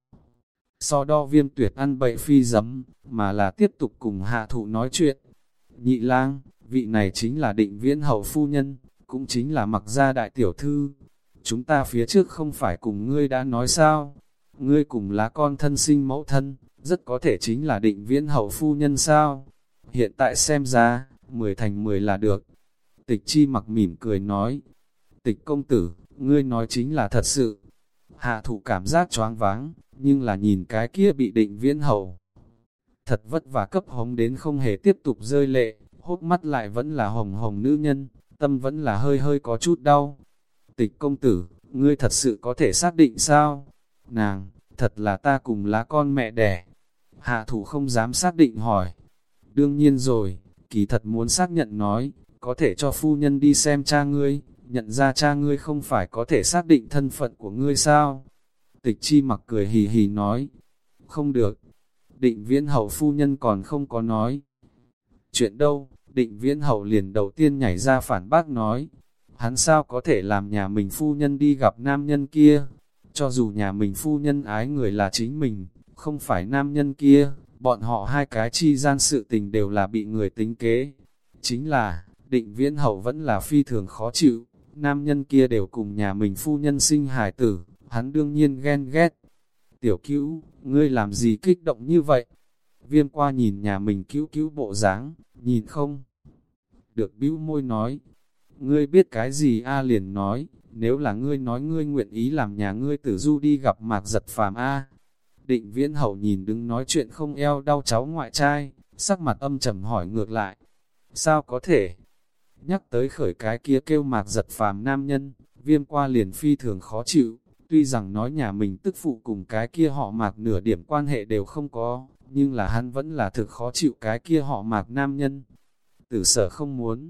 So đo Viêm Tuyệt ăn bậy phi giấm, mà là tiếp tục cùng Hạ Thụ nói chuyện. Nhị lang, vị này chính là Định Viễn Hậu phu nhân, cũng chính là Mặc gia đại tiểu thư. Chúng ta phía trước không phải cùng ngươi đã nói sao? Ngươi cùng lá con thân sinh mẫu thân, rất có thể chính là Định Viễn Hậu phu nhân sao? Hiện tại xem ra, mười thành mười là được. Tịch Chi Mặc mỉm cười nói, Tịch công tử, ngươi nói chính là thật sự. Hạ Thụ cảm giác choáng váng, nhưng là nhìn cái kia bị Định Viễn Hậu thật vất vả cấp hống đến không hề tiếp tục rơi lệ, hốt mắt lại vẫn là hồng hồng nữ nhân, tâm vẫn là hơi hơi có chút đau. Tịch công tử, ngươi thật sự có thể xác định sao? Nàng, thật là ta cùng lá con mẹ đẻ. Hạ Thụ không dám xác định hỏi. Đương nhiên rồi, kỳ thật muốn xác nhận nói, có thể cho phu nhân đi xem cha ngươi, nhận ra cha ngươi không phải có thể xác định thân phận của ngươi sao? Tịch Chi Mặc cười hì hì nói, không được. Định Viễn Hậu phu nhân còn không có nói chuyện đâu, Định Viễn Hậu liền đầu tiên nhảy ra phản bác nói, hắn sao có thể làm nhà mình phu nhân đi gặp nam nhân kia, cho dù nhà mình phu nhân ái người là chính mình, không phải nam nhân kia, bọn họ hai cái chi gian sự tình đều là bị người tính kế. Chính là, Định Viễn Hậu vẫn là phi thường khó chịu, nam nhân kia đều cùng nhà mình phu nhân sinh hài tử, hắn đương nhiên ghen ghét. Tiểu Cữu, ngươi làm gì kích động như vậy? Viêm qua nhìn nhà mình Cữu Cữu bộ dáng, nhìn không được bĩu môi nói, ngươi biết cái gì a? Liền nói, nếu là ngươi nói ngươi nguyện ý làm nhà ngươi Tử Du đi gặp Mạc Giật Phàm a. Định Viễn Hậu nhìn đứng nói chuyện không eo đau cháu ngoại trai, sắc mặt âm trầm hỏi ngược lại, sao có thể? Nhắc tới khởi cái kia kêu Mạc Giật Phàm nam nhân, Viêm qua liền phi thường khó chịu, tuy rằng nói nhà mình tức phụ cùng cái kia họ Mạc nửa điểm quan hệ đều không có, nhưng là hắn vẫn là thực khó chịu cái kia họ Mạc nam nhân. Tử Sở không muốn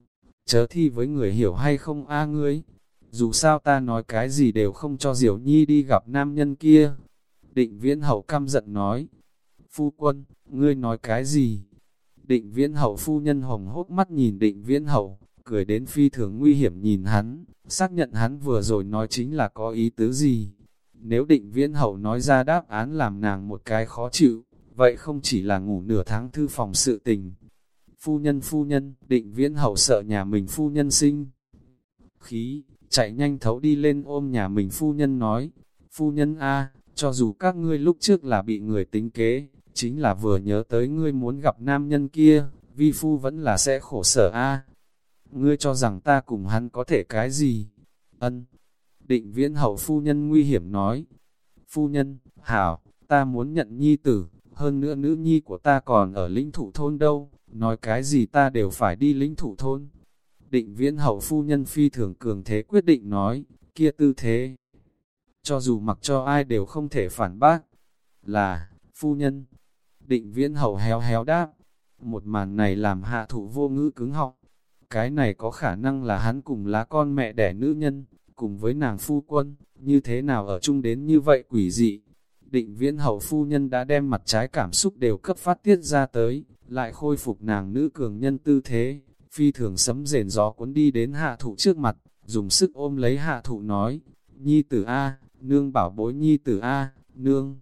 chớ thi với người hiểu hay không a ngươi, dù sao ta nói cái gì đều không cho Diệu Nhi đi gặp nam nhân kia. Định Viễn Hậu căm giận nói, phu quân, ngươi nói cái gì? Định Viễn Hậu phu nhân hồng hốt mắt nhìn Định Viễn Hậu, cười đến phi thường nguy hiểm nhìn hắn, xác nhận hắn vừa rồi nói chính là có ý tứ gì. Nếu Định Viễn Hậu nói ra đáp án làm nàng một cái khó chịu, vậy không chỉ là ngủ nửa tháng thư phòng sự tình. Phu nhân phu nhân, Định Viễn Hậu sợ nhà mình phu nhân sinh khí, chạy nhanh thấu đi lên ôm nhà mình phu nhân nói, phu nhân a, cho dù các ngươi lúc trước là bị người tính kế, chính là vừa nhớ tới ngươi muốn gặp nam nhân kia, vi phu vẫn là sẽ khổ sở a. Ngươi cho rằng ta cùng hắn có thể cái gì? Ân. Định Viễn Hậu phu nhân nguy hiểm nói, phu nhân, hảo, ta muốn nhận nhi tử, hơn nữa nữ nhi của ta còn ở lĩnh thủ thôn đâu, nói cái gì ta đều phải đi lĩnh thủ thôn. Định Viễn hậu phu nhân phi thường cường thế quyết định nói, kia tư thế. Cho dù mặc cho ai đều không thể phản bác. Là, phu nhân. Định Viễn hậu héo héo đáp. Một màn này làm Hạ Thụ vô ngữ cứng họng. Cái này có khả năng là hắn cùng lá con mẹ đẻ nữ nhân, cùng với nàng phu quân, như thế nào ở chung đến như vậy quỷ dị. Định Viễn hậu phu nhân đã đem mặt trái cảm xúc đều cấp phát tiết ra tới, lại khôi phục nàng nữ cường nhân tư thế, phi thường sấm rền gió cuốn đi đến Hạ Thụ trước mặt, dùng sức ôm lấy Hạ Thụ nói, Nhi tử A, nương bảo bối Nhi tử A, nương.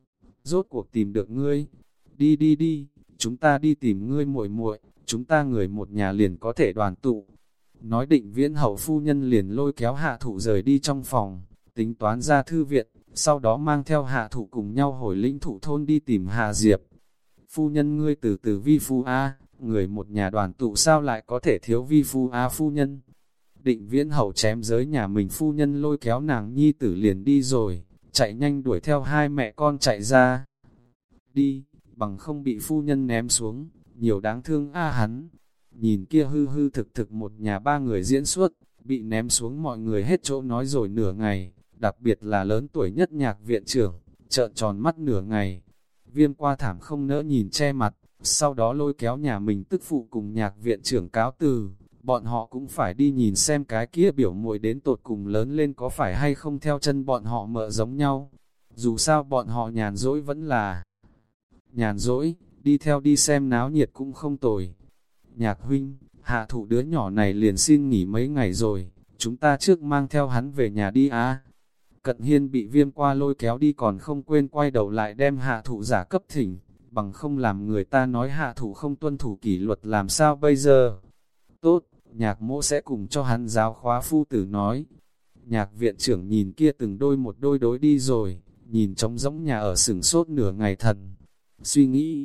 Rốt cuộc tìm được ngươi, đi đi đi, chúng ta đi tìm ngươi muội muội, chúng ta người một nhà liền có thể đoàn tụ. Nói Định Viễn hậu phu nhân liền lôi kéo Hạ Thụ rời đi trong phòng, tính toán ra thư viện, sau đó mang theo Hạ Thụ cùng nhau hồi Lĩnh Thụ thôn đi tìm Hà Diệp. Phu nhân ngươi từ từ vi phu A, người một nhà đoàn tụ sao lại có thể thiếu vi phu A phu nhân. Định Viễn hậu chém giới nhà mình phu nhân lôi kéo nàng nhi tử liền đi rồi, chạy nhanh đuổi theo hai mẹ con chạy ra. Đi, bằng không bị phu nhân ném xuống, nhiều đáng thương A hắn. Nhìn kia hư hư thực thực một nhà ba người diễn xuất, bị ném xuống mọi người hết chỗ nói rồi nửa ngày, đặc biệt là lớn tuổi nhất Nhạc viện trưởng, trợn tròn mắt nửa ngày. Viêm qua thảm không nỡ nhìn che mặt, sau đó lôi kéo nhà mình tức phụ cùng Nhạc viện trưởng cáo từ, bọn họ cũng phải đi nhìn xem cái kia biểu muội đến tột cùng lớn lên có phải hay không theo chân bọn họ mợ giống nhau. Dù sao bọn họ nhàn rỗi vẫn là nhàn rỗi, đi theo đi xem náo nhiệt cũng không tồi. Nhạc huynh, Hạ Thụ đứa nhỏ này liền xin nghỉ mấy ngày rồi, chúng ta trước mang theo hắn về nhà đi á. Cận Hiên bị Viêm qua lôi kéo đi còn không quên quay đầu lại đem Hạ Thụ giả cấp thỉnh, bằng không làm người ta nói Hạ Thụ không tuân thủ kỷ luật làm sao bây giờ. Tốt, Nhạc mỗ sẽ cùng cho hắn giáo khóa phu tử nói. Nhạc viện trưởng nhìn kia từng đôi một đôi đối đi rồi, nhìn trống rỗng nhà ở sửng sốt nửa ngày thần. Suy nghĩ,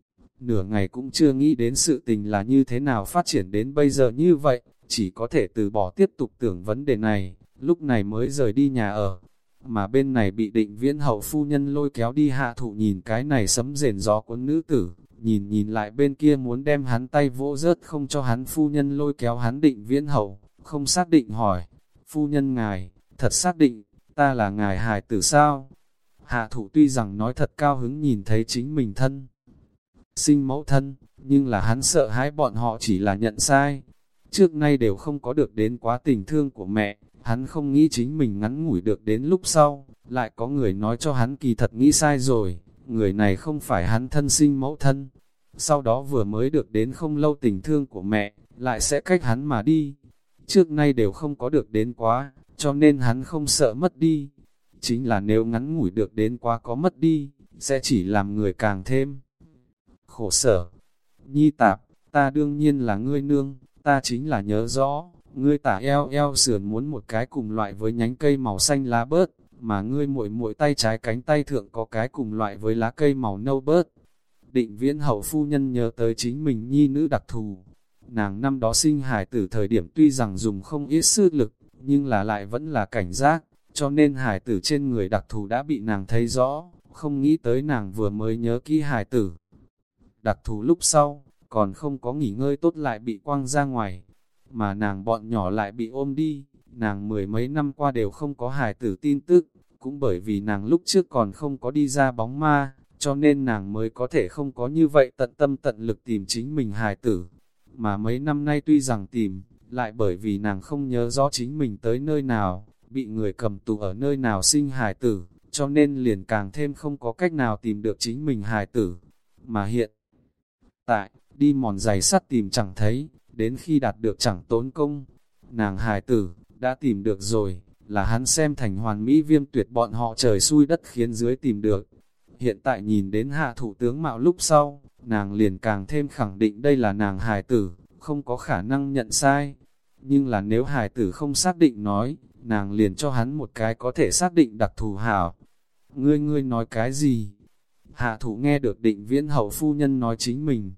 nửa ngày cũng chưa nghĩ đến sự tình là như thế nào phát triển đến bây giờ như vậy, chỉ có thể từ bỏ tiếp tục tưởng vấn đề này, lúc này mới rời đi nhà ở. Mà bên này bị Định Viễn hậu phu nhân lôi kéo đi Hạ Thụ nhìn cái này sấm rền gió cuốn nữ tử, nhìn nhìn lại bên kia muốn đem hắn tay vỗ rớt không cho hắn phu nhân lôi kéo hắn Định Viễn hậu, không xác định hỏi, phu nhân ngài, thật xác định, ta là ngài hài tử sao? Hạ Thụ tuy rằng nói thật cao hứng nhìn thấy chính mình thân, sinh mẫu thân, nhưng là hắn sợ hãi bọn họ chỉ là nhận sai. Trước nay đều không có được đến quá tình thương của mẹ, hắn không nghĩ chính mình ngắn ngủi được đến lúc sau, lại có người nói cho hắn kỳ thật nghĩ sai rồi, người này không phải hắn thân sinh mẫu thân. Sau đó vừa mới được đến không lâu tình thương của mẹ, lại sẽ cách hắn mà đi. Trước nay đều không có được đến quá, cho nên hắn không sợ mất đi. Chính là nếu ngắn ngủi được đến quá có mất đi, sẽ chỉ làm người càng thêm khổ sở. Nhi tạp, ta đương nhiên là ngươi nương, ta chính là nhớ rõ, ngươi tả eo eo sườn muốn một cái cùng loại với nhánh cây màu xanh lá bớt, mà ngươi muội muội tay trái cánh tay thượng có cái cùng loại với lá cây màu nâu bớt. Định Viễn hậu phu nhân nhớ tới chính mình nhi nữ đặc thù. Nàng năm đó sinh hải tử thời điểm tuy rằng dùng không ít sức lực, nhưng là lại vẫn là cảnh giác, cho nên hải tử trên người đặc thù đã bị nàng thấy rõ, không nghĩ tới nàng vừa mới nhớ kỹ hải tử. Đặc thù lúc sau, còn không có nghỉ ngơi tốt lại bị quăng ra ngoài, mà nàng bọn nhỏ lại bị ôm đi, nàng mười mấy năm qua đều không có hài tử tin tức, cũng bởi vì nàng lúc trước còn không có đi ra bóng ma, cho nên nàng mới có thể không có như vậy tận tâm tận lực tìm chính mình hài tử. Mà mấy năm nay tuy rằng tìm, lại bởi vì nàng không nhớ rõ chính mình tới nơi nào, bị người cầm tù ở nơi nào sinh hài tử, cho nên liền càng thêm không có cách nào tìm được chính mình hài tử. Mà hiện tại, đi mòn giày sắt tìm chẳng thấy, đến khi đạt được chẳng tốn công. Nàng hài tử, đã tìm được rồi, là hắn xem thành hoàn mỹ Viêm Tuyệt bọn họ trời xui đất khiến dưới tìm được. Hiện tại nhìn đến Hạ Thụ tướng mạo lúc sau, nàng liền càng thêm khẳng định đây là nàng hài tử, không có khả năng nhận sai. Nhưng là nếu hài tử không xác định nói, nàng liền cho hắn một cái có thể xác định đặc thù hảo. Ngươi ngươi nói cái gì? Hạ Thụ nghe được Định Viễn hậu phu nhân nói chính mình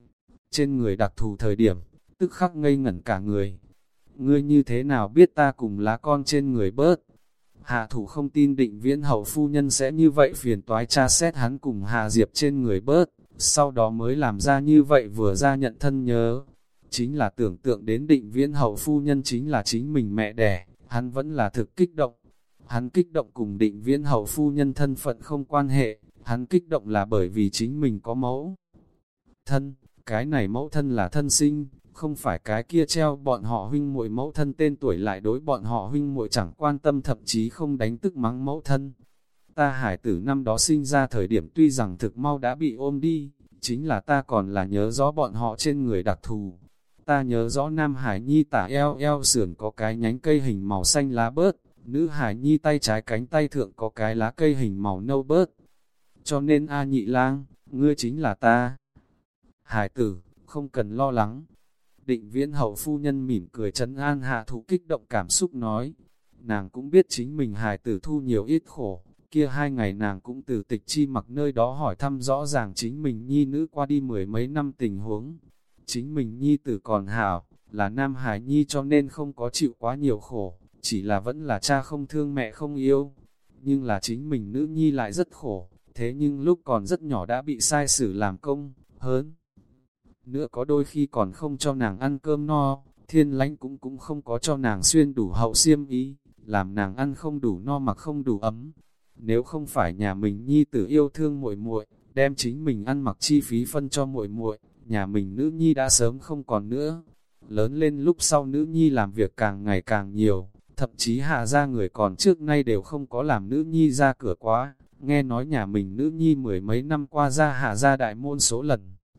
trên người đặc thù thời điểm, tức khắc ngây ngẩn cả người. Ngươi như thế nào biết ta cùng lá con trên người bớt? Hạ Thụ không tin Định Viễn hậu phu nhân sẽ như vậy phiền toái tra xét hắn cùng Hà Diệp trên người bớt, sau đó mới làm ra như vậy vừa ra nhận thân nhớ. chính là tưởng tượng đến Định Viễn hậu phu nhân chính là chính mình mẹ đẻ, hắn vẫn là thực kích động. Hắn kích động cùng Định Viễn hậu phu nhân thân phận không quan hệ, hắn kích động là bởi vì chính mình có mẫu thân, cái này mẫu thân là thân sinh, không phải cái kia treo bọn họ huynh muội mẫu thân tên tuổi lại đối bọn họ huynh muội chẳng quan tâm, thậm chí không đánh tức mắng mẫu thân. Ta hải tử năm đó sinh ra thời điểm tuy rằng thực mau đã bị ôm đi, chính là ta còn là nhớ rõ bọn họ trên người đặc thù. Ta nhớ rõ Nam Hải Nhi tả eo eo sườn có cái nhánh cây hình màu xanh lá bớt, nữ Hải Nhi tay trái cánh tay thượng có cái lá cây hình màu nâu bớt. Cho nên A Nhị Lang, ngươi chính là ta. Hải tử, không cần lo lắng. Định Viễn hậu phu nhân mỉm cười trấn an Hạ Thụ kích động cảm xúc nói. Nàng cũng biết chính mình hài tử thu nhiều ít khổ, kia hai ngày nàng cũng từ Tịch Chi Mặc nơi đó hỏi thăm rõ ràng chính mình nhi nữ qua đi mười mấy năm tình huống. Chính mình nhi tử còn hảo, là nam hải nhi cho nên không có chịu quá nhiều khổ, chỉ là vẫn là cha không thương mẹ không yêu. Nhưng là chính mình nữ nhi lại rất khổ, thế nhưng lúc còn rất nhỏ đã bị sai xử làm công, hơn nữa có đôi khi còn không cho nàng ăn cơm no, Thiên Lãnh cũng cũng không có cho nàng xuyên đủ hậu xiêm y, làm nàng ăn không đủ no mặc không đủ ấm. Nếu không phải nhà mình nhi tử yêu thương muội muội, đem chính mình ăn mặc chi phí phân cho muội muội, nhà mình nữ nhi đã sớm không còn nữa. Lớn lên lúc sau nữ nhi làm việc càng ngày càng nhiều, thậm chí Hạ gia người còn trước nay đều không có làm nữ nhi ra cửa quá. Nghe nói nhà mình nữ nhi mười mấy năm qua ra Hạ gia đại môn số lần,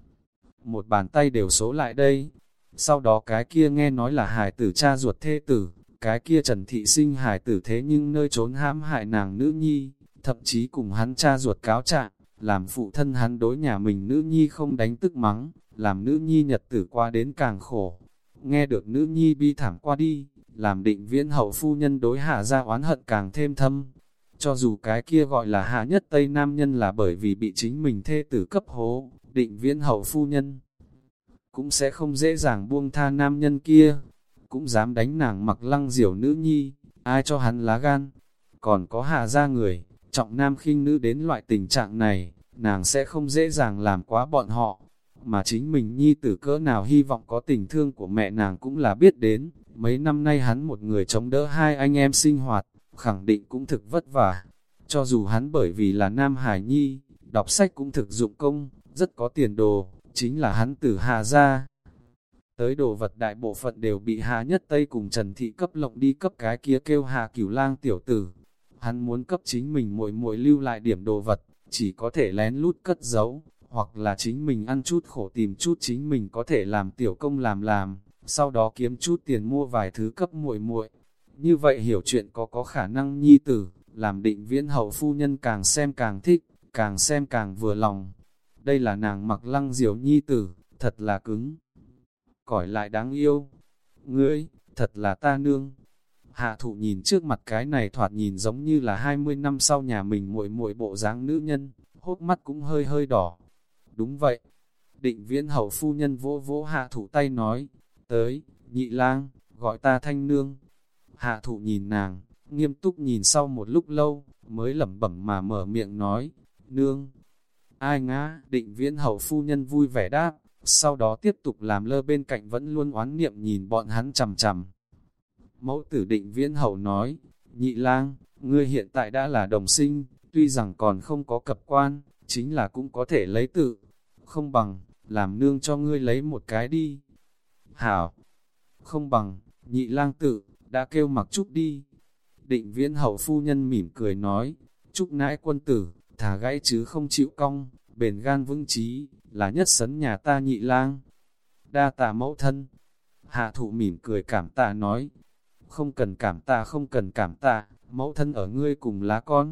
một bàn tay đều số lại đây. Sau đó cái kia nghe nói là hài tử cha ruột thê tử, cái kia Trần Thị sinh hài tử thế nhưng nơi trốn hãm hại nàng nữ nhi, thậm chí cùng hắn cha ruột cáo trạng, làm phụ thân hắn đối nhà mình nữ nhi không đánh tức mắng, làm nữ nhi nhật tử qua đến càng khổ. Nghe được nữ nhi bi thảm qua đi, làm Định Viễn hậu phu nhân đối Hạ gia oán hận càng thêm thâm. Cho dù cái kia gọi là Hạ Nhất Tây nam nhân là bởi vì bị chính mình thê tử cấp hố, Định Viễn hậu phu nhân cũng sẽ không dễ dàng buông tha nam nhân kia, cũng dám đánh nàng Mặc Lăng Diểu nữ nhi, ai cho hắn lá gan. Còn có Hạ gia người, trọng nam khinh nữ đến loại tình trạng này, nàng sẽ không dễ dàng làm quá bọn họ. Mà chính mình nhi tử cỡ nào hy vọng có tình thương của mẹ nàng cũng là biết đến, mấy năm nay hắn một người chống đỡ hai anh em sinh hoạt, khẳng định cũng thực vất vả. Cho dù hắn bởi vì là nam hải nhi, đọc sách cũng thực dụng công, rất có tiền đồ, chính là hắn từ Hạ gia tới đồ vật đại bộ phận đều bị Hạ Nhất Tây cùng Trần Thị cấp lộng đi cấp cái kia kêu Hạ Cửu Lang tiểu tử. Hắn muốn cấp chính mình muội muội lưu lại điểm đồ vật, chỉ có thể lén lút cất giấu, hoặc là chính mình ăn chút khổ tìm chút chính mình có thể làm tiểu công làm làm, sau đó kiếm chút tiền mua vài thứ cấp muội muội. Như vậy hiểu chuyện có có khả năng nhi tử, làm Định Viễn hậu phu nhân càng xem càng thích, càng xem càng vừa lòng. Đây là nàng Mặc Lăng Diểu nhi tử, thật là cứng cỏi lại đáng yêu. Ngươi, thật là ta nương. Hạ Thụ nhìn trước mặt cái này thoạt nhìn giống như là hai mươi năm sau nhà mình muội muội bộ dáng nữ nhân, hốc mắt cũng hơi hơi đỏ. Đúng vậy. Định Viễn hậu phu nhân vỗ vỗ Hạ Thụ tay nói, tới, Nhị Lang, gọi ta thanh nương. Hạ Thụ nhìn nàng, nghiêm túc nhìn sau một lúc lâu, mới lẩm bẩm mà mở miệng nói, nương. Ai ngã, Định Viễn hậu phu nhân vui vẻ đáp, sau đó tiếp tục làm lơ bên cạnh vẫn luôn oán niệm nhìn bọn hắn chằm chằm. Mẫu tử Định Viễn hậu nói, Nhị Lang, ngươi hiện tại đã là đồng sinh, tuy rằng còn không có cập quan, chính là cũng có thể lấy tự. Không bằng, làm nương cho ngươi lấy một cái đi. Hảo, không bằng, Nhị Lang tự, đã kêu Mặc Trúc đi. Định Viễn hậu phu nhân mỉm cười nói, Trúc nãi quân tử, thả gãy chứ không chịu cong, bền gan vững chí, là nhất sấn nhà ta Nhị Lang. Đa tạ mẫu thân. Hạ Thụ mỉm cười cảm tạ nói, không cần cảm tạ không cần cảm tạ, mẫu thân ở ngươi cùng lá con.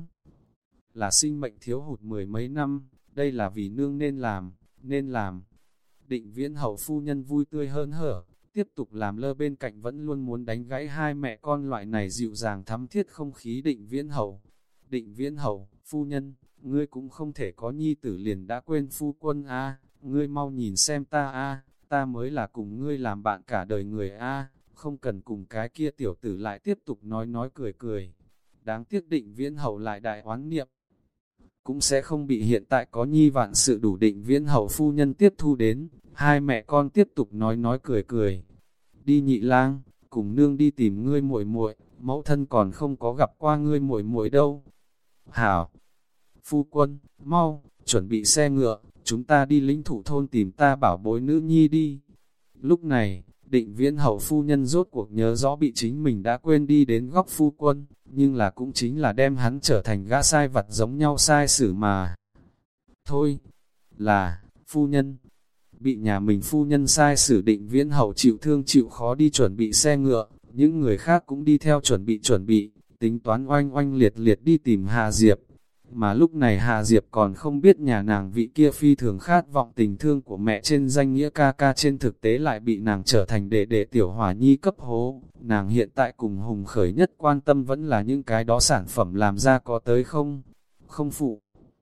Là sinh mệnh thiếu hụt mười mấy năm, đây là vì nương nên làm, nên làm. Định Viễn hậu phu nhân vui tươi hơn hở, tiếp tục làm lơ bên cạnh vẫn luôn muốn đánh gãy hai mẹ con loại này dịu dàng thắm thiết không khí Định Viễn hậu. Định Viễn hậu, phu nhân, ngươi cũng không thể có nhi tử liền đã quên phu quân a, ngươi mau nhìn xem ta a, ta mới là cùng ngươi làm bạn cả đời người a, không cần cùng cái kia tiểu tử lại tiếp tục nói nói cười cười. Đáng tiếc Định Viễn hậu lại đại oán niệm, cũng sẽ không bị hiện tại có nhi vạn sự đủ Định Viễn hậu phu nhân tiếp thu đến, Hai mẹ con tiếp tục nói nói cười cười. Đi nhị lang, cùng nương đi tìm ngươi muội muội, mẫu thân còn không có gặp qua ngươi muội muội đâu. Hảo, phu quân, mau, chuẩn bị xe ngựa, chúng ta đi lĩnh thủ thôn tìm ta bảo bối nữ nhi đi. Lúc này, Định Viễn hậu phu nhân rốt cuộc nhớ rõ bị chính mình đã quên đi đến góc phu quân, nhưng là cũng chính là đem hắn trở thành gã sai vặt giống nhau sai xử mà. Thôi, là, phu nhân, bị nhà mình phu nhân sai xử Định Viễn hậu chịu thương chịu khó đi chuẩn bị xe ngựa, những người khác cũng đi theo chuẩn bị chuẩn bị, tính toán oanh oanh liệt liệt đi tìm Hà Diệp. Mà lúc này Hà Diệp còn không biết nhà nàng vị kia phi thường khát vọng tình thương của mẹ trên danh nghĩa ca ca trên thực tế lại bị nàng trở thành đệ đệ tiểu hỏa nhi cấp hố. Nàng hiện tại cùng Hùng Khởi nhất quan tâm vẫn là những cái đó sản phẩm làm ra có tới không, không phụ.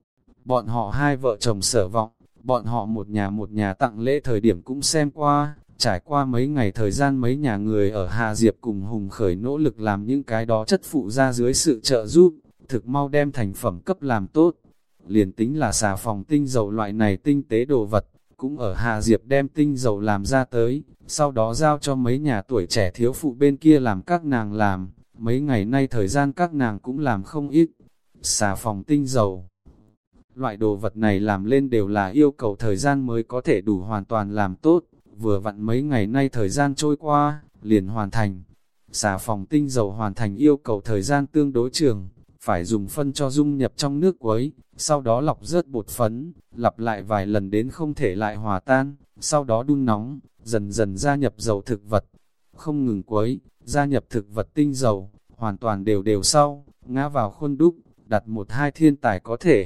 Bọn họ hai vợ chồng sở vọng, bọn họ một nhà một nhà tặng lễ thời điểm cũng xem qua, trải qua mấy ngày thời gian mấy nhà người ở Hà Diệp cùng Hùng Khởi nỗ lực làm những cái đó chất phụ ra dưới sự trợ giúp, thực mau đem thành phẩm cấp làm tốt. Liền tính là xà phòng tinh dầu loại này tinh tế đồ vật, cũng ở Hà Diệp đem tinh dầu làm ra tới, sau đó giao cho mấy nhà tuổi trẻ thiếu phụ bên kia làm các nàng làm, mấy ngày nay thời gian các nàng cũng làm không ít. Xà phòng tinh dầu, loại đồ vật này làm lên đều là yêu cầu thời gian mới có thể đủ hoàn toàn làm tốt, vừa vặn mấy ngày nay thời gian trôi qua, liền hoàn thành. Xà phòng tinh dầu hoàn thành yêu cầu thời gian tương đối trường, phải dùng phân cho dung nhập trong nước quấy, sau đó lọc rớt bột phấn, lặp lại vài lần đến không thể lại hòa tan, sau đó đun nóng, dần dần gia nhập dầu thực vật. Không ngừng quấy, gia nhập thực vật tinh dầu, hoàn toàn đều đều sau, ngã vào khuôn đúc, đặt một hai thiên tài có thể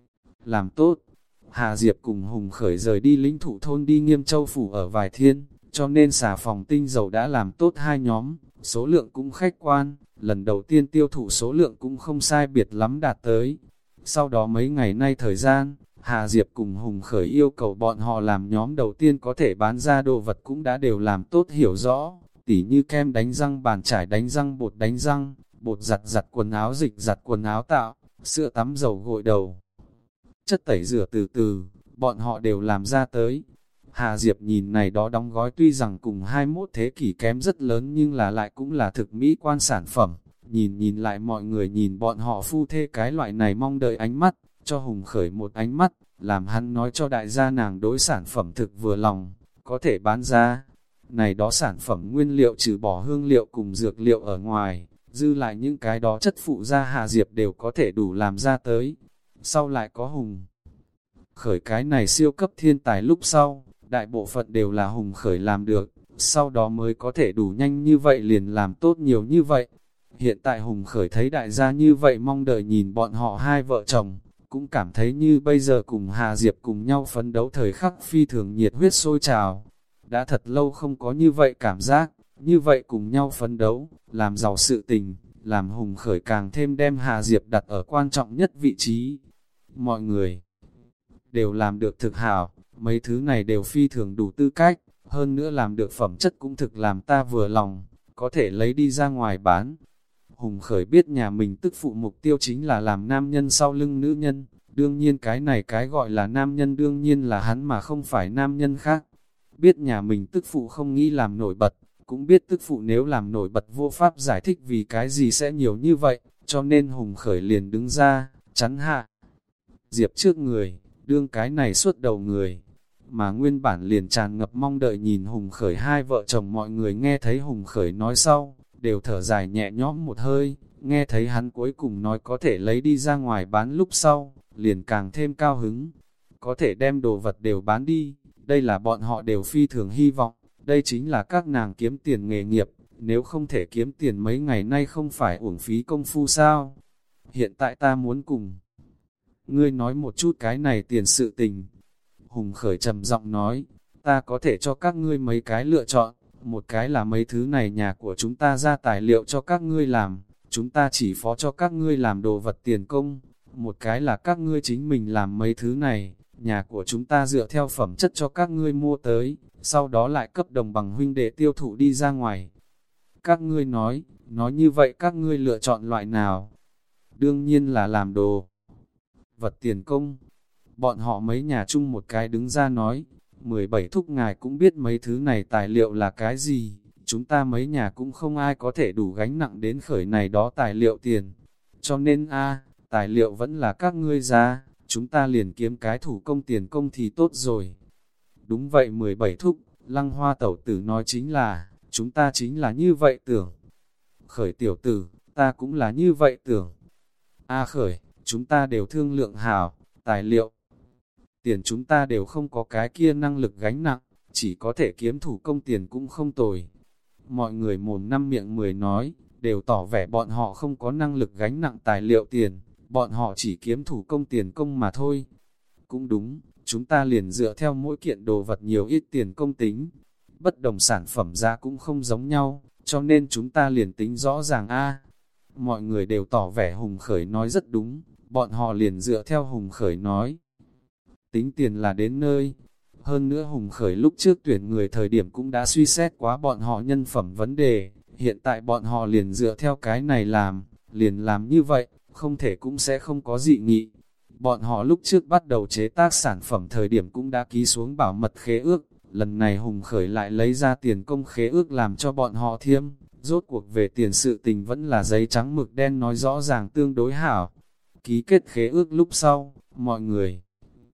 làm tốt. Hà Diệp cùng Hùng Khởi rời đi lĩnh thủ thôn đi Nghiêm Châu phủ ở vài thiên, cho nên xà phòng tinh dầu đã làm tốt hai nhóm, số lượng cũng khách quan, lần đầu tiên tiêu thụ số lượng cũng không sai biệt lắm đạt tới. Sau đó mấy ngày nay thời gian, Hà Diệp cùng Hùng Khởi yêu cầu bọn họ làm nhóm đầu tiên có thể bán ra đồ vật cũng đã đều làm tốt hiểu rõ, tỉ như kem đánh răng, bàn chải đánh răng, bột đánh răng, bột giặt giặt quần áo, dịch giặt quần áo tạo, sữa tắm dầu gội đầu, chất tẩy rửa từ từ, bọn họ đều làm ra tới. Hà Diệp nhìn này đó đóng gói tuy rằng cùng hai mươi mốt thế kỷ kém rất lớn nhưng là lại cũng là thực mỹ quan sản phẩm. Nhìn nhìn lại mọi người nhìn bọn họ phu thê cái loại này mong đợi ánh mắt, cho Hùng Khởi một ánh mắt, làm hắn nói cho đại gia nàng đối sản phẩm thực vừa lòng, có thể bán ra. Này đó sản phẩm nguyên liệu trừ bỏ hương liệu cùng dược liệu ở ngoài, dư lại những cái đó chất phụ gia Hà Diệp đều có thể đủ làm ra tới. Sau lại có Hùng Khởi cái này siêu cấp thiên tài lúc sau, đại bộ phận đều là Hùng Khởi làm được, sau đó mới có thể đủ nhanh như vậy liền làm tốt nhiều như vậy. Hiện tại Hùng Khởi thấy đại gia như vậy mong đợi nhìn bọn họ hai vợ chồng, cũng cảm thấy như bây giờ cùng Hà Diệp cùng nhau phấn đấu thời khắc phi thường nhiệt huyết sôi trào. Đã thật lâu không có như vậy cảm giác, như vậy cùng nhau phấn đấu, làm giàu sự tình, làm Hùng Khởi càng thêm đem Hà Diệp đặt ở quan trọng nhất vị trí. Mọi người đều làm được thực hảo, mấy thứ này đều phi thường đủ tư cách, hơn nữa làm được phẩm chất cũng thực làm ta vừa lòng, có thể lấy đi ra ngoài bán. Hùng Khởi biết nhà mình tức phụ mục tiêu chính là làm nam nhân sau lưng nữ nhân, đương nhiên cái này cái gọi là nam nhân đương nhiên là hắn mà không phải nam nhân khác. Biết nhà mình tức phụ không nghĩ làm nổi bật, cũng biết tức phụ nếu làm nổi bật vô pháp giải thích vì cái gì sẽ nhiều như vậy, cho nên Hùng Khởi liền đứng ra, chắn hạ Diệp trước người, đương cái này suốt đầu người. Mà nguyên bản liền tràn ngập mong đợi nhìn Hùng Khởi hai vợ chồng mọi người nghe thấy Hùng Khởi nói sau, đều thở dài nhẹ nhõm một hơi, nghe thấy hắn cuối cùng nói có thể lấy đi ra ngoài bán lúc sau, liền càng thêm cao hứng. Có thể đem đồ vật đều bán đi, đây là bọn họ đều phi thường hy vọng, đây chính là các nàng kiếm tiền nghề nghiệp, nếu không thể kiếm tiền mấy ngày nay không phải uổng phí công phu sao. Hiện tại ta muốn cùng ngươi nói một chút cái này tiền sự tình. Hùng Khởi trầm giọng nói, ta có thể cho các ngươi mấy cái lựa chọn, một cái là mấy thứ này nhà của chúng ta ra tài liệu cho các ngươi làm, chúng ta chỉ phó cho các ngươi làm đồ vật tiền công, một cái là các ngươi chính mình làm mấy thứ này, nhà của chúng ta dựa theo phẩm chất cho các ngươi mua tới, sau đó lại cấp đồng bằng huynh đệ tiêu thụ đi ra ngoài. Các ngươi nói, nói như vậy các ngươi lựa chọn loại nào? Đương nhiên là làm đồ vật tiền công. Bọn họ mấy nhà chung một cái đứng ra nói, mười bảy thúc ngài cũng biết mấy thứ này tài liệu là cái gì, chúng ta mấy nhà cũng không ai có thể đủ gánh nặng đến khởi này đó tài liệu tiền. Cho nên a tài liệu vẫn là các ngươi ra, chúng ta liền kiếm cái thủ công tiền công thì tốt rồi. Đúng vậy mười bảy thúc, Lăng Hoa tẩu tử nói chính là, chúng ta chính là như vậy tưởng. Khởi tiểu tử, ta cũng là như vậy tưởng. A khởi, chúng ta đều thương lượng hảo, tài liệu, tiền chúng ta đều không có cái kia năng lực gánh nặng, chỉ có thể kiếm thủ công tiền cũng không tồi. Mọi người mồm năm miệng mười nói, đều tỏ vẻ bọn họ không có năng lực gánh nặng tài liệu tiền, bọn họ chỉ kiếm thủ công tiền công mà thôi. Cũng đúng, chúng ta liền dựa theo mỗi kiện đồ vật nhiều ít tiền công tính. Bất đồng sản phẩm giá cũng không giống nhau, cho nên chúng ta liền tính rõ ràng a. Mọi người đều tỏ vẻ Hùng Khởi nói rất đúng, bọn họ liền dựa theo Hùng Khởi nói. Tính tiền là đến nơi. Hơn nữa Hùng Khởi lúc trước tuyển người thời điểm cũng đã suy xét quá bọn họ nhân phẩm vấn đề, hiện tại bọn họ liền dựa theo cái này làm, liền làm như vậy, không thể cũng sẽ không có dị nghị. Bọn họ lúc trước bắt đầu chế tác sản phẩm thời điểm cũng đã ký xuống bảo mật khế ước, lần này Hùng Khởi lại lấy ra tiền công khế ước làm cho bọn họ thiêm, rốt cuộc về tiền sự tình vẫn là giấy trắng mực đen nói rõ ràng tương đối hảo. Ký kết khế ước lúc sau, mọi người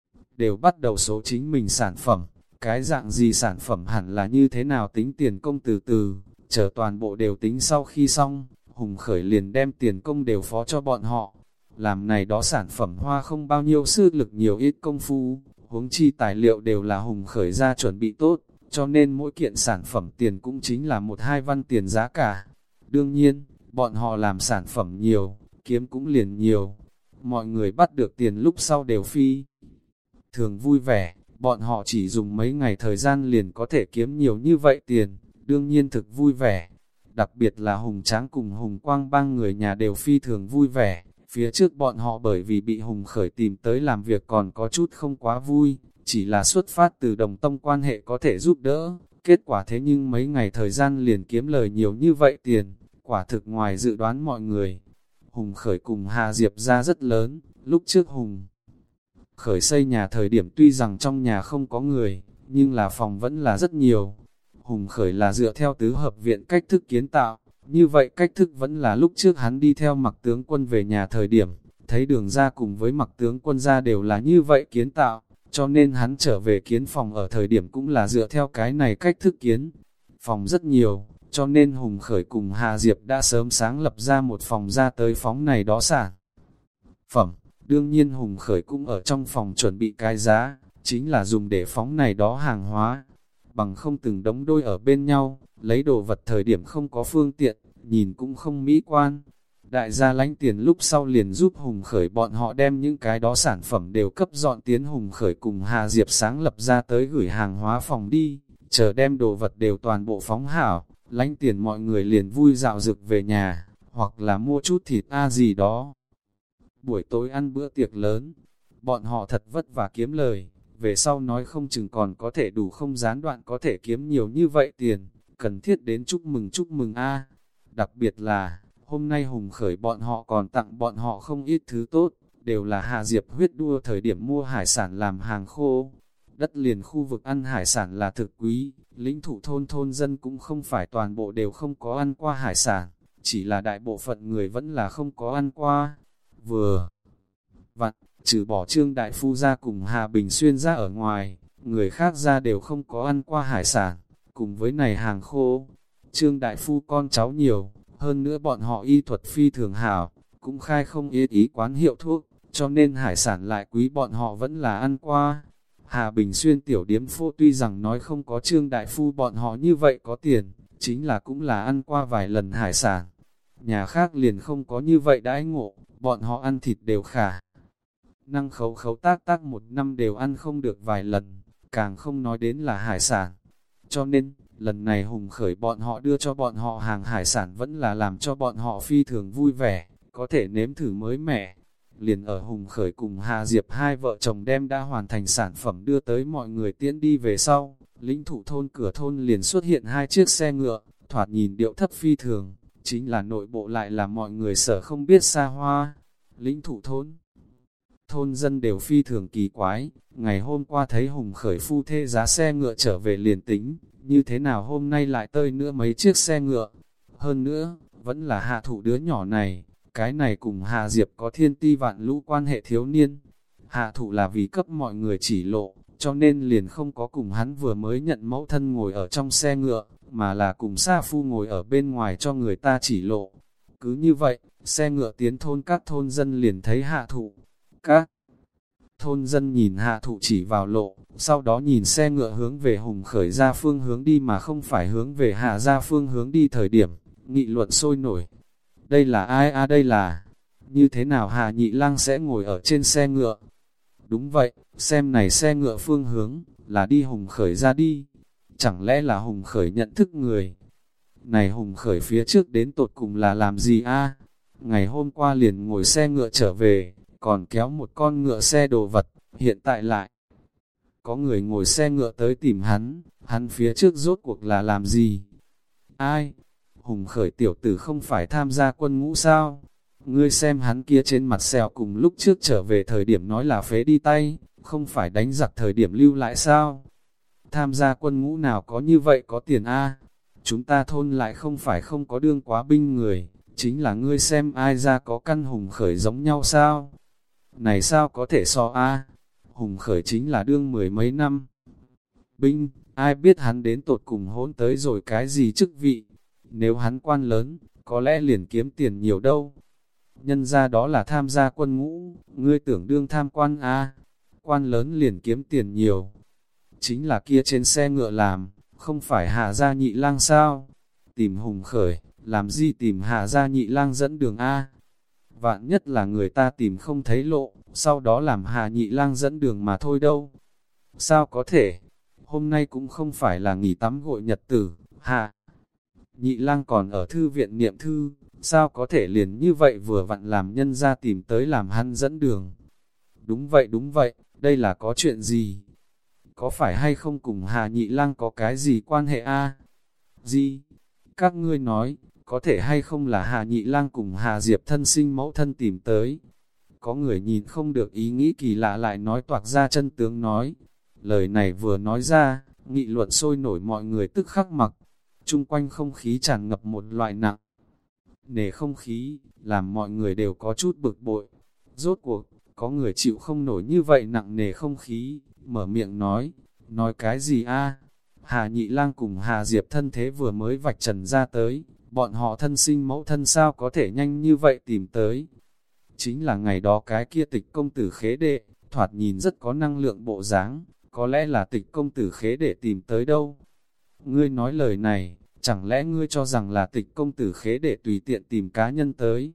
đều bắt đầu số chính mình sản phẩm, cái dạng gì sản phẩm hẳn là như thế nào tính tiền công từ từ, chờ toàn bộ đều tính sau khi xong, Hùng Khởi liền đem tiền công đều phó cho bọn họ. Làm này đó sản phẩm hoa không bao nhiêu sức lực nhiều ít công phu, huống chi tài liệu đều là Hùng Khởi ra chuẩn bị tốt, cho nên mỗi kiện sản phẩm tiền cũng chính là một hai văn tiền giá cả. Đương nhiên, bọn họ làm sản phẩm nhiều, kiếm cũng liền nhiều. Mọi người bắt được tiền lúc sau đều phi thường vui vẻ, bọn họ chỉ dùng mấy ngày thời gian liền có thể kiếm nhiều như vậy tiền, đương nhiên thực vui vẻ. Đặc biệt là Hùng Tráng cùng Hùng Quang Bang người nhà đều phi thường vui vẻ, phía trước bọn họ bởi vì bị Hùng Khởi tìm tới làm việc còn có chút không quá vui, chỉ là xuất phát từ đồng tông quan hệ có thể giúp đỡ, kết quả thế nhưng mấy ngày thời gian liền kiếm lời nhiều như vậy tiền, quả thực ngoài dự đoán mọi người. Hùng Khởi cùng Hà Diệp ra rất lớn, lúc trước Hùng Khởi xây nhà thời điểm tuy rằng trong nhà không có người, nhưng là phòng vẫn là rất nhiều. Hùng Khởi là dựa theo tứ hợp viện cách thức kiến tạo, như vậy cách thức vẫn là lúc trước hắn đi theo Mặc tướng quân về nhà thời điểm, thấy Đường ra cùng với Mặc tướng quân ra đều là như vậy kiến tạo, cho nên hắn trở về kiến phòng ở thời điểm cũng là dựa theo cái này cách thức kiến. Phòng rất nhiều, cho nên Hùng Khởi cùng Hà Diệp đã sớm sáng lập ra một phòng ra tới phóng này đó sản phẩm. Đương nhiên Hùng Khởi cũng ở trong phòng chuẩn bị cái giá, chính là dùng để phóng này đó hàng hóa. Bằng không từng đống đôi ở bên nhau, lấy đồ vật thời điểm không có phương tiện, nhìn cũng không mỹ quan. Đại gia lánh tiền lúc sau liền giúp Hùng Khởi bọn họ đem những cái đó sản phẩm đều cấp dọn tiến Hùng Khởi cùng Hà Diệp sáng lập ra tới gửi hàng hóa phòng đi, chờ đem đồ vật đều toàn bộ phóng hảo, lánh tiền mọi người liền vui dạo dực về nhà, hoặc là mua chút thịt a gì đó. Buổi tối ăn bữa tiệc lớn, bọn họ thật vất vả kiếm lời, về sau nói không chừng còn có thể đủ không gián đoạn có thể kiếm nhiều như vậy tiền, cần thiết đến chúc mừng chúc mừng a. Đặc biệt là, hôm nay Hùng Khởi bọn họ còn tặng bọn họ không ít thứ tốt, đều là Hà Diệp huyết đua thời điểm mua hải sản làm hàng khô. Đất liền khu vực ăn hải sản là thực quý, lĩnh thủ thôn thôn dân cũng không phải toàn bộ đều không có ăn qua hải sản, chỉ là đại bộ phận người vẫn là không có ăn qua. Vừa vặn, trừ bỏ Trương Đại Phu ra cùng Hà Bình Xuyên ra ở ngoài, người khác ra đều không có ăn qua hải sản, cùng với này hàng khô. Trương Đại Phu con cháu nhiều, hơn nữa bọn họ y thuật phi thường hảo, cũng khai không ít ý quán hiệu thuốc, cho nên hải sản lại quý bọn họ vẫn là ăn qua. Hà Bình Xuyên tiểu điếm phô tuy rằng nói không có Trương Đại Phu bọn họ như vậy có tiền, chính là cũng là ăn qua vài lần hải sản. Nhà khác liền không có như vậy đãi ngộ, bọn họ ăn thịt đều khả. Năng khấu khấu tác tác một năm đều ăn không được vài lần, càng không nói đến là hải sản. Cho nên, lần này Hùng Khởi bọn họ đưa cho bọn họ hàng hải sản vẫn là làm cho bọn họ phi thường vui vẻ, có thể nếm thử mới mẻ. Liền ở Hùng Khởi cùng Hà Diệp hai vợ chồng đem đã hoàn thành sản phẩm đưa tới mọi người tiễn đi về sau, lĩnh thủ thôn cửa thôn liền xuất hiện hai chiếc xe ngựa, thoạt nhìn điệu thấp phi thường, chính là nội bộ lại là mọi người sợ không biết xa hoa. Lĩnh thủ thôn Thôn dân đều phi thường kỳ quái, ngày hôm qua thấy Hùng Khởi phu thê giá xe ngựa trở về liền tính, như thế nào hôm nay lại tơi nữa mấy chiếc xe ngựa. Hơn nữa, vẫn là Hạ Thụ đứa nhỏ này, cái này cùng Hạ Diệp có thiên ti vạn lũ quan hệ thiếu niên. Hạ Thụ là vì cấp mọi người chỉ lộ, cho nên liền không có cùng hắn vừa mới nhận mẫu thân ngồi ở trong xe ngựa, mà là cùng Sa Phu ngồi ở bên ngoài cho người ta chỉ lộ. Cứ như vậy, xe ngựa tiến thôn các thôn dân liền thấy Hạ Thụ. Các thôn dân nhìn Hạ Thụ chỉ vào lộ, sau đó nhìn xe ngựa hướng về Hùng Khởi ra phương hướng đi mà không phải hướng về Hạ ra phương hướng đi thời điểm, nghị luận sôi nổi. Đây là ai a à, đây là, như thế nào Hạ Nhị Lang sẽ ngồi ở trên xe ngựa? Đúng vậy, xem này xe ngựa phương hướng, là đi Hùng Khởi ra đi. Chẳng lẽ là Hùng Khởi nhận thức người? Này Hùng Khởi phía trước đến tột cùng là làm gì a? Ngày hôm qua liền ngồi xe ngựa trở về, còn kéo một con ngựa xe đồ vật, hiện tại lại có người ngồi xe ngựa tới tìm hắn, hắn phía trước rốt cuộc là làm gì? Ai? Hùng Khởi tiểu tử không phải tham gia quân ngũ sao? Ngươi xem hắn kia trên mặt sẹo cùng lúc trước trở về thời điểm nói là phế đi tay, không phải đánh giặc thời điểm lưu lại sao? Tham gia quân ngũ nào có như vậy có tiền a? Chúng ta thôn lại không phải không có đương quá binh người, chính là ngươi xem ai ra có căn Hùng Khởi giống nhau sao? Này sao có thể so a? Hùng Khởi chính là đương mười mấy năm binh, ai biết hắn đến tột cùng hỗn tới rồi cái gì chức vị? Nếu hắn quan lớn, có lẽ liền kiếm tiền nhiều đâu. Nhân ra đó là tham gia quân ngũ, ngươi tưởng đương tham quan a? Quan lớn liền kiếm tiền nhiều. Chính là kia trên xe ngựa làm, không phải Hạ gia Nhị Lang sao? Tìm Hùng Khởi, làm gì tìm Hạ gia Nhị Lang dẫn đường a? Vạn nhất là người ta tìm không thấy lộ, sau đó làm Hạ Nhị Lang dẫn đường mà thôi đâu. Sao có thể? Hôm nay cũng không phải là nghỉ tắm gội nhật tử, Hạ Nhị Lang còn ở thư viện niệm thư, sao có thể liền như vậy vừa vặn làm nhân ra tìm tới làm hắn dẫn đường. Đúng vậy đúng vậy, đây là có chuyện gì? Có phải hay không cùng Hạ Nhị Lang có cái gì quan hệ a? Gì? Các ngươi nói, có thể hay không là Hạ Nhị Lang cùng Hạ Diệp thân sinh mẫu thân tìm tới? Có người nhìn không được ý nghĩ kỳ lạ lại nói toạc ra chân tướng nói. Lời này vừa nói ra, nghị luận sôi nổi mọi người tức khắc mặc. Chung quanh không khí tràn ngập một loại nặng nề không khí, làm mọi người đều có chút bực bội. Rốt cuộc, có người chịu không nổi như vậy nặng nề không khí, mở miệng nói, nói cái gì a? Hà Nhị Lang cùng Hà Diệp thân thế vừa mới vạch trần ra tới, bọn họ thân sinh mẫu thân sao có thể nhanh như vậy tìm tới. Chính là ngày đó cái kia Tịch công tử khế đệ, thoạt nhìn rất có năng lượng bộ dáng, có lẽ là Tịch công tử khế đệ tìm tới đâu. Ngươi nói lời này, chẳng lẽ ngươi cho rằng là Tịch công tử khế đệ tùy tiện tìm cá nhân tới?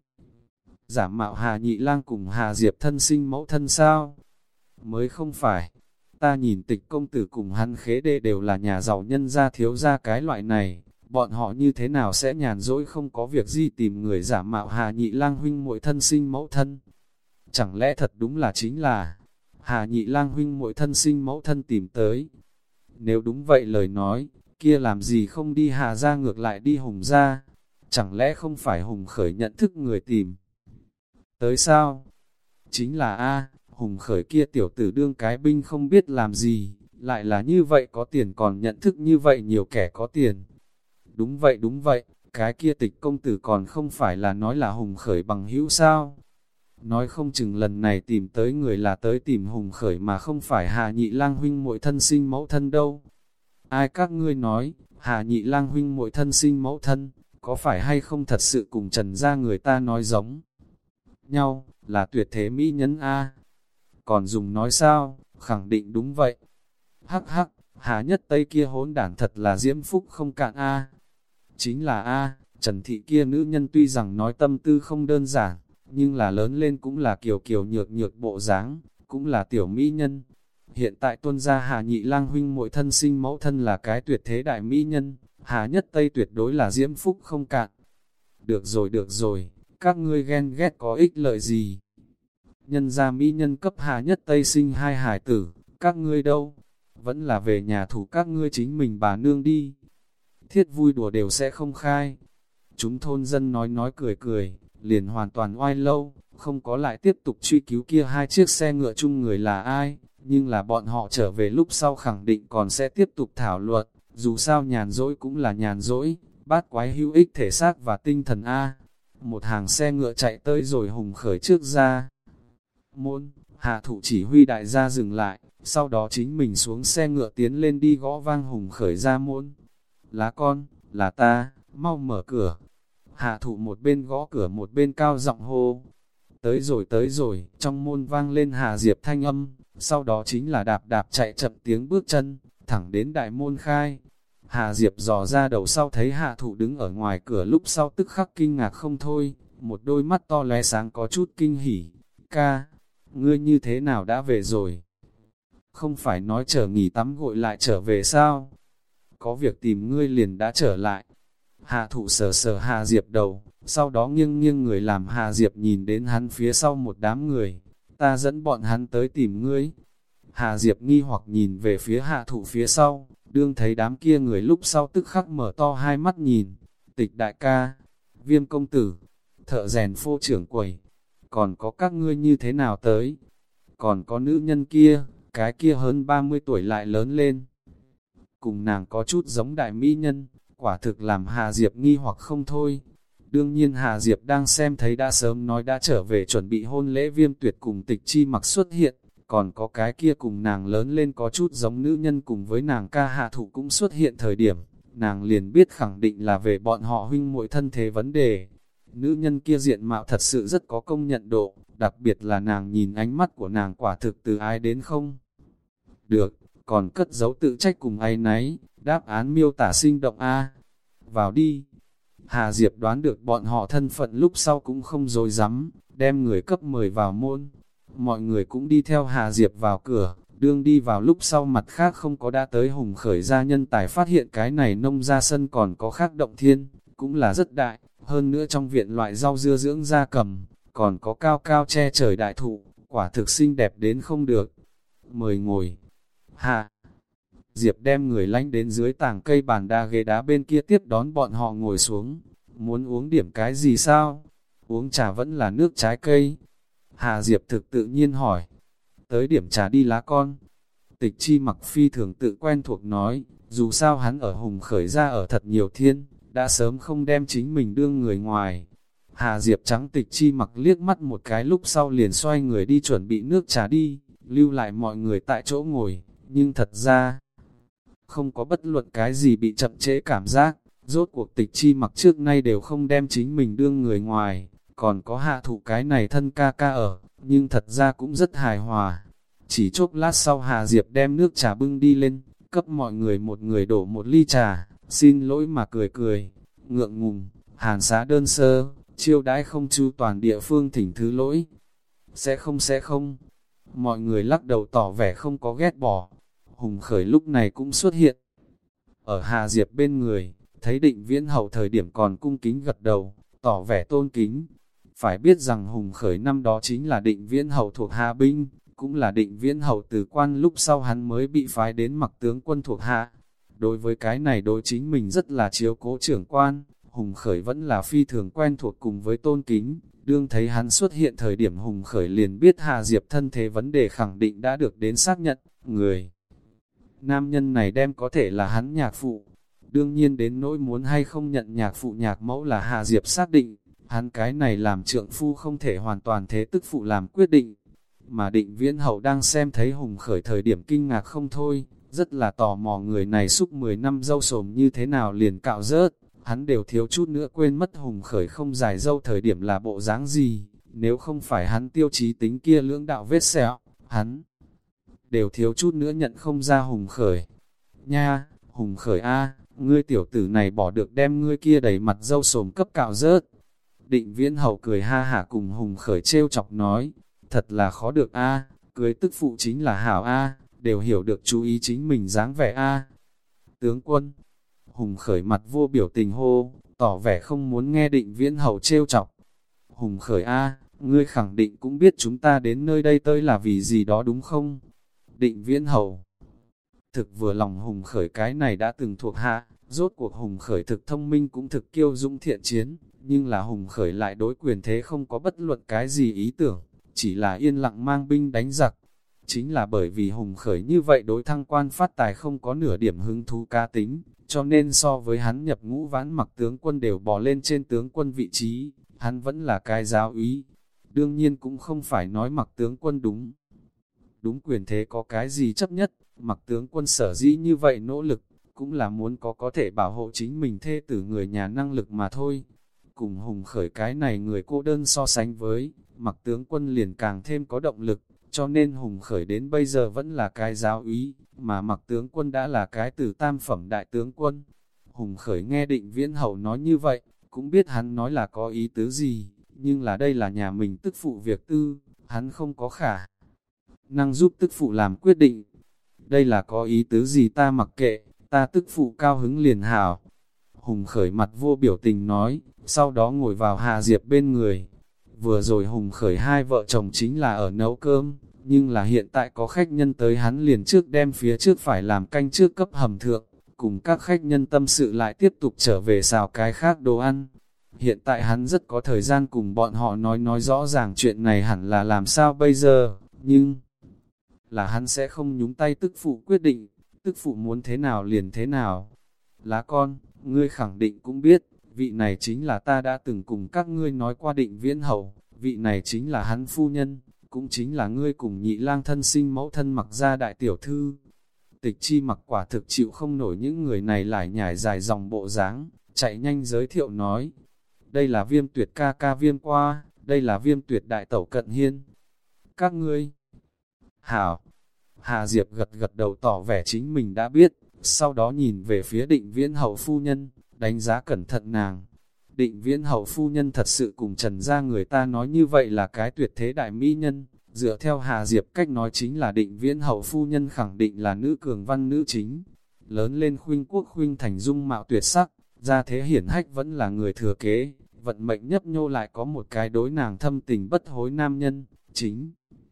Giả mạo Hà Nhị Lang cùng Hà Diệp thân sinh mẫu thân sao? Mới không phải. Ta nhìn Tịch công tử cùng hắn khế đệ đều là nhà giàu nhân gia thiếu gia cái loại này, bọn họ như thế nào sẽ nhàn rỗi không có việc gì tìm người giả mạo Hà Nhị Lang huynh muội thân sinh mẫu thân? Chẳng lẽ thật đúng là chính là Hà Nhị Lang huynh muội thân sinh mẫu thân tìm tới? Nếu đúng vậy lời nói, kia làm gì không đi Hà gia ngược lại đi Hùng gia? Chẳng lẽ không phải Hùng Khởi nhận thức người tìm tới sao? Chính là A, Hùng Khởi kia tiểu tử đương cái binh không biết làm gì, lại là như vậy có tiền còn nhận thức như vậy nhiều kẻ có tiền. Đúng vậy đúng vậy, cái kia Tịch công tử còn không phải là nói là Hùng Khởi bằng hữu sao? Nói không chừng lần này tìm tới người là tới tìm Hùng Khởi mà không phải Hà Nhị Lang huynh muội thân sinh mẫu thân đâu. Ai các ngươi nói, Hà Nhị Lang huynh muội thân sinh mẫu thân, có phải hay không thật sự cùng Trần gia người ta nói giống nhau, là tuyệt thế mỹ nhân A? Còn dùng nói sao, khẳng định đúng vậy. Hắc hắc, Hà Nhất Tây kia hỗn đản thật là diễm phúc không cạn A. Chính là A, Trần Thị kia nữ nhân tuy rằng nói tâm tư không đơn giản, nhưng là lớn lên cũng là kiều kiều nhược nhược bộ dáng, cũng là tiểu mỹ nhân. Hiện tại tuân gia Hà Nhị Lang huynh muội thân sinh mẫu thân là cái tuyệt thế đại mỹ nhân, Hà Nhất Tây tuyệt đối là diễm phúc không cạn. Được rồi được rồi, các ngươi ghen ghét có ích lợi gì? Nhân gia mỹ nhân cấp Hà Nhất Tây sinh hai hải tử, các ngươi đâu? Vẫn là về nhà thủ các ngươi chính mình bà nương đi. Thiết vui đùa đều sẽ không khai. Chúng thôn dân nói nói cười cười, liền hoàn toàn oai lâu, không có lại tiếp tục truy cứu kia hai chiếc xe ngựa chung người là ai, nhưng là bọn họ trở về lúc sau khẳng định còn sẽ tiếp tục thảo luận, dù sao nhàn rỗi cũng là nhàn rỗi, bát quái hữu ích thể xác và tinh thần A. Một hàng xe ngựa chạy tới rồi Hùng Khởi trước ra môn, hạ thủ chỉ huy đại gia dừng lại, sau đó chính mình xuống xe ngựa tiến lên đi gõ vang Hùng Khởi ra môn. Lá con, là ta, mau mở cửa. Hạ thủ một bên gõ cửa một bên cao giọng hô. Tới rồi tới rồi, trong môn vang lên Hà Diệp thanh âm, sau đó chính là đạp đạp chạy chậm tiếng bước chân, thẳng đến đại môn khai. Hà Diệp dò ra đầu sau thấy hạ thủ đứng ở ngoài cửa lúc sau tức khắc kinh ngạc không thôi, một đôi mắt to lóe sáng có chút kinh hỉ. Ca, ngươi như thế nào đã về rồi? Không phải nói chờ nghỉ tắm gội lại trở về sao? Có việc tìm ngươi liền đã trở lại. Hạ thủ sờ sờ Hà Diệp đầu, sau đó nghiêng nghiêng người làm Hà Diệp nhìn đến hắn phía sau một đám người. Ta dẫn bọn hắn tới tìm ngươi. Hà Diệp nghi hoặc nhìn về phía hạ thủ phía sau, đương thấy đám kia người lúc sau tức khắc mở to hai mắt nhìn. Tịch đại ca, Viêm công tử, thợ rèn phô trưởng quầy, còn có các ngươi như thế nào tới? Còn có nữ nhân kia, cái kia hơn ba mươi tuổi lại lớn lên. Cùng nàng có chút giống đại mỹ nhân, quả thực làm Hà Diệp nghi hoặc không thôi. Đương nhiên Hà Diệp đang xem thấy đã sớm nói đã trở về chuẩn bị hôn lễ Viêm Tuyệt cùng Tịch Chi Mặc xuất hiện, còn có cái kia cùng nàng lớn lên có chút giống nữ nhân cùng với nàng ca hạ thủ cũng xuất hiện thời điểm, nàng liền biết khẳng định là về bọn họ huynh muội thân thế vấn đề. Nữ nhân kia diện mạo thật sự rất có công nhận độ, đặc biệt là nàng nhìn ánh mắt của nàng quả thực từ ai đến không được, còn cất giấu tự trách cùng áy náy, đáp án miêu tả sinh động a. Vào đi. Hà Diệp đoán được bọn họ thân phận lúc sau cũng không dối rắm, đem người cấp mời vào môn. Mọi người cũng đi theo Hà Diệp vào cửa, đương đi vào lúc sau mặt khác không có đã tới Hùng Khởi gia nhân tài phát hiện cái này nông ra sân còn có khác động thiên, cũng là rất đại, hơn nữa trong viện loại rau dưa dưỡng gia cầm, còn có cao cao che trời đại thụ, quả thực xinh đẹp đến không được. Mời ngồi. Hà Diệp đem người lánh đến dưới tảng cây bàn đa ghế đá bên kia tiếp đón bọn họ ngồi xuống. Muốn uống điểm cái gì sao? Uống trà vẫn là nước trái cây. Hà Diệp thực tự nhiên hỏi. Tới điểm trà đi lá con. Tịch Chi Mặc phi thường tự quen thuộc nói, dù sao hắn ở Hùng Khởi ra ở thật nhiều thiên, đã sớm không đem chính mình đương người ngoài. Hà Diệp trắng Tịch Chi Mặc liếc mắt một cái lúc sau liền xoay người đi chuẩn bị nước trà đi, lưu lại mọi người tại chỗ ngồi, nhưng thật ra không có bất luận cái gì bị chậm trễ cảm giác, rốt cuộc Tịch Chi Mặc trước nay đều không đem chính mình đương người ngoài, còn có hạ thủ cái này thân ca ca ở, nhưng thật ra cũng rất hài hòa. Chỉ chốc lát sau Hà Diệp đem nước trà bưng đi lên, cấp mọi người một người đổ một ly trà, xin lỗi mà cười cười, ngượng ngùng, hàn xá đơn sơ, chiêu đãi không chu toàn địa phương thỉnh thứ lỗi. Sẽ không sẽ không, mọi người lắc đầu tỏ vẻ không có ghét bỏ. Hùng Khởi lúc này cũng xuất hiện ở Hà Diệp bên người, thấy Định Viễn Hầu thời điểm còn cung kính gật đầu, tỏ vẻ tôn kính. Phải biết rằng Hùng Khởi năm đó chính là Định Viễn Hầu thuộc Hạ binh, cũng là Định Viễn Hầu từ quan lúc sau hắn mới bị phái đến mặc tướng quân thuộc hạ. Đối với cái này đối chính mình rất là chiếu cố trưởng quan, Hùng Khởi vẫn là phi thường quen thuộc cùng với tôn kính. Đương thấy hắn xuất hiện thời điểm Hùng Khởi liền biết Hà Diệp thân thế vấn đề khẳng định đã được đến xác nhận, người nam nhân này đem có thể là hắn nhạc phụ. Đương nhiên đến nỗi muốn hay không nhận nhạc phụ nhạc mẫu là Hà Diệp xác định, hắn cái này làm trượng phu không thể hoàn toàn thế tức phụ làm quyết định. Mà Định Viễn Hầu đang xem thấy Hùng Khởi thời điểm kinh ngạc không thôi, rất là tò mò người này xúc mười năm dâu sồm như thế nào liền cạo rớt, hắn đều thiếu chút nữa quên mất Hùng Khởi không dài dâu thời điểm là bộ dáng gì, nếu không phải hắn tiêu chí tính kia lưỡng đạo vết sẹo, hắn đều thiếu chút nữa nhận không ra Hùng Khởi. Nha, Hùng Khởi a, ngươi tiểu tử này bỏ được đem ngươi kia đầy mặt dâu sồm cấp cạo rớt. Định Viễn Hầu cười ha hả cùng Hùng Khởi trêu chọc nói, thật là khó được a, cưới tức phụ chính là hảo a, đều hiểu được chú ý chính mình dáng vẻ a. Tướng quân, Hùng Khởi mặt vô biểu tình hô, tỏ vẻ không muốn nghe Định Viễn Hầu trêu chọc. Hùng Khởi a, ngươi khẳng định cũng biết chúng ta đến nơi đây tới là vì gì đó đúng không? Định Viễn Hầu thực vừa lòng Hùng Khởi cái này đã từng thuộc hạ, rốt cuộc Hùng Khởi thực thông minh cũng thực kiêu dũng thiện chiến, nhưng là Hùng Khởi lại đối quyền thế không có bất luận cái gì ý tưởng, chỉ là yên lặng mang binh đánh giặc. Chính là bởi vì Hùng Khởi như vậy đối thăng quan phát tài không có nửa điểm hứng thú cá tính, cho nên so với hắn nhập ngũ Vãn Mặc tướng quân đều bò lên trên tướng quân vị trí, hắn vẫn là cái giáo úy. Đương nhiên cũng không phải nói Mặc tướng quân đúng. Đúng quyền thế có cái gì chấp nhất, Mặc tướng quân sở dĩ như vậy nỗ lực, cũng là muốn có có thể bảo hộ chính mình thê tử người nhà năng lực mà thôi. Cùng Hùng Khởi cái này người cô đơn so sánh với, Mặc tướng quân liền càng thêm có động lực, cho nên Hùng Khởi đến bây giờ vẫn là cái giáo úy, mà Mặc tướng quân đã là cái từ tam phẩm đại tướng quân. Hùng Khởi nghe Định Viễn Hậu nói như vậy, cũng biết hắn nói là có ý tứ gì, nhưng là đây là nhà mình tức phụ việc tư, hắn không có khả năng giúp tức phụ làm quyết định. Đây là có ý tứ gì ta mặc kệ, ta tức phụ cao hứng liền hảo. Hùng Khởi mặt vô biểu tình nói, sau đó ngồi vào Hà Diệp bên người. Vừa rồi Hùng Khởi hai vợ chồng chính là ở nấu cơm, nhưng là hiện tại có khách nhân tới hắn liền trước đem phía trước phải làm canh trước cấp hầm thượng, cùng các khách nhân tâm sự lại tiếp tục trở về xào cái khác đồ ăn. Hiện tại hắn rất có thời gian cùng bọn họ nói nói rõ ràng chuyện này hẳn là làm sao bây giờ, nhưng là hắn sẽ không nhúng tay tức phụ quyết định, tức phụ muốn thế nào liền thế nào. Lá con, ngươi khẳng định cũng biết, vị này chính là ta đã từng cùng các ngươi nói qua Định Viễn Hậu, vị này chính là hắn phu nhân, cũng chính là ngươi cùng nhị lang thân sinh mẫu thân Mặc gia đại tiểu thư. Tịch Chi Mặc quả thực chịu không nổi những người này lại nhảy dài dòng bộ dáng, chạy nhanh giới thiệu nói, đây là Viêm Tuyệt ca ca Viêm Qua, đây là Viêm Tuyệt đại tẩu Cận Hiên. Các ngươi hảo. Hà Diệp gật gật đầu tỏ vẻ chính mình đã biết, sau đó nhìn về phía Định Viễn Hậu phu nhân, đánh giá cẩn thận nàng. Định Viễn Hậu phu nhân thật sự cùng Trần gia người ta nói như vậy là cái tuyệt thế đại mỹ nhân, dựa theo Hà Diệp cách nói chính là Định Viễn Hậu phu nhân khẳng định là nữ cường văn nữ chính. Lớn lên khuynh quốc khuynh thành dung mạo tuyệt sắc, gia thế hiển hách vẫn là người thừa kế, vận mệnh nhấp nhô lại có một cái đối nàng thâm tình bất hối nam nhân, chính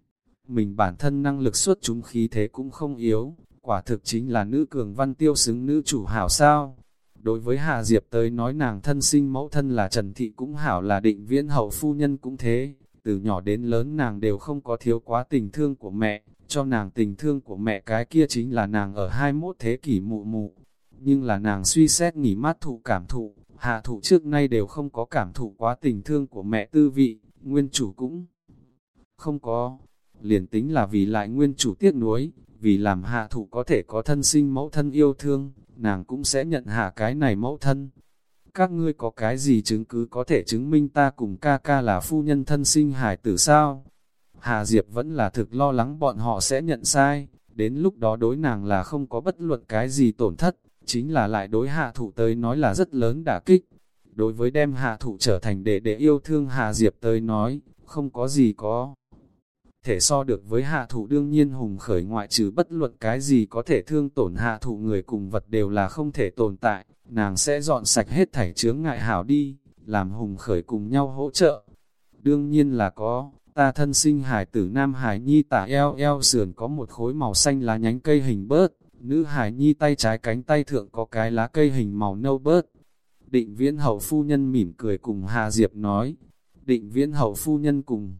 mình bản thân năng lực xuất chúng khí thế cũng không yếu, quả thực chính là nữ cường văn tiêu xứng nữ chủ hảo sao. Đối với Hà Diệp tới nói nàng thân sinh mẫu thân là Trần Thị cũng hảo, là Định Viễn Hậu phu nhân cũng thế, từ nhỏ đến lớn nàng đều không có thiếu quá tình thương của mẹ, cho nàng tình thương của mẹ cái kia chính là nàng ở hai mươi mốt thế kỷ mụ mụ. Nhưng là nàng suy xét nghỉ mát thụ cảm thụ, hạ thụ trước nay đều không có cảm thụ quá tình thương của mẹ tư vị, nguyên chủ cũng không có. Liền tính là vì lại nguyên chủ tiếc nuối, vì làm hạ thụ có thể có thân sinh mẫu thân yêu thương, nàng cũng sẽ nhận hạ cái này mẫu thân. Các ngươi có cái gì chứng cứ có thể chứng minh ta cùng ca ca là phu nhân thân sinh hải tử sao? Hà Diệp vẫn là thực lo lắng bọn họ sẽ nhận sai, đến lúc đó đối nàng là không có bất luận cái gì tổn thất, chính là lại đối hạ thụ tới nói là rất lớn đả kích. Đối với đem hạ thụ trở thành đệ đệ yêu thương Hà Diệp tới nói, không có gì có thể so được với hạ thụ. Đương nhiên Hùng Khởi ngoại trừ bất luận cái gì có thể thương tổn hạ thụ người cùng vật đều là không thể tồn tại, nàng sẽ dọn sạch hết thảy chướng ngại hảo đi, làm Hùng Khởi cùng nhau hỗ trợ. Đương nhiên là có, ta thân sinh hải tử nam hải nhi tả eo eo sườn có một khối màu xanh lá nhánh cây hình bớt, nữ hải nhi tay trái cánh tay thượng có cái lá cây hình màu nâu bớt. Định Viễn Hậu phu nhân mỉm cười cùng Hà Diệp nói. Định Viễn Hậu phu nhân cùng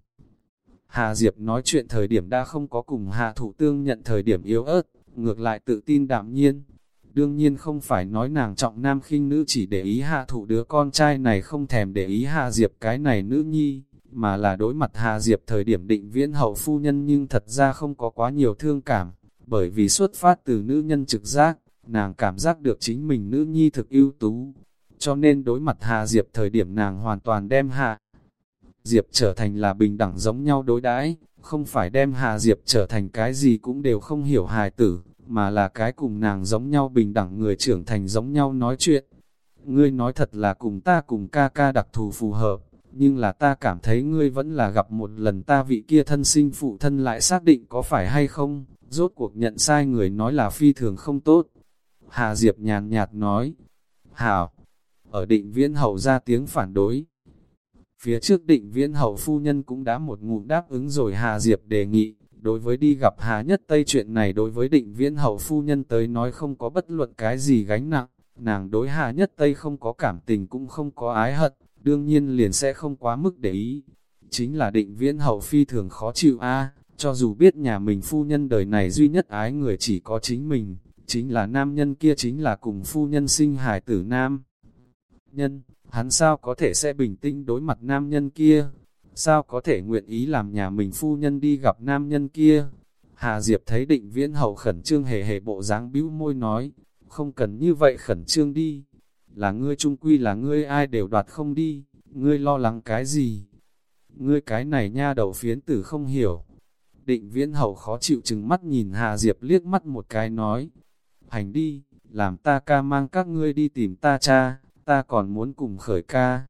Hà Diệp nói chuyện thời điểm đã không có cùng hạ thụ tương nhận thời điểm yếu ớt, ngược lại tự tin đạm nhiên. Đương nhiên không phải nói nàng trọng nam khinh nữ chỉ để ý hạ thụ đứa con trai này không thèm để ý Hà Diệp cái này nữ nhi, mà là đối mặt Hà Diệp thời điểm Định Viễn Hậu phu nhân nhưng thật ra không có quá nhiều thương cảm, bởi vì xuất phát từ nữ nhân trực giác, nàng cảm giác được chính mình nữ nhi thực ưu tú, cho nên đối mặt Hà Diệp thời điểm nàng hoàn toàn đem Hà Diệp trở thành là bình đẳng giống nhau đối đãi, không phải đem Hà Diệp trở thành cái gì cũng đều không hiểu hài tử, mà là cái cùng nàng giống nhau bình đẳng người trưởng thành giống nhau nói chuyện. Ngươi nói thật là cùng ta cùng ca ca đặc thù phù hợp, nhưng là ta cảm thấy ngươi vẫn là gặp một lần ta vị kia thân sinh phụ thân lại xác định có phải hay không, rốt cuộc nhận sai người nói là phi thường không tốt. Hà Diệp nhàn nhạt nói, hảo, ở Định Viễn Hậu ra tiếng phản đối. Phía trước Định Viễn Hậu phu nhân cũng đã một ngụm đáp ứng rồi Hà Diệp đề nghị, đối với đi gặp Hà Nhất Tây chuyện này đối với Định Viễn Hậu phu nhân tới nói không có bất luận cái gì gánh nặng, nàng đối Hà Nhất Tây không có cảm tình cũng không có ái hận, đương nhiên liền sẽ không quá mức để ý. Chính là Định Viễn Hậu phi thường khó chịu a, cho dù biết nhà mình phu nhân đời này duy nhất ái người chỉ có chính mình, chính là nam nhân kia chính là cùng phu nhân sinh hài tử nam nhân, hắn sao có thể sẽ bình tĩnh đối mặt nam nhân kia, sao có thể nguyện ý làm nhà mình phu nhân đi gặp nam nhân kia. Hà Diệp thấy Định Viễn Hậu khẩn trương hề hề bộ dáng bĩu môi nói, không cần như vậy khẩn trương đi, là ngươi trung quy là ngươi ai đều đoạt không đi, ngươi lo lắng cái gì? Ngươi cái này nha đầu phiến tử không hiểu. Định Viễn Hậu khó chịu chừng mắt nhìn Hà Diệp liếc mắt một cái nói, hành đi, làm ta ca mang các ngươi đi tìm ta cha, ta còn muốn cùng Khởi ca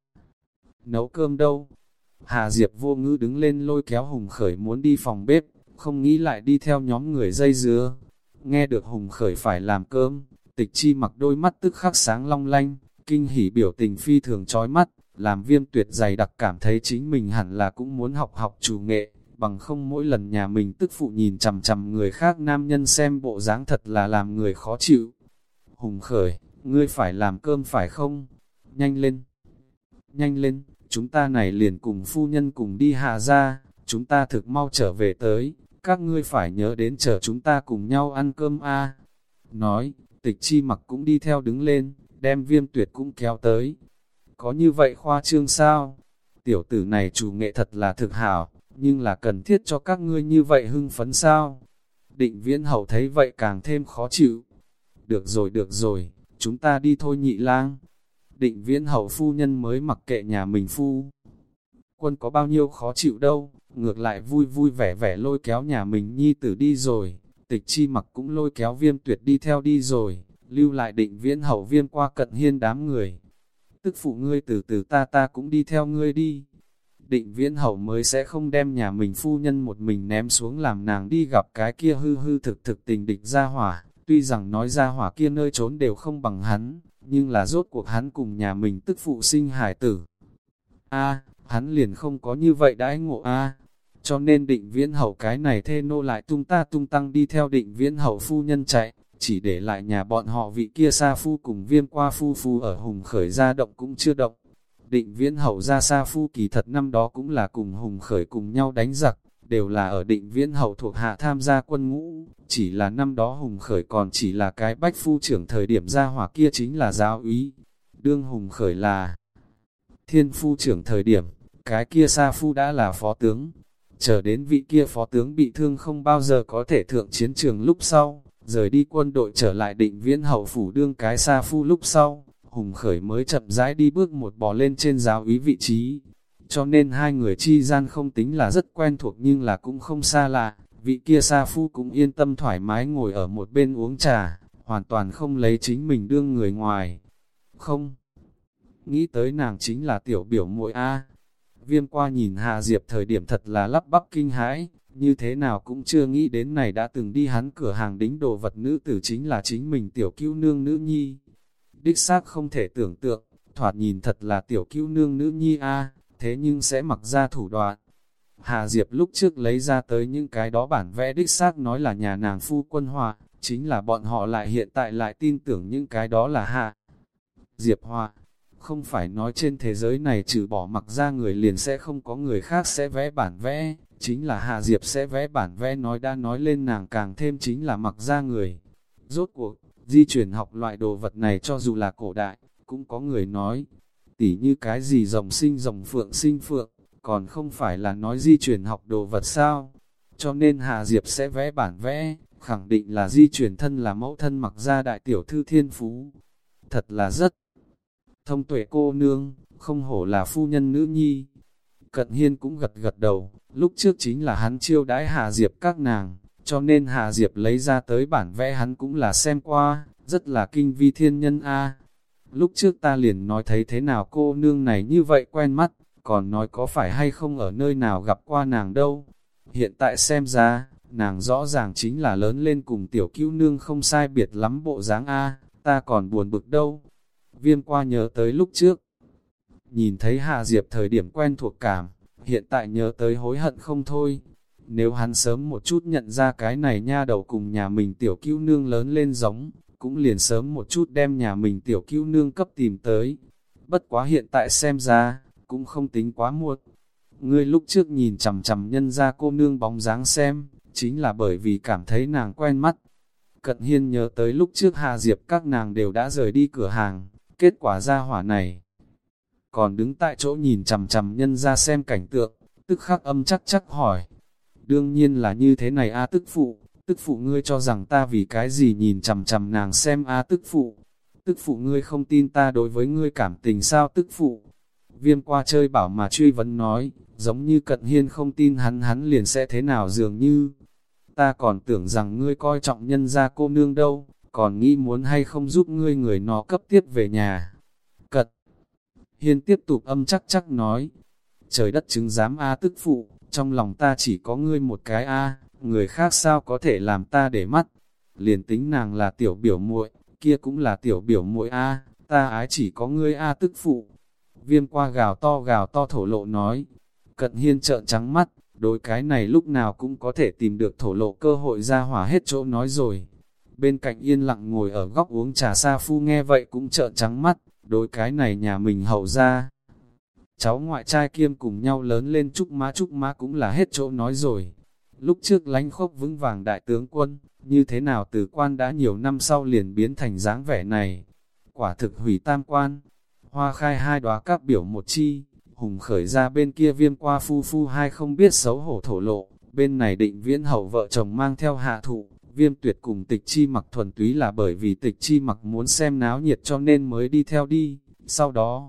nấu cơm đâu. Hà Diệp vô ngữ đứng lên lôi kéo Hùng Khởi muốn đi phòng bếp, không nghĩ lại đi theo nhóm người dây dưa. Nghe được Hùng Khởi phải làm cơm, Tịch Chi Mặc đôi mắt tức khắc sáng long lanh, kinh hỉ biểu tình phi thường chói mắt, làm Viêm Tuyệt dày đặc cảm thấy chính mình hẳn là cũng muốn học học chủ nghệ, bằng không mỗi lần nhà mình tức phụ nhìn chằm chằm người khác nam nhân xem bộ dáng thật là làm người khó chịu. Hùng Khởi, ngươi phải làm cơm phải không? Nhanh lên! Nhanh lên, chúng ta này liền cùng phu nhân cùng đi Hạ ra, chúng ta thực mau trở về tới, các ngươi phải nhớ đến chờ chúng ta cùng nhau ăn cơm a. Nói, Tịch Chi Mặc cũng đi theo đứng lên, đem Viêm Tuyệt cũng kéo tới. Có như vậy khoa trương sao? Tiểu tử này chủ nghệ thật là thực hảo, nhưng là cần thiết cho các ngươi như vậy hưng phấn sao? Định Viễn Hậu thấy vậy càng thêm khó chịu. Được rồi được rồi, chúng ta đi thôi nhị lang. Định Viễn Hậu phu nhân mới mặc kệ nhà mình phu quân có bao nhiêu khó chịu đâu, ngược lại vui vui vẻ vẻ lôi kéo nhà mình nhi tử đi rồi. Tịch Chi Mặc cũng lôi kéo Viêm Tuyệt đi theo đi rồi, lưu lại Định Viễn Hậu Viêm qua cận hiên đám người. Tức phụ ngươi từ từ ta ta cũng đi theo ngươi đi. Định Viễn Hậu mới sẽ không đem nhà mình phu nhân một mình ném xuống làm nàng đi gặp cái kia hư hư thực thực tình địch gia hỏa. Tuy rằng nói gia hỏa kia nơi trốn đều không bằng hắn, nhưng là rốt cuộc hắn cùng nhà mình tức phụ sinh hải tử. A, hắn liền không có như vậy đãi ngộ a. Cho nên Định Viễn Hậu cái này thê nô lại tung ta tung tăng đi theo Định Viễn Hậu phu nhân chạy, chỉ để lại nhà bọn họ vị kia sa phu cùng Viêm qua phu phu ở Hùng Khởi ra động cũng chưa động. Định Viễn Hậu ra sa phu kỳ thật năm đó cũng là cùng Hùng Khởi cùng nhau đánh giặc, đều là ở Định Viễn Hậu thuộc hạ tham gia quân ngũ, chỉ là năm đó Hùng Khởi còn chỉ là cái bách phu trưởng thời điểm ra hỏa kia chính là giáo úy. Đương Hùng Khởi là thiên phu trưởng thời điểm, cái kia sa phu đã là phó tướng. Chờ đến vị kia phó tướng bị thương không bao giờ có thể thượng chiến trường lúc sau, rời đi quân đội trở lại Định Viễn Hậu phủ đương cái sa phu lúc sau, Hùng Khởi mới chậm rãi đi bước một bò lên trên giáo úy vị trí. Cho nên hai người chi gian không tính là rất quen thuộc nhưng là cũng không xa lạ, vị kia sa phu cũng yên tâm thoải mái ngồi ở một bên uống trà, hoàn toàn không lấy chính mình đương người ngoài. Không, nghĩ tới nàng chính là tiểu biểu muội A. Viêm qua nhìn Hạ Diệp thời điểm thật là lắp bắp kinh hãi, như thế nào cũng chưa nghĩ đến này đã từng đi hắn cửa hàng đính đồ vật nữ tử chính là chính mình tiểu cứu nương nữ nhi. Đích xác không thể tưởng tượng, thoạt nhìn thật là tiểu cứu nương nữ nhi A, thế nhưng sẽ mặc ra thủ đoạn. Hạ Diệp lúc trước lấy ra tới những cái đó bản vẽ đích xác nói là nhà nàng phu quân họa, chính là bọn họ lại hiện tại lại tin tưởng những cái đó là Hạ Diệp họa. Không phải nói trên thế giới này trừ bỏ mặc ra người liền sẽ không có người khác sẽ vẽ bản vẽ, chính là Hạ Diệp sẽ vẽ bản vẽ nói đã nói lên nàng càng thêm chính là mặc ra người. Rốt cuộc, di truyền học loại đồ vật này cho dù là cổ đại, cũng có người nói, tỉ như cái gì rồng sinh rồng phượng sinh phượng, còn không phải là nói di truyền học đồ vật sao. Cho nên Hạ Diệp sẽ vẽ bản vẽ, khẳng định là di truyền thân là mẫu thân mặc ra đại tiểu thư thiên phú. Thật là rất thông tuệ cô nương, không hổ là phu nhân nữ nhi. Cận Hiên cũng gật gật đầu, lúc trước chính là hắn chiêu đãi Hạ Diệp các nàng, cho nên Hạ Diệp lấy ra tới bản vẽ hắn cũng là xem qua, rất là kinh vi thiên nhân a. Lúc trước ta liền nói thấy thế nào cô nương này như vậy quen mắt, còn nói có phải hay không ở nơi nào gặp qua nàng đâu. Hiện tại xem ra, nàng rõ ràng chính là lớn lên cùng tiểu cứu nương không sai biệt lắm bộ dáng a, ta còn buồn bực đâu. Viêm qua nhớ tới lúc trước, nhìn thấy Hạ Diệp thời điểm quen thuộc cảm, hiện tại nhớ tới hối hận không thôi. Nếu hắn sớm một chút nhận ra cái này nha đầu cùng nhà mình tiểu cứu nương lớn lên giống, cũng liền sớm một chút đem nhà mình tiểu cứu nương cấp tìm tới. bất quá hiện tại xem ra, cũng không tính quá muộn. Ngươi lúc trước nhìn chằm chằm nhân ra cô nương bóng dáng xem, chính là bởi vì cảm thấy nàng quen mắt. Cận Hiên nhớ tới lúc trước Hà Diệp các nàng đều đã rời đi cửa hàng, kết quả ra hỏa này. Còn đứng tại chỗ nhìn chằm chằm nhân ra xem cảnh tượng, tức khắc âm chắc chắc hỏi. Đương nhiên là như thế này a tức phụ, tức phụ ngươi cho rằng ta vì cái gì nhìn chằm chằm nàng xem a tức phụ. Tức phụ ngươi không tin ta đối với ngươi cảm tình sao tức phụ. Viêm qua chơi bảo mà truy vấn nói, giống như Cận Hiên không tin hắn hắn liền sẽ thế nào dường như. Ta còn tưởng rằng ngươi coi trọng nhân gia cô nương đâu, còn nghĩ muốn hay không giúp ngươi người nó cấp tiếp về nhà. Cận Hiên tiếp tục âm chắc chắc nói, trời đất chứng giám a tức phụ, trong lòng ta chỉ có ngươi một cái a, người khác sao có thể làm ta để mắt. Liền tính nàng là tiểu biểu muội, kia cũng là tiểu biểu muội a, ta ái chỉ có ngươi a tức phụ. Viêm qua gào to gào to thổ lộ nói. Cận Hiên trợn trắng mắt, đối cái này lúc nào cũng có thể tìm được thổ lộ cơ hội ra hỏa hết chỗ nói rồi. Bên cạnh yên lặng ngồi ở góc uống trà sa phu nghe vậy cũng trợn trắng mắt, đối cái này nhà mình hậu ra. Cháu ngoại trai kiêm cùng nhau lớn lên trúc má trúc má cũng là hết chỗ nói rồi. Lúc trước lánh khốc vững vàng đại tướng quân, như thế nào từ quan đã nhiều năm sau liền biến thành dáng vẻ này. Quả thực hủy tam quan, hoa khai hai đóa các biểu một chi, hùng khởi ra bên kia Viêm qua phu phu hai không biết xấu hổ thổ lộ, bên này Định Viễn hậu vợ chồng mang theo hạ thụ, Viêm Tuyệt cùng Tịch Chi Mặc thuần túy là bởi vì Tịch Chi Mặc muốn xem náo nhiệt cho nên mới đi theo đi, sau đó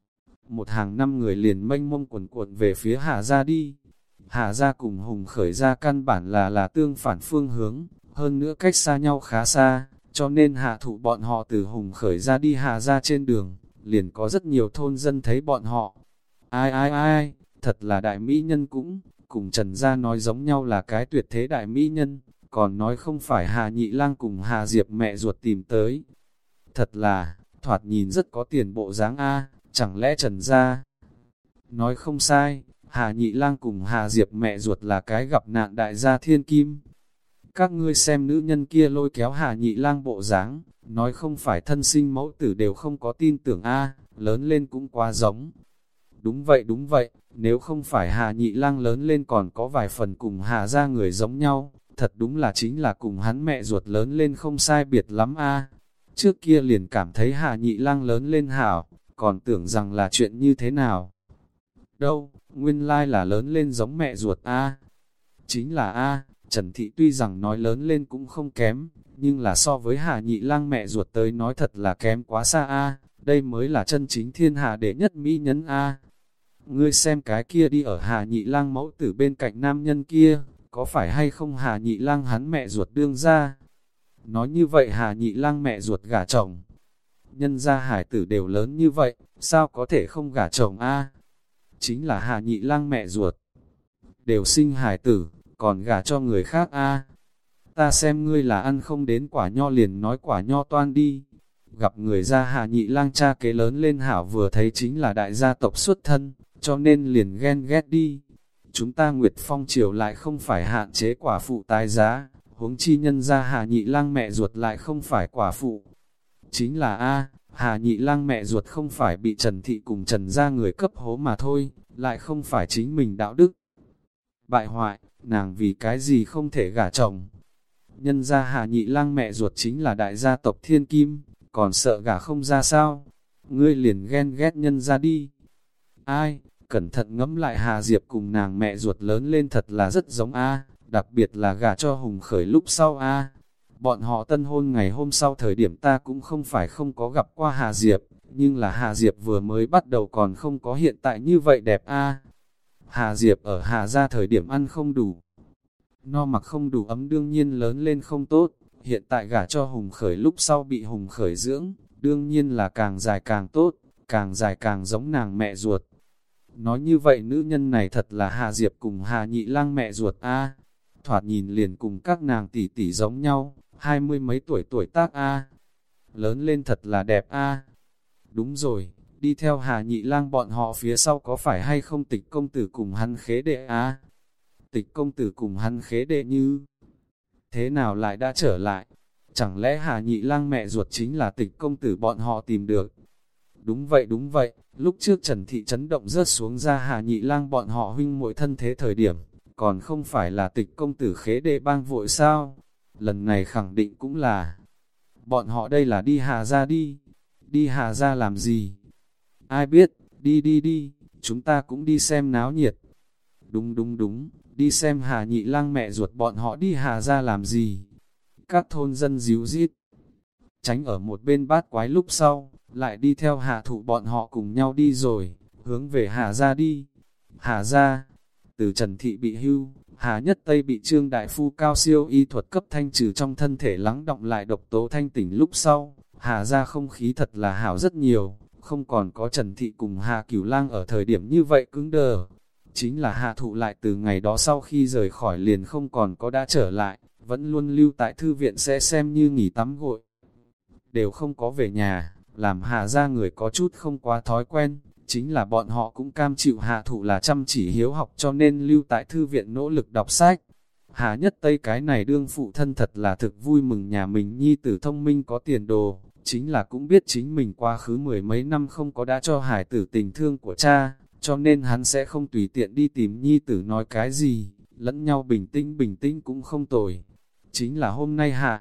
một hàng năm người liền mênh mông quần cuộn về phía Hạ gia đi. Hạ gia cùng hùng khởi ra căn bản là là tương phản phương hướng, hơn nữa cách xa nhau khá xa, cho nên hạ thụ bọn họ từ hùng khởi ra đi Hạ gia trên đường, liền có rất nhiều thôn dân thấy bọn họ. Ai ai ai, thật là đại mỹ nhân cũng, cùng Trần gia nói giống nhau là cái tuyệt thế đại mỹ nhân, còn nói không phải Hà Nhị Lang cùng Hà Diệp mẹ ruột tìm tới. Thật là, thoạt nhìn rất có tiền bộ dáng a, chẳng lẽ Trần gia nói không sai, Hà Nhị Lang cùng Hà Diệp mẹ ruột là cái gặp nạn đại gia thiên kim. Các ngươi xem nữ nhân kia lôi kéo Hà Nhị Lang bộ dáng, nói không phải thân sinh mẫu tử đều không có tin tưởng a, lớn lên cũng quá giống. Đúng vậy đúng vậy, nếu không phải Hà Nhị Lang lớn lên còn có vài phần cùng Hà gia người giống nhau, thật đúng là chính là cùng hắn mẹ ruột lớn lên không sai biệt lắm a. Trước kia liền cảm thấy Hà Nhị Lang lớn lên hảo, còn tưởng rằng là chuyện như thế nào. Đâu, nguyên lai là lớn lên giống mẹ ruột a. Chính là a, Trần Thị tuy rằng nói lớn lên cũng không kém, nhưng là so với Hà Nhị Lang mẹ ruột tới nói thật là kém quá xa a, đây mới là chân chính thiên hạ đệ nhất mỹ nhân a. Ngươi xem cái kia đi ở Hà Nhị Lang mẫu tử bên cạnh nam nhân kia, có phải hay không Hà Nhị Lang hắn mẹ ruột đương ra? Nói như vậy Hà Nhị Lang mẹ ruột gả chồng. Nhân gia hải tử đều lớn như vậy, sao có thể không gả chồng a? Chính là Hà Nhị Lang mẹ ruột. Đều sinh hải tử, còn gả cho người khác a. Ta xem ngươi là ăn không đến quả nho liền nói quả nho toan đi. Gặp người ra Hà Nhị Lang cha kế lớn lên hảo vừa thấy chính là đại gia tộc xuất thân, cho nên liền ghen ghét đi. Chúng ta Nguyệt Phong triều lại không phải hạn chế quả phụ tái giá, huống chi nhân ra Hà Nhị Lang mẹ ruột lại không phải quả phụ. Chính là A, Hà Nhị Lang mẹ ruột không phải bị Trần Thị cùng Trần gia người cấp hố mà thôi, lại không phải chính mình đạo đức bại hoại, nàng vì cái gì không thể gả chồng. Nhân ra Hà Nhị Lang mẹ ruột chính là đại gia tộc thiên kim, còn sợ gả không ra sao? Ngươi liền ghen ghét nhân ra đi. Ai, cẩn thận ngẫm lại Hà Diệp cùng nàng mẹ ruột lớn lên thật là rất giống A, đặc biệt là gả cho Hùng Khởi lúc sau A. Bọn họ tân hôn ngày hôm sau thời điểm ta cũng không phải không có gặp qua Hà Diệp, nhưng là Hà Diệp vừa mới bắt đầu còn không có hiện tại như vậy đẹp A. Hà Diệp ở Hà gia thời điểm ăn không đủ, no mặc không đủ ấm đương nhiên lớn lên không tốt, hiện tại gả cho Hùng Khởi lúc sau bị Hùng Khởi dưỡng, đương nhiên là càng dài càng tốt, càng dài càng giống nàng mẹ ruột. Nói như vậy nữ nhân này thật là Hà Diệp cùng Hà Nhị Lang mẹ ruột a, thoạt nhìn liền cùng các nàng tỷ tỷ giống nhau, hai mươi mấy tuổi tuổi tác a, lớn lên thật là đẹp a. Đúng rồi, đi theo Hà Nhị Lang bọn họ phía sau có phải hay không Tịch công tử cùng hắn khế đệ a? Tịch công tử cùng hắn khế đệ như thế nào lại đã trở lại? Chẳng lẽ Hà Nhị Lang mẹ ruột chính là Tịch công tử bọn họ tìm được? Đúng vậy đúng vậy, lúc trước Trần Thị chấn động rớt xuống ra Hà Nhị Lang bọn họ huynh muội thân thế thời điểm, còn không phải là Tịch công tử khế đệ bang vội sao? Lần này khẳng định cũng là, bọn họ đây là đi Hà ra đi, đi Hà ra làm gì? Ai biết, đi đi đi, chúng ta cũng đi xem náo nhiệt. Đúng đúng đúng, đi xem Hà Nhị Lang mẹ ruột bọn họ đi Hà ra làm gì? Các thôn dân díu dít, tránh ở một bên bát quái lúc sau, lại đi theo Hà Thụ bọn họ cùng nhau đi rồi, hướng về Hà ra đi. Hà ra, từ Trần Thị bị hưu, Hà Nhất Tây bị Trương Đại Phu cao siêu y thuật cấp thanh trừ trong thân thể lắng động lại độc tố thanh tỉnh lúc sau, Hà ra không khí thật là hảo rất nhiều, không còn có Trần Thị cùng Hà Cửu Lang ở thời điểm như vậy cứng đờ. Chính là Hà Thụ lại từ ngày đó sau khi rời khỏi liền không còn có đã trở lại, vẫn luôn lưu tại thư viện sẽ xem như nghỉ tắm gội. Đều không có về nhà, làm Hà ra người có chút không quá thói quen, chính là bọn họ cũng cam chịu Hà Thụ là chăm chỉ hiếu học cho nên lưu tại thư viện nỗ lực đọc sách. Hà Nhất Tây cái này đương phụ thân thật là thực vui mừng nhà mình nhi tử thông minh có tiền đồ, chính là cũng biết chính mình quá khứ mười mấy năm không có đã cho hải tử tình thương của cha, cho nên hắn sẽ không tùy tiện đi tìm nhi tử nói cái gì, lẫn nhau bình tĩnh bình tĩnh cũng không tồi. Chính là hôm nay Hà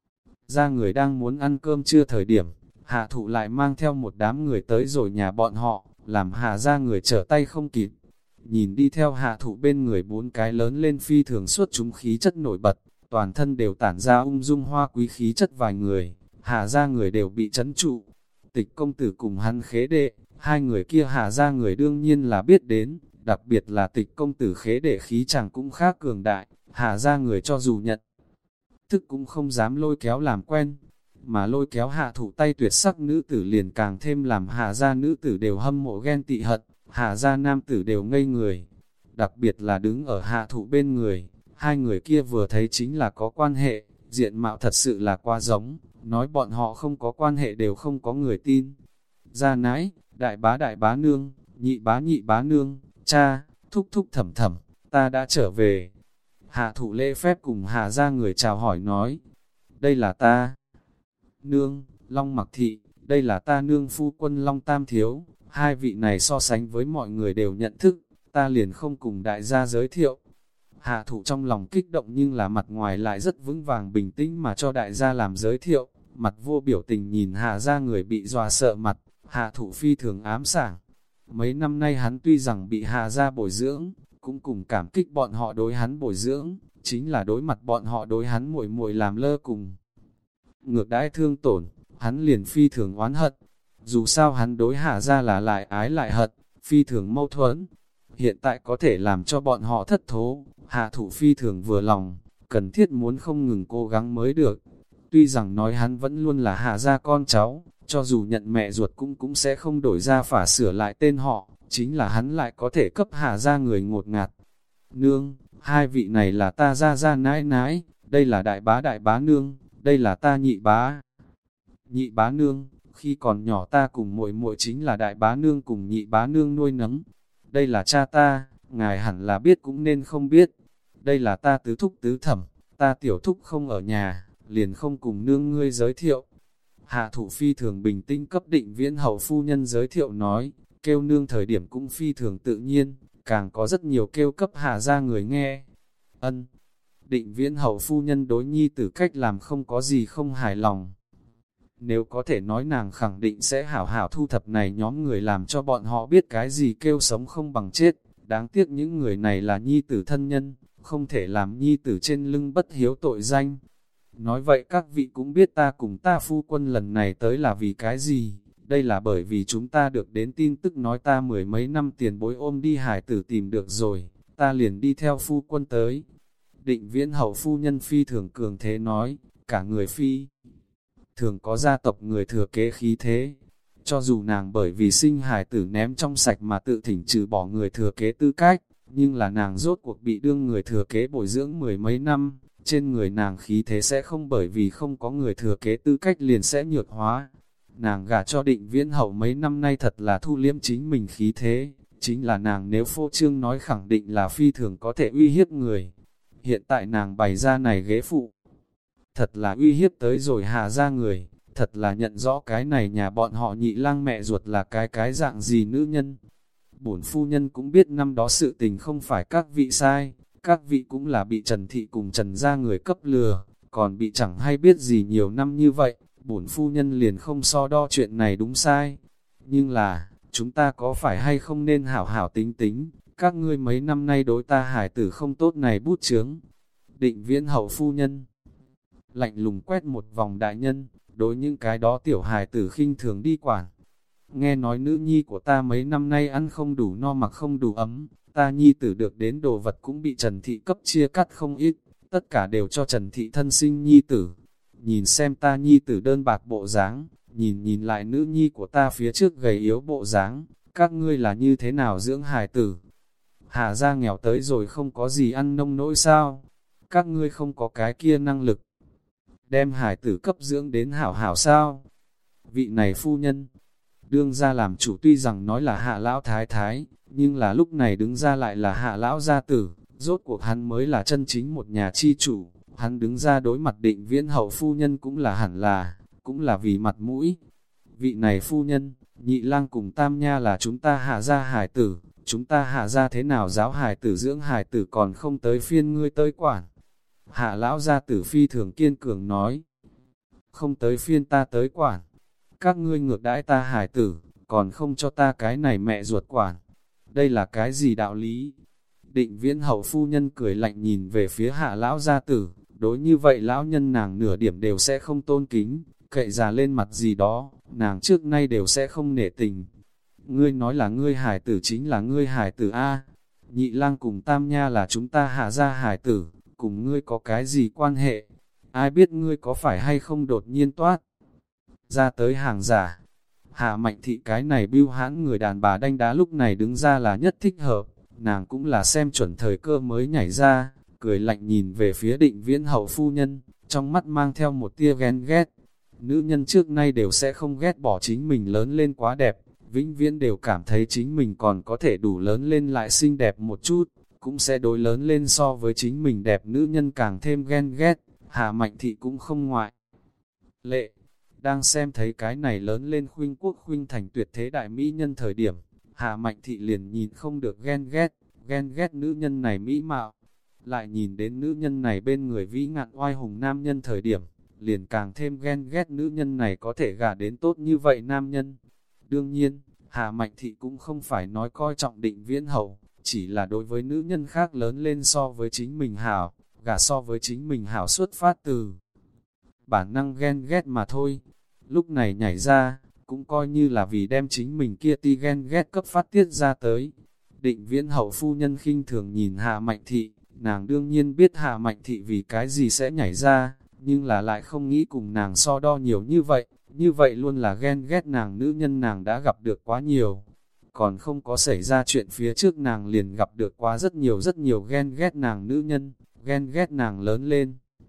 ra người đang muốn ăn cơm trưa thời điểm, Hà Thụ lại mang theo một đám người tới rồi nhà bọn họ, làm Hà ra người trở tay không kịp. Nhìn đi theo Hà Thụ bên người bốn cái lớn lên phi thường suốt chúng khí chất nổi bật, toàn thân đều tản ra ung dung hoa quý khí chất vài người, Hà ra người đều bị chấn trụ. Tịch công tử cùng hắn khế đệ, hai người kia Hà ra người đương nhiên là biết đến, đặc biệt là Tịch công tử khế đệ khí chàng cũng khác cường đại, Hà ra người cho dù nhận thức cũng không dám lôi kéo làm quen, mà lôi kéo Hà Thụ tay tuyệt sắc nữ tử liền càng thêm làm Hà gia nữ tử đều hâm mộ ghen tị hận, Hà gia nam tử đều ngây người. Đặc biệt là đứng ở Hà Thụ bên người, hai người kia vừa thấy chính là có quan hệ, diện mạo thật sự là quá giống, nói bọn họ không có quan hệ đều không có người tin. Gia nãi, đại bá đại bá nương, nhị bá nhị bá nương, cha, thúc thúc thẩm thẩm, ta đã trở về. Hà Thụ lễ phép cùng Hà gia người chào hỏi nói, đây là ta. Nương, Long Mặc Thị, đây là ta nương phu quân Long Tam Thiếu, hai vị này so sánh với mọi người đều nhận thức, ta liền không cùng đại gia giới thiệu. Hạ Thụ trong lòng kích động nhưng là mặt ngoài lại rất vững vàng bình tĩnh mà cho đại gia làm giới thiệu, mặt vô biểu tình nhìn Hạ ra người bị dọa sợ mặt, Hạ Thụ phi thường ám sảng. Mấy năm nay hắn tuy rằng bị Hạ ra bồi dưỡng, cũng cùng cảm kích bọn họ đối hắn bồi dưỡng, chính là đối mặt bọn họ đối hắn muội muội làm lơ cùng. Ngược đãi thương tổn, hắn liền phi thường oán hận. Dù sao hắn đối Hạ ra là lại ái lại hận, phi thường mâu thuẫn. Hiện tại có thể làm cho bọn họ thất thố, Hạ Thụ phi thường vừa lòng, cần thiết muốn không ngừng cố gắng mới được. Tuy rằng nói hắn vẫn luôn là Hạ gia con cháu, cho dù nhận mẹ ruột cũng cũng sẽ không đổi ra phả sửa lại tên họ, chính là hắn lại có thể cấp Hạ gia người ngột ngạt. Nương, hai vị này là ta gia gia nãi nãi, đây là đại bá đại bá nương, đây là ta nhị bá. Nhị bá nương, khi còn nhỏ ta cùng muội muội chính là đại bá nương cùng nhị bá nương nuôi nấng. Đây là cha ta, ngài hẳn là biết cũng nên không biết. Đây là ta tứ thúc tứ thẩm, ta tiểu thúc không ở nhà, liền không cùng nương ngươi giới thiệu. Hạ Thụ phi thường bình tĩnh cấp Định Viễn hậu phu nhân giới thiệu nói, kêu nương thời điểm cũng phi thường tự nhiên, càng có rất nhiều kêu cấp Hạ ra người nghe. Ân, Định Viễn hậu phu nhân đối nhi tử cách làm không có gì không hài lòng. Nếu có thể nói nàng khẳng định sẽ hảo hảo thu thập này nhóm người làm cho bọn họ biết cái gì kêu sống không bằng chết. Đáng tiếc những người này là nhi tử thân nhân, không thể làm nhi tử trên lưng bất hiếu tội danh. Nói vậy các vị cũng biết ta cùng ta phu quân lần này tới là vì cái gì? Đây là bởi vì chúng ta được đến tin tức nói ta mười mấy năm tiền bối ôm đi hải tử tìm được rồi, ta liền đi theo phu quân tới. Định Viễn hậu phu nhân phi thường cường thế nói, cả người phi thường có gia tộc người thừa kế khí thế. Cho dù nàng bởi vì sinh hài tử ném trong sạch mà tự thỉnh trừ bỏ người thừa kế tư cách, nhưng là nàng rốt cuộc bị đương người thừa kế bồi dưỡng mười mấy năm, trên người nàng khí thế sẽ không bởi vì không có người thừa kế tư cách liền sẽ nhược hóa. Nàng gả cho Định Viễn hậu mấy năm nay thật là thu liếm chính mình khí thế, chính là nàng nếu phô trương nói khẳng định là phi thường có thể uy hiếp người. Hiện tại nàng bày ra này ghế phụ, thật là uy hiếp tới rồi Hạ ra người, thật là nhận rõ cái này nhà bọn họ Nhị Lang mẹ ruột là cái cái dạng gì nữ nhân. Bổn phu nhân cũng biết năm đó sự tình không phải các vị sai, các vị cũng là bị Trần Thị cùng Trần gia người cấp lừa, còn bị chẳng hay biết gì nhiều năm như vậy, bổn phu nhân liền không so đo chuyện này đúng sai. Nhưng là, chúng ta có phải hay không nên hảo hảo tính tính, các ngươi mấy năm nay đối ta hải tử không tốt này bút chướng. Định Viễn hậu phu nhân lạnh lùng quét một vòng đại nhân, đối những cái đó tiểu hài tử khinh thường đi quản. Nghe nói nữ nhi của ta mấy năm nay ăn không đủ no mặc không đủ ấm, ta nhi tử được đến đồ vật cũng bị Trần Thị cấp chia cắt không ít, tất cả đều cho Trần Thị thân sinh nhi tử. Nhìn xem ta nhi tử đơn bạc bộ dáng, nhìn nhìn lại nữ nhi của ta phía trước gầy yếu bộ dáng, các ngươi là như thế nào dưỡng hài tử? Hà gia nghèo tới rồi không có gì ăn nông nỗi sao? Các ngươi không có cái kia năng lực đem hài tử cấp dưỡng đến hảo hảo sao? Vị này phu nhân, đương ra làm chủ tuy rằng nói là hạ lão thái thái, nhưng là lúc này đứng ra lại là hạ lão gia tử, rốt cuộc hắn mới là chân chính một nhà chi chủ, hắn đứng ra đối mặt Định Viễn hậu phu nhân cũng là hẳn là, cũng là vì mặt mũi. Vị này phu nhân, Nhị Lang cùng Tam Nha là chúng ta hạ gia hài tử, chúng ta hạ gia thế nào giáo hài tử dưỡng hài tử còn không tới phiên ngươi tới quản. Hạ lão gia tử phi thường kiên cường nói, không tới phiên ta tới quản, các ngươi ngược đãi ta hài tử, còn không cho ta cái này mẹ ruột quản. Đây là cái gì đạo lý? Định Viễn hậu phu nhân cười lạnh nhìn về phía hạ lão gia tử, đối như vậy lão nhân nàng nửa điểm đều sẽ không tôn kính, cậy già lên mặt gì đó, nàng trước nay đều sẽ không nể tình. Ngươi nói là ngươi hài tử chính là ngươi hài tử A, Nhị Lang cùng Tam Nha là chúng ta hạ gia hài tử, cùng ngươi có cái gì quan hệ? Ai biết ngươi có phải hay không đột nhiên toát ra tới hàng giả? Hạ Mạnh Thị cái này bưu hãn người đàn bà đanh đá lúc này đứng ra là nhất thích hợp, nàng cũng là xem chuẩn thời cơ mới nhảy ra, cười lạnh nhìn về phía Định Viễn hậu phu nhân, trong mắt mang theo một tia ghen ghét. Nữ nhân trước nay đều sẽ không ghét bỏ chính mình lớn lên quá đẹp, vĩnh viễn đều cảm thấy chính mình còn có thể đủ lớn lên lại xinh đẹp một chút, cũng sẽ đối lớn lên so với chính mình đẹp nữ nhân càng thêm ghen ghét. Hạ Mạnh Thị cũng không ngoại lệ. Đang xem thấy cái này lớn lên khuynh quốc khuynh thành tuyệt thế đại mỹ nhân thời điểm, Hạ Mạnh Thị liền nhìn không được ghen ghét, ghen ghét nữ nhân này mỹ mạo. Lại nhìn đến nữ nhân này bên người vĩ ngạn oai hùng nam nhân thời điểm, liền càng thêm ghen ghét nữ nhân này có thể gả đến tốt như vậy nam nhân. Đương nhiên, Hạ Mạnh Thị cũng không phải nói coi trọng Định Viễn hậu, chỉ là đối với nữ nhân khác lớn lên so với chính mình hảo, gả so với chính mình hảo xuất phát từ bản năng ghen ghét mà thôi. Lúc này nhảy ra, cũng coi như là vì đem chính mình kia ti ghen ghét cấp phát tiết ra tới. Định Viễn hậu phu nhân khinh thường nhìn Hạ Mạnh Thị, nàng đương nhiên biết Hạ Mạnh Thị vì cái gì sẽ nhảy ra, nhưng là lại không nghĩ cùng nàng so đo nhiều như vậy, như vậy luôn là ghen ghét nàng nữ nhân nàng đã gặp được quá nhiều. Còn không có xảy ra chuyện phía trước nàng liền gặp được quá rất nhiều rất nhiều ghen ghét nàng nữ nhân, ghen ghét nàng lớn lên.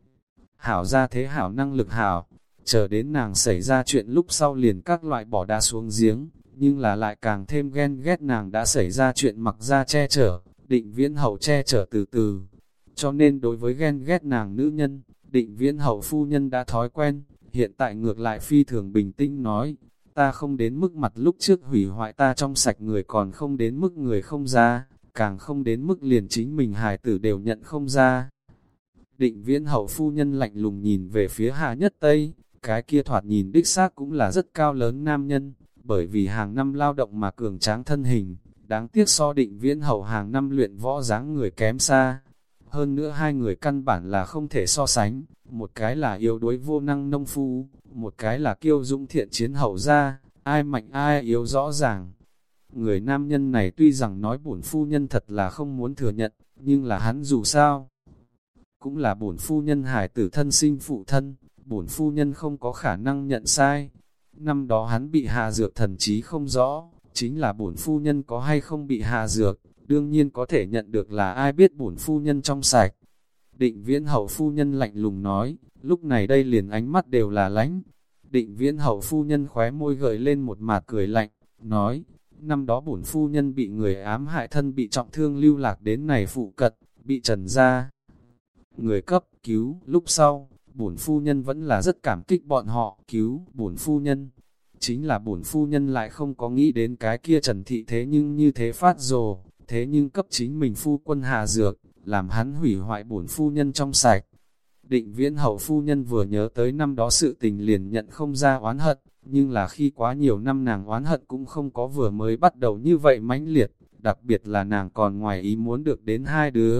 Hảo ra thế hảo năng lực hảo, chờ đến nàng xảy ra chuyện lúc sau liền các loại bỏ đá xuống giếng, nhưng là lại càng thêm ghen ghét nàng đã xảy ra chuyện mặc ra che chở, Định Viễn hậu che chở từ từ. Cho nên đối với ghen ghét nàng nữ nhân, Định Viễn hậu phu nhân đã thói quen, hiện tại ngược lại phi thường bình tĩnh nói, ta không đến mức mặt lúc trước hủy hoại ta trong sạch người còn không đến mức người không ra, càng không đến mức liền chính mình hài tử đều nhận không ra. Định Viễn hậu phu nhân lạnh lùng nhìn về phía Hạ Nhất Tây, cái kia thoạt nhìn đích xác cũng là rất cao lớn nam nhân, bởi vì hàng năm lao động mà cường tráng thân hình, đáng tiếc so Định Viễn hậu hàng năm luyện võ dáng người kém xa. Hơn nữa hai người căn bản là không thể so sánh, một cái là yếu đuối vô năng nông phu, một cái là kiêu dũng thiện chiến hậu gia, ai mạnh ai yếu rõ ràng. Người nam nhân này tuy rằng nói bổn phu nhân thật là không muốn thừa nhận, nhưng là hắn dù sao cũng là bổn phu nhân hài tử thân sinh phụ thân, bổn phu nhân không có khả năng nhận sai. Năm đó hắn bị hạ dược thần trí không rõ, chính là bổn phu nhân có hay không bị hạ dược, đương nhiên có thể nhận được là ai biết bổn phu nhân trong sạch. Định Viễn hậu phu nhân lạnh lùng nói, lúc này đây liền ánh mắt đều là lánh. Định Viễn hậu phu nhân khóe môi gợi lên một mạt cười lạnh, nói, năm đó bổn phu nhân bị người ám hại thân bị trọng thương lưu lạc đến này phụ cận, bị trần ra. Người cấp cứu, lúc sau, bổn phu nhân vẫn là rất cảm kích bọn họ, cứu bổn phu nhân. Chính là bổn phu nhân lại không có nghĩ đến cái kia Trần Thị thế nhưng như thế phát rồ, thế nhưng cấp chính mình phu quân hạ dược, làm hắn hủy hoại bổn phu nhân trong sạch. Định Viễn hậu phu nhân vừa nhớ tới năm đó sự tình liền nhận không ra oán hận, nhưng là khi quá nhiều năm nàng oán hận cũng không có vừa mới bắt đầu như vậy mãnh liệt, đặc biệt là nàng còn ngoài ý muốn được đến hai đứa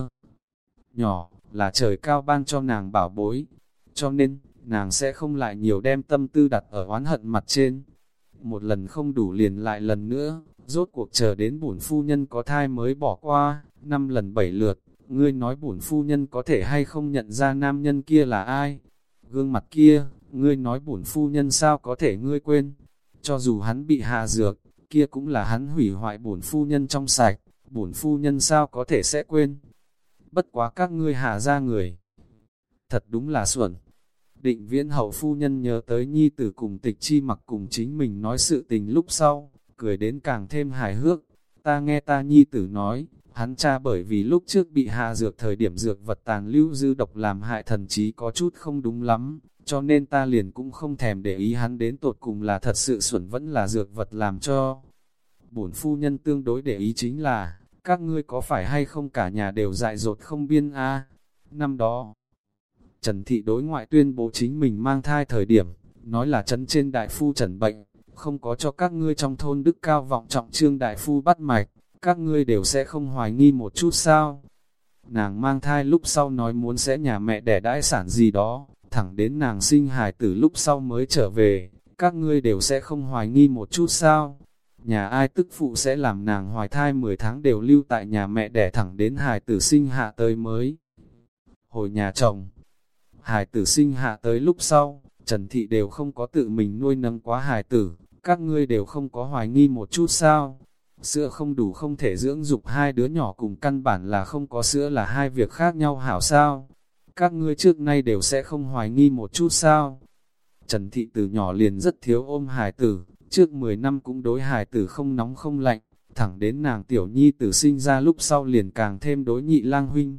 nhỏ, là trời cao ban cho nàng bảo bối, cho nên, nàng sẽ không lại nhiều đem tâm tư đặt ở oán hận mặt trên. Một lần không đủ liền lại lần nữa, rốt cuộc chờ đến bổn phu nhân có thai mới bỏ qua, năm lần bảy lượt, ngươi nói bổn phu nhân có thể hay không nhận ra nam nhân kia là ai? Gương mặt kia, ngươi nói bổn phu nhân sao có thể ngươi quên? Cho dù hắn bị hạ dược, kia cũng là hắn hủy hoại bổn phu nhân trong sạch, bổn phu nhân sao có thể sẽ quên? Bất quá các ngươi hạ ra người. Thật đúng là xuẩn. Định Viễn hậu phu nhân nhớ tới nhi tử cùng Tịch Chi Mặc cùng chính mình nói sự tình lúc sau, cười đến càng thêm hài hước. Ta nghe ta nhi tử nói, hắn cha bởi vì lúc trước bị hạ dược thời điểm dược vật tàn lưu dư độc làm hại thần trí có chút không đúng lắm, cho nên ta liền cũng không thèm để ý hắn đến tột cùng là thật sự xuẩn vẫn là dược vật làm cho. Bổn phu nhân tương đối để ý chính là, các ngươi có phải hay không cả nhà đều dại dột không biên a? Năm đó, Trần Thị đối ngoại tuyên bố chính mình mang thai thời điểm, nói là trấn trên đại phu trần bệnh, không có cho các ngươi trong thôn đức cao vọng trọng trương đại phu bắt mạch, các ngươi đều sẽ không hoài nghi một chút sao. Nàng mang thai lúc sau nói muốn sẽ nhà mẹ đẻ đãi sản gì đó, thẳng đến nàng sinh hài tử lúc sau mới trở về, các ngươi đều sẽ không hoài nghi một chút sao. Nhà ai tức phụ sẽ làm nàng hoài thai mười tháng đều lưu tại nhà mẹ đẻ thẳng đến hài tử sinh hạ tới mới hồi nhà chồng. Hài tử sinh hạ tới lúc sau, Trần Thị đều không có tự mình nuôi nấng quá hài tử, các ngươi đều không có hoài nghi một chút sao. Sữa không đủ không thể dưỡng dục hai đứa nhỏ cùng căn bản là không có sữa là hai việc khác nhau hảo sao. Các ngươi trước nay đều sẽ không hoài nghi một chút sao. Trần Thị từ nhỏ liền rất thiếu ôm hài tử, trước mười năm cũng đối hài tử không nóng không lạnh, thẳng đến nàng tiểu nhi tử sinh ra lúc sau liền càng thêm đối nhị lang huynh.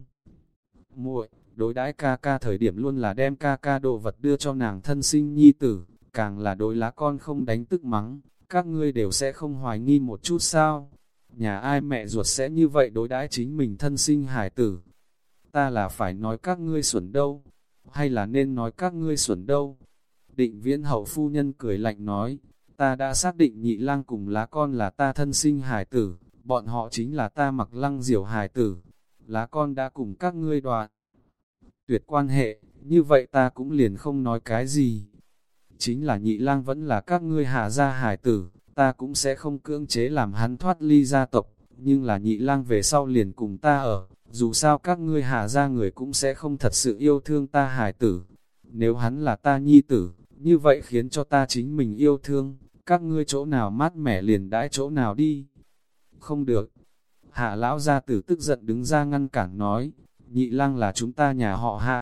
Muội, đối đãi ca ca thời điểm luôn là đem ca ca đồ vật đưa cho nàng thân sinh nhi tử, càng là đối lá con không đánh tức mắng, các ngươi đều sẽ không hoài nghi một chút sao. Nhà ai mẹ ruột sẽ như vậy đối đãi chính mình thân sinh hải tử. Ta là phải nói các ngươi xuẩn đâu, hay là nên nói các ngươi xuẩn đâu. Định Viễn hậu phu nhân cười lạnh nói, ta đã xác định nhị lang cùng lá con là ta thân sinh hải tử, bọn họ chính là ta Mặc Lăng Diểu hải tử. Lá con đã cùng các ngươi đoạn tuyệt quan hệ, như vậy ta cũng liền không nói cái gì. Chính là nhị lang vẫn là các ngươi hạ gia hải tử, ta cũng sẽ không cưỡng chế làm hắn thoát ly gia tộc, nhưng là nhị lang về sau liền cùng ta ở, dù sao các ngươi hạ gia người cũng sẽ không thật sự yêu thương ta hải tử. Nếu hắn là ta nhi tử, như vậy khiến cho ta chính mình yêu thương, các ngươi chỗ nào mát mẻ liền đãi chỗ nào đi. Không được. Hạ lão gia tử tức giận đứng ra ngăn cản nói, nhị lang là chúng ta nhà họ Hạ.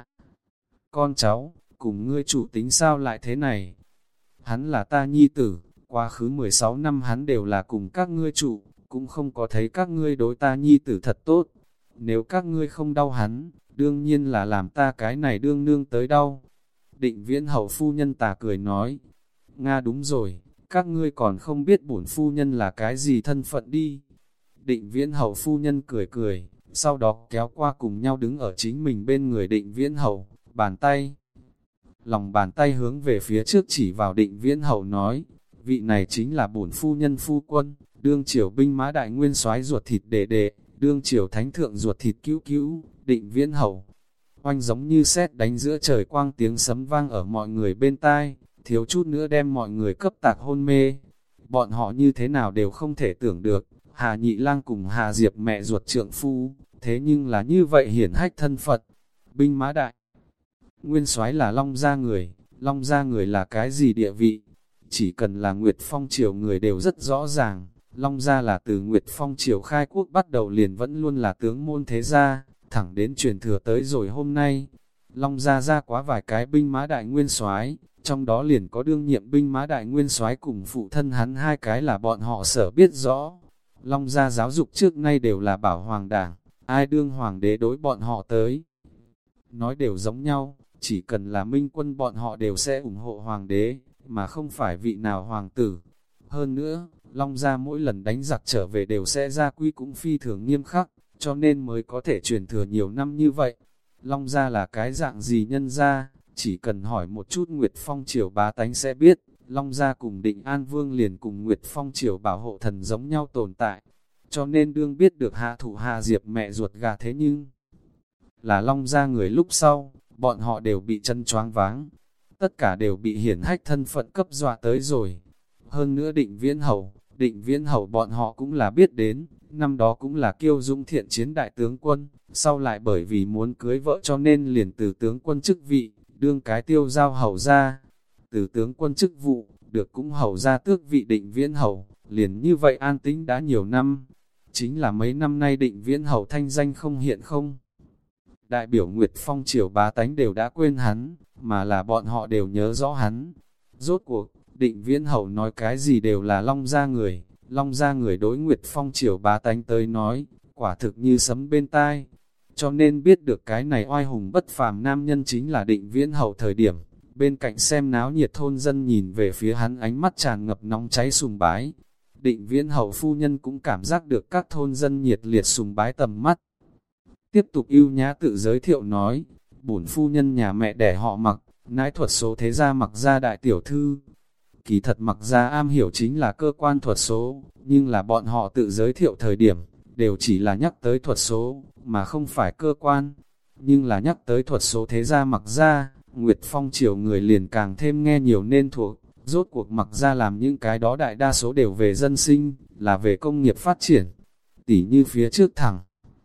Con cháu, cùng ngươi chủ tính sao lại thế này? Hắn là ta nhi tử, quá khứ mười sáu năm hắn đều là cùng các ngươi trụ, cũng không có thấy các ngươi đối ta nhi tử thật tốt. Nếu các ngươi không đau hắn, đương nhiên là làm ta cái này đương nương tới đau. Định Viễn hậu phu nhân tà cười nói, Nga đúng rồi, các ngươi còn không biết bổn phu nhân là cái gì thân phận đi. Định Viễn hậu phu nhân cười cười, sau đó kéo qua cùng nhau đứng ở chính mình bên người Định Viễn hậu, bàn tay. Lòng bàn tay hướng về phía trước chỉ vào Định Viễn hậu nói, vị này chính là bổn phu nhân phu quân, đương triều binh mã đại nguyên soái ruột thịt đệ đệ, đương triều thánh thượng ruột thịt cứu cứu, Định Viễn hậu. Oanh giống như sét đánh giữa trời quang tiếng sấm vang ở mọi người bên tai, thiếu chút nữa đem mọi người cấp tạc hôn mê. Bọn họ như thế nào đều không thể tưởng được, Hà Nhị Lang cùng Hà Diệp mẹ ruột trượng phu, thế nhưng là như vậy hiển hách thân Phật. Binh mã đại nguyên soái là Long gia người, Long gia người là cái gì địa vị? Chỉ cần là Nguyệt Phong triều người đều rất rõ ràng, Long gia là từ Nguyệt Phong triều khai quốc bắt đầu liền vẫn luôn là tướng môn thế gia, thẳng đến truyền thừa tới rồi hôm nay. Long gia ra quá vài cái binh mã đại nguyên soái, trong đó liền có đương nhiệm binh mã đại nguyên soái cùng phụ thân hắn hai cái là bọn họ sở biết rõ. Long gia giáo dục trước nay đều là bảo hoàng đảng, ai đương hoàng đế đối bọn họ tới. Nói đều giống nhau, chỉ cần là minh quân bọn họ đều sẽ ủng hộ hoàng đế, mà không phải vị nào hoàng tử. Hơn nữa, Long gia mỗi lần đánh giặc trở về đều sẽ ra quy cũng phi thường nghiêm khắc, cho nên mới có thể truyền thừa nhiều năm như vậy. Long gia là cái dạng gì nhân gia, chỉ cần hỏi một chút Nguyệt Phong triều bá tánh sẽ biết, Long gia cùng Định An Vương liền cùng Nguyệt Phong triều bảo hộ thần giống nhau tồn tại. Cho nên đương biết được hạ thủ hạ diệp mẹ ruột gà thế nhưng là Long gia người lúc sau, bọn họ đều bị chân choáng váng. Tất cả đều bị hiển hách thân phận cấp dọa tới rồi. Hơn nữa Định Viễn Hầu, Định Viễn Hầu bọn họ cũng là biết đến, năm đó cũng là kiêu dũng thiện chiến đại tướng quân, sau lại bởi vì muốn cưới vợ cho nên liền từ tướng quân chức vị, đương cái tiêu giao hầu ra. Từ tướng quân chức vụ, được cũng hầu ra tước vị Định Viễn Hầu, liền như vậy an tĩnh đã nhiều năm. Chính là mấy năm nay Định Viễn Hầu thanh danh không hiện không. Đại biểu Nguyệt Phong triều bá tánh đều đã quên hắn, mà là bọn họ đều nhớ rõ hắn. Rốt cuộc, Định Viễn Hầu nói cái gì đều là Long gia người, Long gia người đối Nguyệt Phong triều bá tánh tới nói, quả thực như sấm bên tai. Cho nên biết được cái này oai hùng bất phàm nam nhân chính là Định Viễn Hầu thời điểm, bên cạnh xem náo nhiệt thôn dân nhìn về phía hắn ánh mắt tràn ngập nóng cháy sùng bái. Định Viễn Hầu phu nhân cũng cảm giác được các thôn dân nhiệt liệt sùng bái tầm mắt. Tiếp tục ưu nhã tự giới thiệu nói, bổn phu nhân nhà mẹ đẻ họ Mặc, nãi thuật số thế gia Mặc gia đại tiểu thư. Kỳ thật Mặc gia am hiểu chính là cơ quan thuật số, nhưng là bọn họ tự giới thiệu thời điểm, đều chỉ là nhắc tới thuật số, mà không phải cơ quan. Nhưng là nhắc tới thuật số thế gia Mặc gia, Nguyệt Phong triều người liền càng thêm nghe nhiều nên thuộc. Rốt cuộc Mặc gia làm những cái đó đại đa số đều về dân sinh, là về công nghiệp phát triển. Tỉ như phía trước thẳng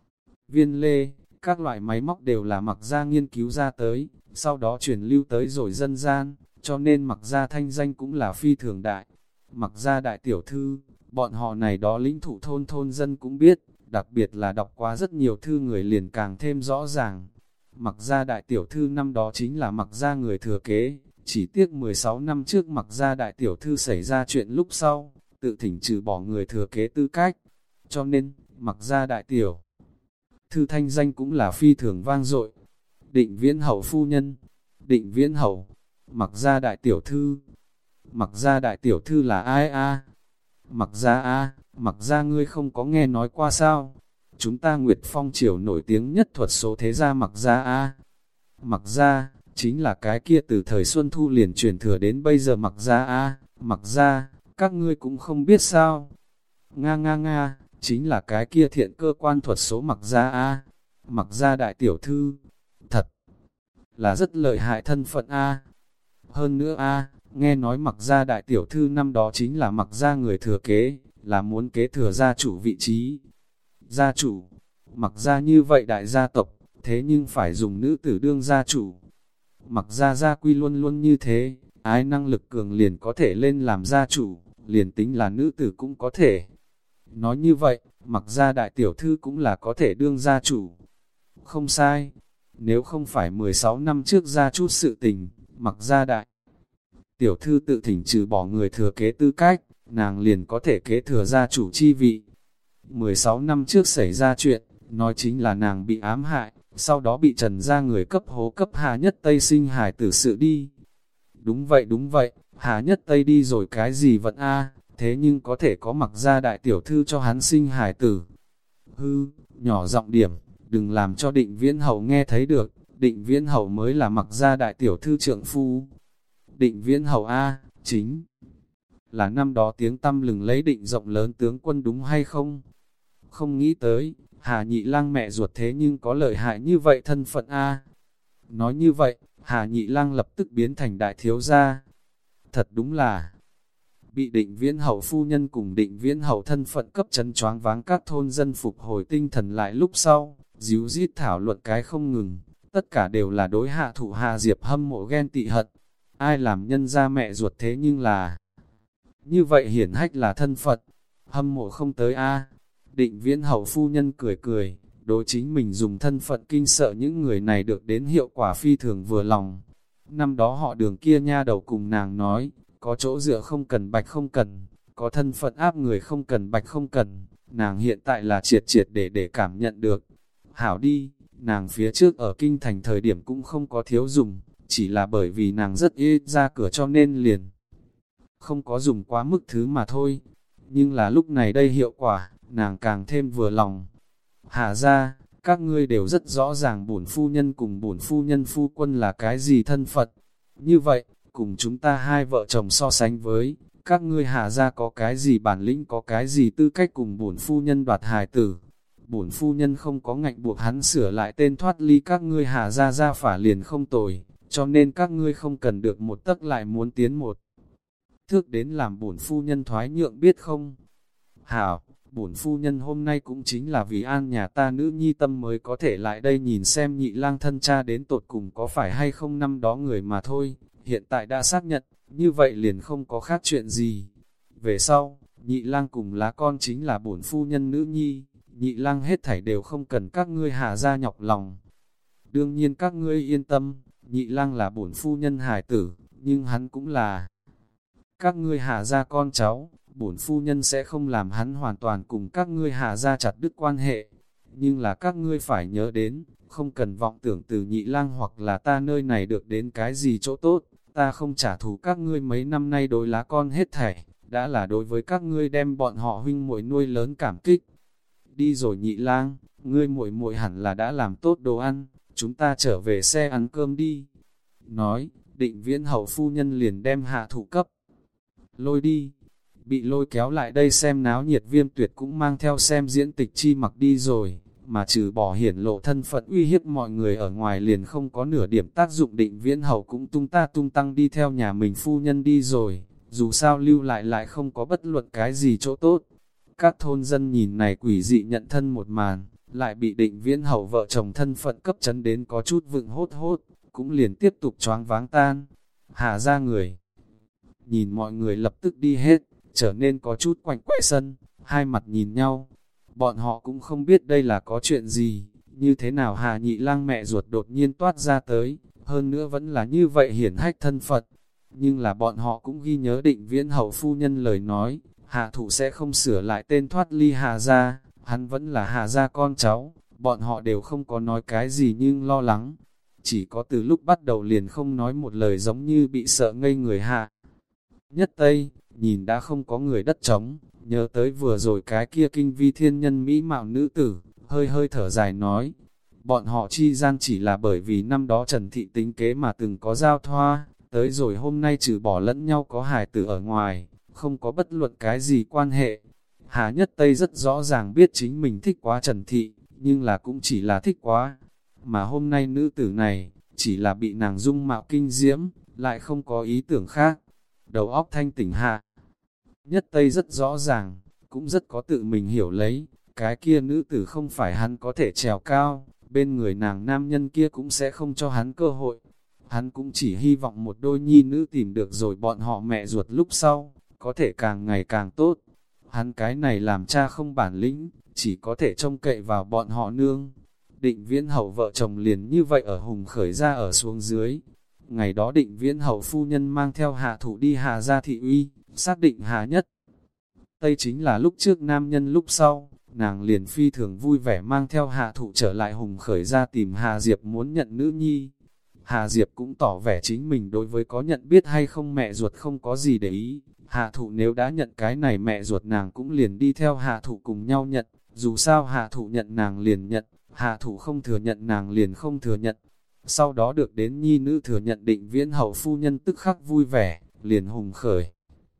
viên lê, các loại máy móc đều là Mặc gia nghiên cứu ra tới, sau đó truyền lưu tới rồi dân gian, cho nên Mặc gia thanh danh cũng là phi thường đại. Mặc gia đại tiểu thư, bọn họ này đó lĩnh thủ thôn thôn dân cũng biết, đặc biệt là đọc qua rất nhiều thư người liền càng thêm rõ ràng. Mặc gia đại tiểu thư năm đó chính là Mặc gia người thừa kế, chỉ tiếc mười sáu năm trước Mặc gia đại tiểu thư xảy ra chuyện lúc sau, tự thỉnh trừ bỏ người thừa kế tư cách, cho nên, Mặc gia đại tiểu thư thanh danh cũng là phi thường vang dội. Định Viễn Hầu phu nhân, Định Viễn Hầu, Mặc gia đại tiểu thư, Mặc gia đại tiểu thư là ai a? Mặc gia a, Mặc gia ngươi không có nghe nói qua sao? Chúng ta Nguyệt Phong triều nổi tiếng nhất thuật số thế gia Mặc gia a. Mặc gia, chính là cái kia từ thời Xuân Thu liền truyền thừa đến bây giờ Mặc gia a, Mặc gia, các ngươi cũng không biết sao? Nga nga nga, chính là cái kia thiện cơ quan thuật số Mặc gia a, Mặc gia đại tiểu thư, thật là rất lợi hại thân phận a. Hơn nữa a, nghe nói Mặc gia đại tiểu thư năm đó chính là Mặc gia người thừa kế, là muốn kế thừa gia chủ vị trí. Gia chủ, Mặc gia như vậy đại gia tộc, thế nhưng phải dùng nữ tử đương gia chủ. Mặc gia gia quy luôn luôn như thế, ai năng lực cường liền có thể lên làm gia chủ, liền tính là nữ tử cũng có thể. Nói như vậy, Mặc gia đại tiểu thư cũng là có thể đương gia chủ. Không sai, nếu không phải mười sáu năm trước ra chút sự tình, Mặc gia đại tiểu thư tự thỉnh trừ bỏ người thừa kế tư cách, nàng liền có thể kế thừa gia chủ chi vị. mười sáu năm trước xảy ra chuyện, nói chính là nàng bị ám hại, sau đó bị Trần gia người cấp hố cấp Hà Nhất Tây sinh hài tử sự đi. Đúng vậy đúng vậy, Hà Nhất Tây đi rồi cái gì vận a, thế nhưng có thể có Mặc gia đại tiểu thư cho hắn sinh hài tử. Hư, nhỏ giọng điểm, đừng làm cho Định Viễn Hầu nghe thấy được, Định Viễn Hầu mới là Mặc gia đại tiểu thư trượng phu. Định Viễn Hầu a, chính là năm đó tiếng tăm lừng lấy Định rộng lớn tướng quân đúng hay không? Không nghĩ tới, Hà Nhị Lang mẹ ruột thế nhưng có lợi hại như vậy thân phận a. Nói như vậy, Hà Nhị Lang lập tức biến thành đại thiếu gia. Thật đúng là bị Định Viễn Hầu phu nhân cùng Định Viễn Hầu thân phận cấp chấn choáng váng, các thôn dân phục hồi tinh thần lại lúc sau, díu dít thảo luận cái không ngừng, tất cả đều là đối hạ thủ Hà Diệp hâm mộ ghen tị hận. Ai làm nhân gia mẹ ruột thế nhưng là như vậy hiển hách là thân phận, hâm mộ không tới a. Định Viễn Hầu phu nhân cười cười, đối chính mình dùng thân phận kinh sợ những người này được đến hiệu quả phi thường vừa lòng. Năm đó họ Đường kia nha đầu cùng nàng nói, có chỗ dựa không cần bạch không cần, có thân phận áp người không cần bạch không cần, nàng hiện tại là triệt triệt để để cảm nhận được. Hảo đi, Nàng phía trước ở kinh thành thời điểm cũng không có thiếu dùng, chỉ là bởi vì nàng rất ít ra cửa cho nên liền không có dùng quá mức thứ mà thôi. Nhưng là lúc này đây hiệu quả, nàng càng thêm vừa lòng. Hạ ra, các ngươi đều rất rõ ràng bổn phu nhân cùng bổn phu nhân phu quân là cái gì thân Phật. Như vậy, cùng chúng ta hai vợ chồng so sánh với, các ngươi hạ ra có cái gì bản lĩnh, có cái gì tư cách cùng bổn phu nhân đoạt hài tử. Bổn phu nhân không có ngạnh buộc hắn sửa lại tên thoát ly các ngươi hạ ra ra phả liền không tồi, cho nên các ngươi không cần được một tấc lại muốn tiến một thước đến làm bổn phu nhân thoái nhượng biết không. Hảo, bổn phu nhân hôm nay cũng chính là vì an nhà ta nữ nhi tâm mới có thể lại đây nhìn xem nhị lang thân cha đến tột cùng có phải hay không năm đó người mà thôi, hiện tại đã xác nhận, như vậy liền không có khác chuyện gì. Về sau, nhị lang cùng lá con chính là bổn phu nhân nữ nhi, nhị lang hết thảy đều không cần các ngươi hạ ra nhọc lòng. Đương nhiên các ngươi yên tâm, nhị lang là bổn phu nhân hài tử, nhưng hắn cũng là các ngươi hạ ra con cháu, bổn phu nhân sẽ không làm hắn hoàn toàn cùng các ngươi hạ ra chặt đứt quan hệ. Nhưng là các ngươi phải nhớ đến, không cần vọng tưởng từ nhị lang hoặc là ta nơi này được đến cái gì chỗ tốt, ta không trả thù các ngươi mấy năm nay đối lá con hết thảy, đã là đối với các ngươi đem bọn họ huynh muội nuôi lớn cảm kích. Đi rồi nhị lang, ngươi muội muội hẳn là đã làm tốt đồ ăn, chúng ta trở về xe ăn cơm đi. Nói, Định Viễn hậu phu nhân liền đem Hạ Thụ cấp lôi đi. Bị lôi kéo lại đây xem náo nhiệt Viêm Tuyệt cũng mang theo xem diễn tịch chi mặc đi rồi, mà trừ bỏ hiển lộ thân phận uy hiếp mọi người ở ngoài liền không có nửa điểm tác dụng. Định Viễn hậu cũng tung ta tung tăng đi theo nhà mình phu nhân đi rồi, dù sao lưu lại lại không có bất luận cái gì chỗ tốt. Các thôn dân nhìn này quỷ dị nhận thân một màn, lại bị Định Viễn hậu vợ chồng thân phận cấp chấn đến có chút vựng hốt hốt, cũng liền tiếp tục choáng váng tan. Hạ ra người nhìn mọi người lập tức đi hết, trở nên có chút quạnh quẽ sân, hai mặt nhìn nhau. Bọn họ cũng không biết đây là có chuyện gì, như thế nào Hà nhị lang mẹ ruột đột nhiên toát ra tới, hơn nữa vẫn là như vậy hiển hách thân Phật. Nhưng là bọn họ cũng ghi nhớ Định Viễn hậu phu nhân lời nói, Hạ Thụ sẽ không sửa lại tên thoát ly Hà gia, hắn vẫn là Hà gia con cháu, bọn họ đều không có nói cái gì nhưng lo lắng. Chỉ có từ lúc bắt đầu liền không nói một lời, giống như bị sợ ngây người. Hạ Nhất Tây, nhìn đã không có người đất trống, nhớ tới vừa rồi cái kia kinh vi thiên nhân mỹ mạo nữ tử, hơi hơi thở dài nói, bọn họ chi gian chỉ là bởi vì năm đó Trần Thị tính kế mà từng có giao thoa, tới rồi hôm nay trừ bỏ lẫn nhau có hài tử ở ngoài, không có bất luận cái gì quan hệ. Hà Nhất Tây rất rõ ràng biết chính mình thích quá Trần Thị, nhưng là cũng chỉ là thích quá, mà hôm nay nữ tử này, chỉ là bị nàng dung mạo kinh diễm, lại không có ý tưởng khác. Đầu óc thanh tỉnh Hạ Nhất Tây rất rõ ràng, cũng rất có tự mình hiểu lấy, cái kia nữ tử không phải hắn có thể trèo cao, bên người nàng nam nhân kia cũng sẽ không cho hắn cơ hội. Hắn cũng chỉ hy vọng một đôi nhi nữ tìm được rồi bọn họ mẹ ruột lúc sau, có thể càng ngày càng tốt. Hắn cái này làm cha không bản lĩnh, chỉ có thể trông cậy vào bọn họ nương. Định Viễn hậu vợ chồng liền như vậy ở Hùng Khởi ra ở xuống dưới. Ngày đó Định Viễn hậu phu nhân mang theo Hạ Thụ đi Hà gia thị uy, xác định Hà Nhất Tây chính là lúc trước nam nhân lúc sau, nàng liền phi thường vui vẻ mang theo Hạ Thụ trở lại Hùng Khởi ra tìm Hà Diệp muốn nhận nữ nhi. Hà Diệp cũng tỏ vẻ chính mình đối với có nhận biết hay không mẹ ruột không có gì để ý. Hạ Thụ nếu đã nhận cái này mẹ ruột nàng cũng liền đi theo Hạ Thụ cùng nhau nhận, dù sao Hạ Thụ nhận nàng liền nhận, Hạ Thụ không thừa nhận nàng liền không thừa nhận. Sau đó được đến nhi nữ thừa nhận. Định Viễn hậu phu nhân tức khắc vui vẻ, liền Hùng Khởi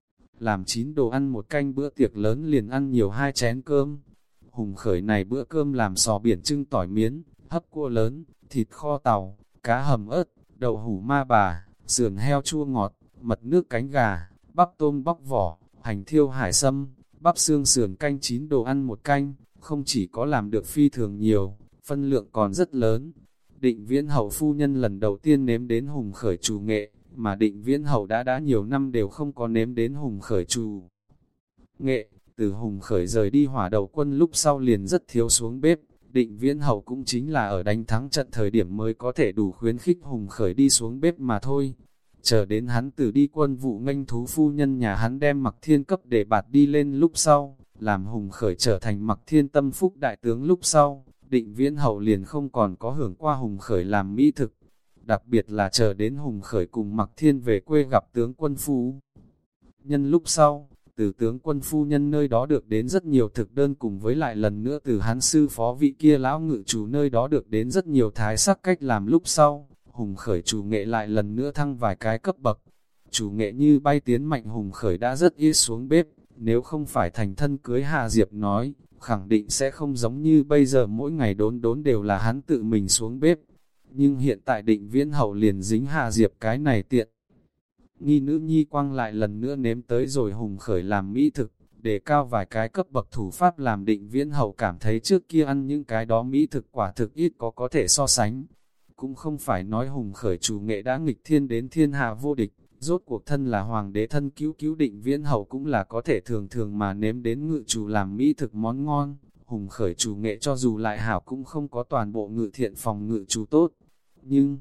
làm chín đồ ăn một canh, bữa tiệc lớn liền ăn nhiều hai chén cơm. Hùng Khởi này bữa cơm làm sò biển trưng tỏi miến, hấp cua lớn, thịt kho tàu, cá hầm ớt, đậu hủ ma bà, sườn heo chua ngọt, mật nước cánh gà, bắp tôm bóc vỏ, hành thiêu hải sâm, bắp xương sườn canh, chín đồ ăn một canh, không chỉ có làm được phi thường nhiều, phân lượng còn rất lớn. Định Viễn hậu phu nhân lần đầu tiên nếm đến Hùng Khởi trù nghệ, mà Định Viễn hậu đã đã nhiều năm đều không có nếm đến Hùng Khởi trù nghệ. Từ Hùng Khởi rời đi Hỏa Đầu Quân lúc sau liền rất thiếu xuống bếp. Định Viễn hậu cũng chính là ở đánh thắng trận thời điểm mới có thể đủ khuyến khích Hùng Khởi đi xuống bếp mà thôi. Chờ đến hắn từ đi quân vụ nghênh thú phu nhân nhà hắn đem Mặc Thiên cấp để bạt đi lên lúc sau, làm Hùng Khởi trở thành Mặc Thiên tâm phúc đại tướng lúc sau, Định Viễn Hậu liền không còn có hưởng qua Hùng Khởi làm mỹ thực. Đặc biệt là chờ đến Hùng Khởi cùng Mặc Thiên về quê gặp tướng quân phu nhân lúc sau, từ tướng quân phu nhân nơi đó được đến rất nhiều thực đơn, cùng với lại lần nữa từ hắn sư phó vị kia lão ngự chủ nơi đó được đến rất nhiều thái sắc cách làm lúc sau, Hùng Khởi chủ nghệ lại lần nữa thăng vài cái cấp bậc. Chủ nghệ như bay tiến mạnh, Hùng Khởi đã rất ít xuống bếp, nếu không phải thành thân cưới Hà Diệp nói, khẳng định sẽ không giống như bây giờ mỗi ngày đốn đốn đều là hắn tự mình xuống bếp. Nhưng hiện tại Định Viễn Hậu liền dính Hà Diệp cái này tiện nghi nữ nhi quang lại lần nữa nếm tới rồi Hùng Khởi làm mỹ thực, để cao vài cái cấp bậc thủ pháp làm Định Viễn Hậu cảm thấy trước kia ăn những cái đó mỹ thực quả thực ít có có thể so sánh. Cũng không phải nói Hùng Khởi chủ nghệ đã nghịch thiên đến thiên hạ vô địch, rốt cuộc thân là hoàng đế thân cứu cứu Định Viễn Hậu cũng là có thể thường thường mà nếm đến ngự chủ làm mỹ thực món ngon. Hùng Khởi chủ nghệ cho dù lại hảo cũng không có toàn bộ ngự thiện phòng ngự chủ tốt, nhưng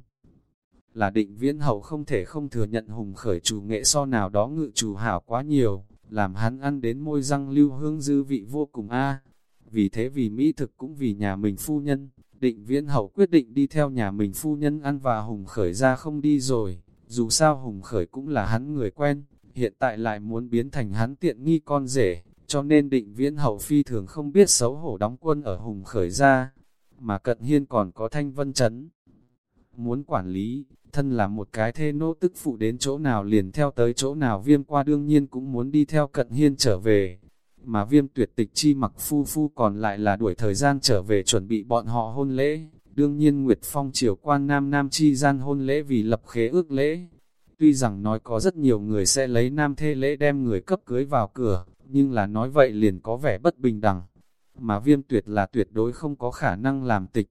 là Định Viễn Hậu không thể không thừa nhận Hùng Khởi chủ nghệ so nào đó ngự chủ hảo quá nhiều, làm hắn ăn đến môi răng lưu hương dư vị vô cùng a. Vì thế vì mỹ thực cũng vì nhà mình phu nhân, Định Viễn Hậu quyết định đi theo nhà mình phu nhân ăn và Hùng Khởi ra không đi rồi. Dù sao Hùng Khởi cũng là hắn người quen, hiện tại lại muốn biến thành hắn tiện nghi con rể, cho nên Định Viễn Hậu phi thường không biết xấu hổ đóng quân ở Hùng Khởi ra. Mà Cận Hiên còn có Thanh Vân Trấn muốn quản lý, thân là một cái thê nô tức phụ đến chỗ nào liền theo tới chỗ nào. Viêm qua đương nhiên cũng muốn đi theo Cận Hiên trở về, mà Viêm Tuyệt Tịch Chi Mặc phu phu còn lại là đuổi thời gian trở về chuẩn bị bọn họ hôn lễ. Đương nhiên Nguyệt Phong triều quan nam nam chi gian hôn lễ vì lập khế ước lễ. Tuy rằng nói có rất nhiều người sẽ lấy nam thê lễ đem người cấp cưới vào cửa, nhưng là nói vậy liền có vẻ bất bình đẳng. Mà Viêm Tuyệt là tuyệt đối không có khả năng làm Tịch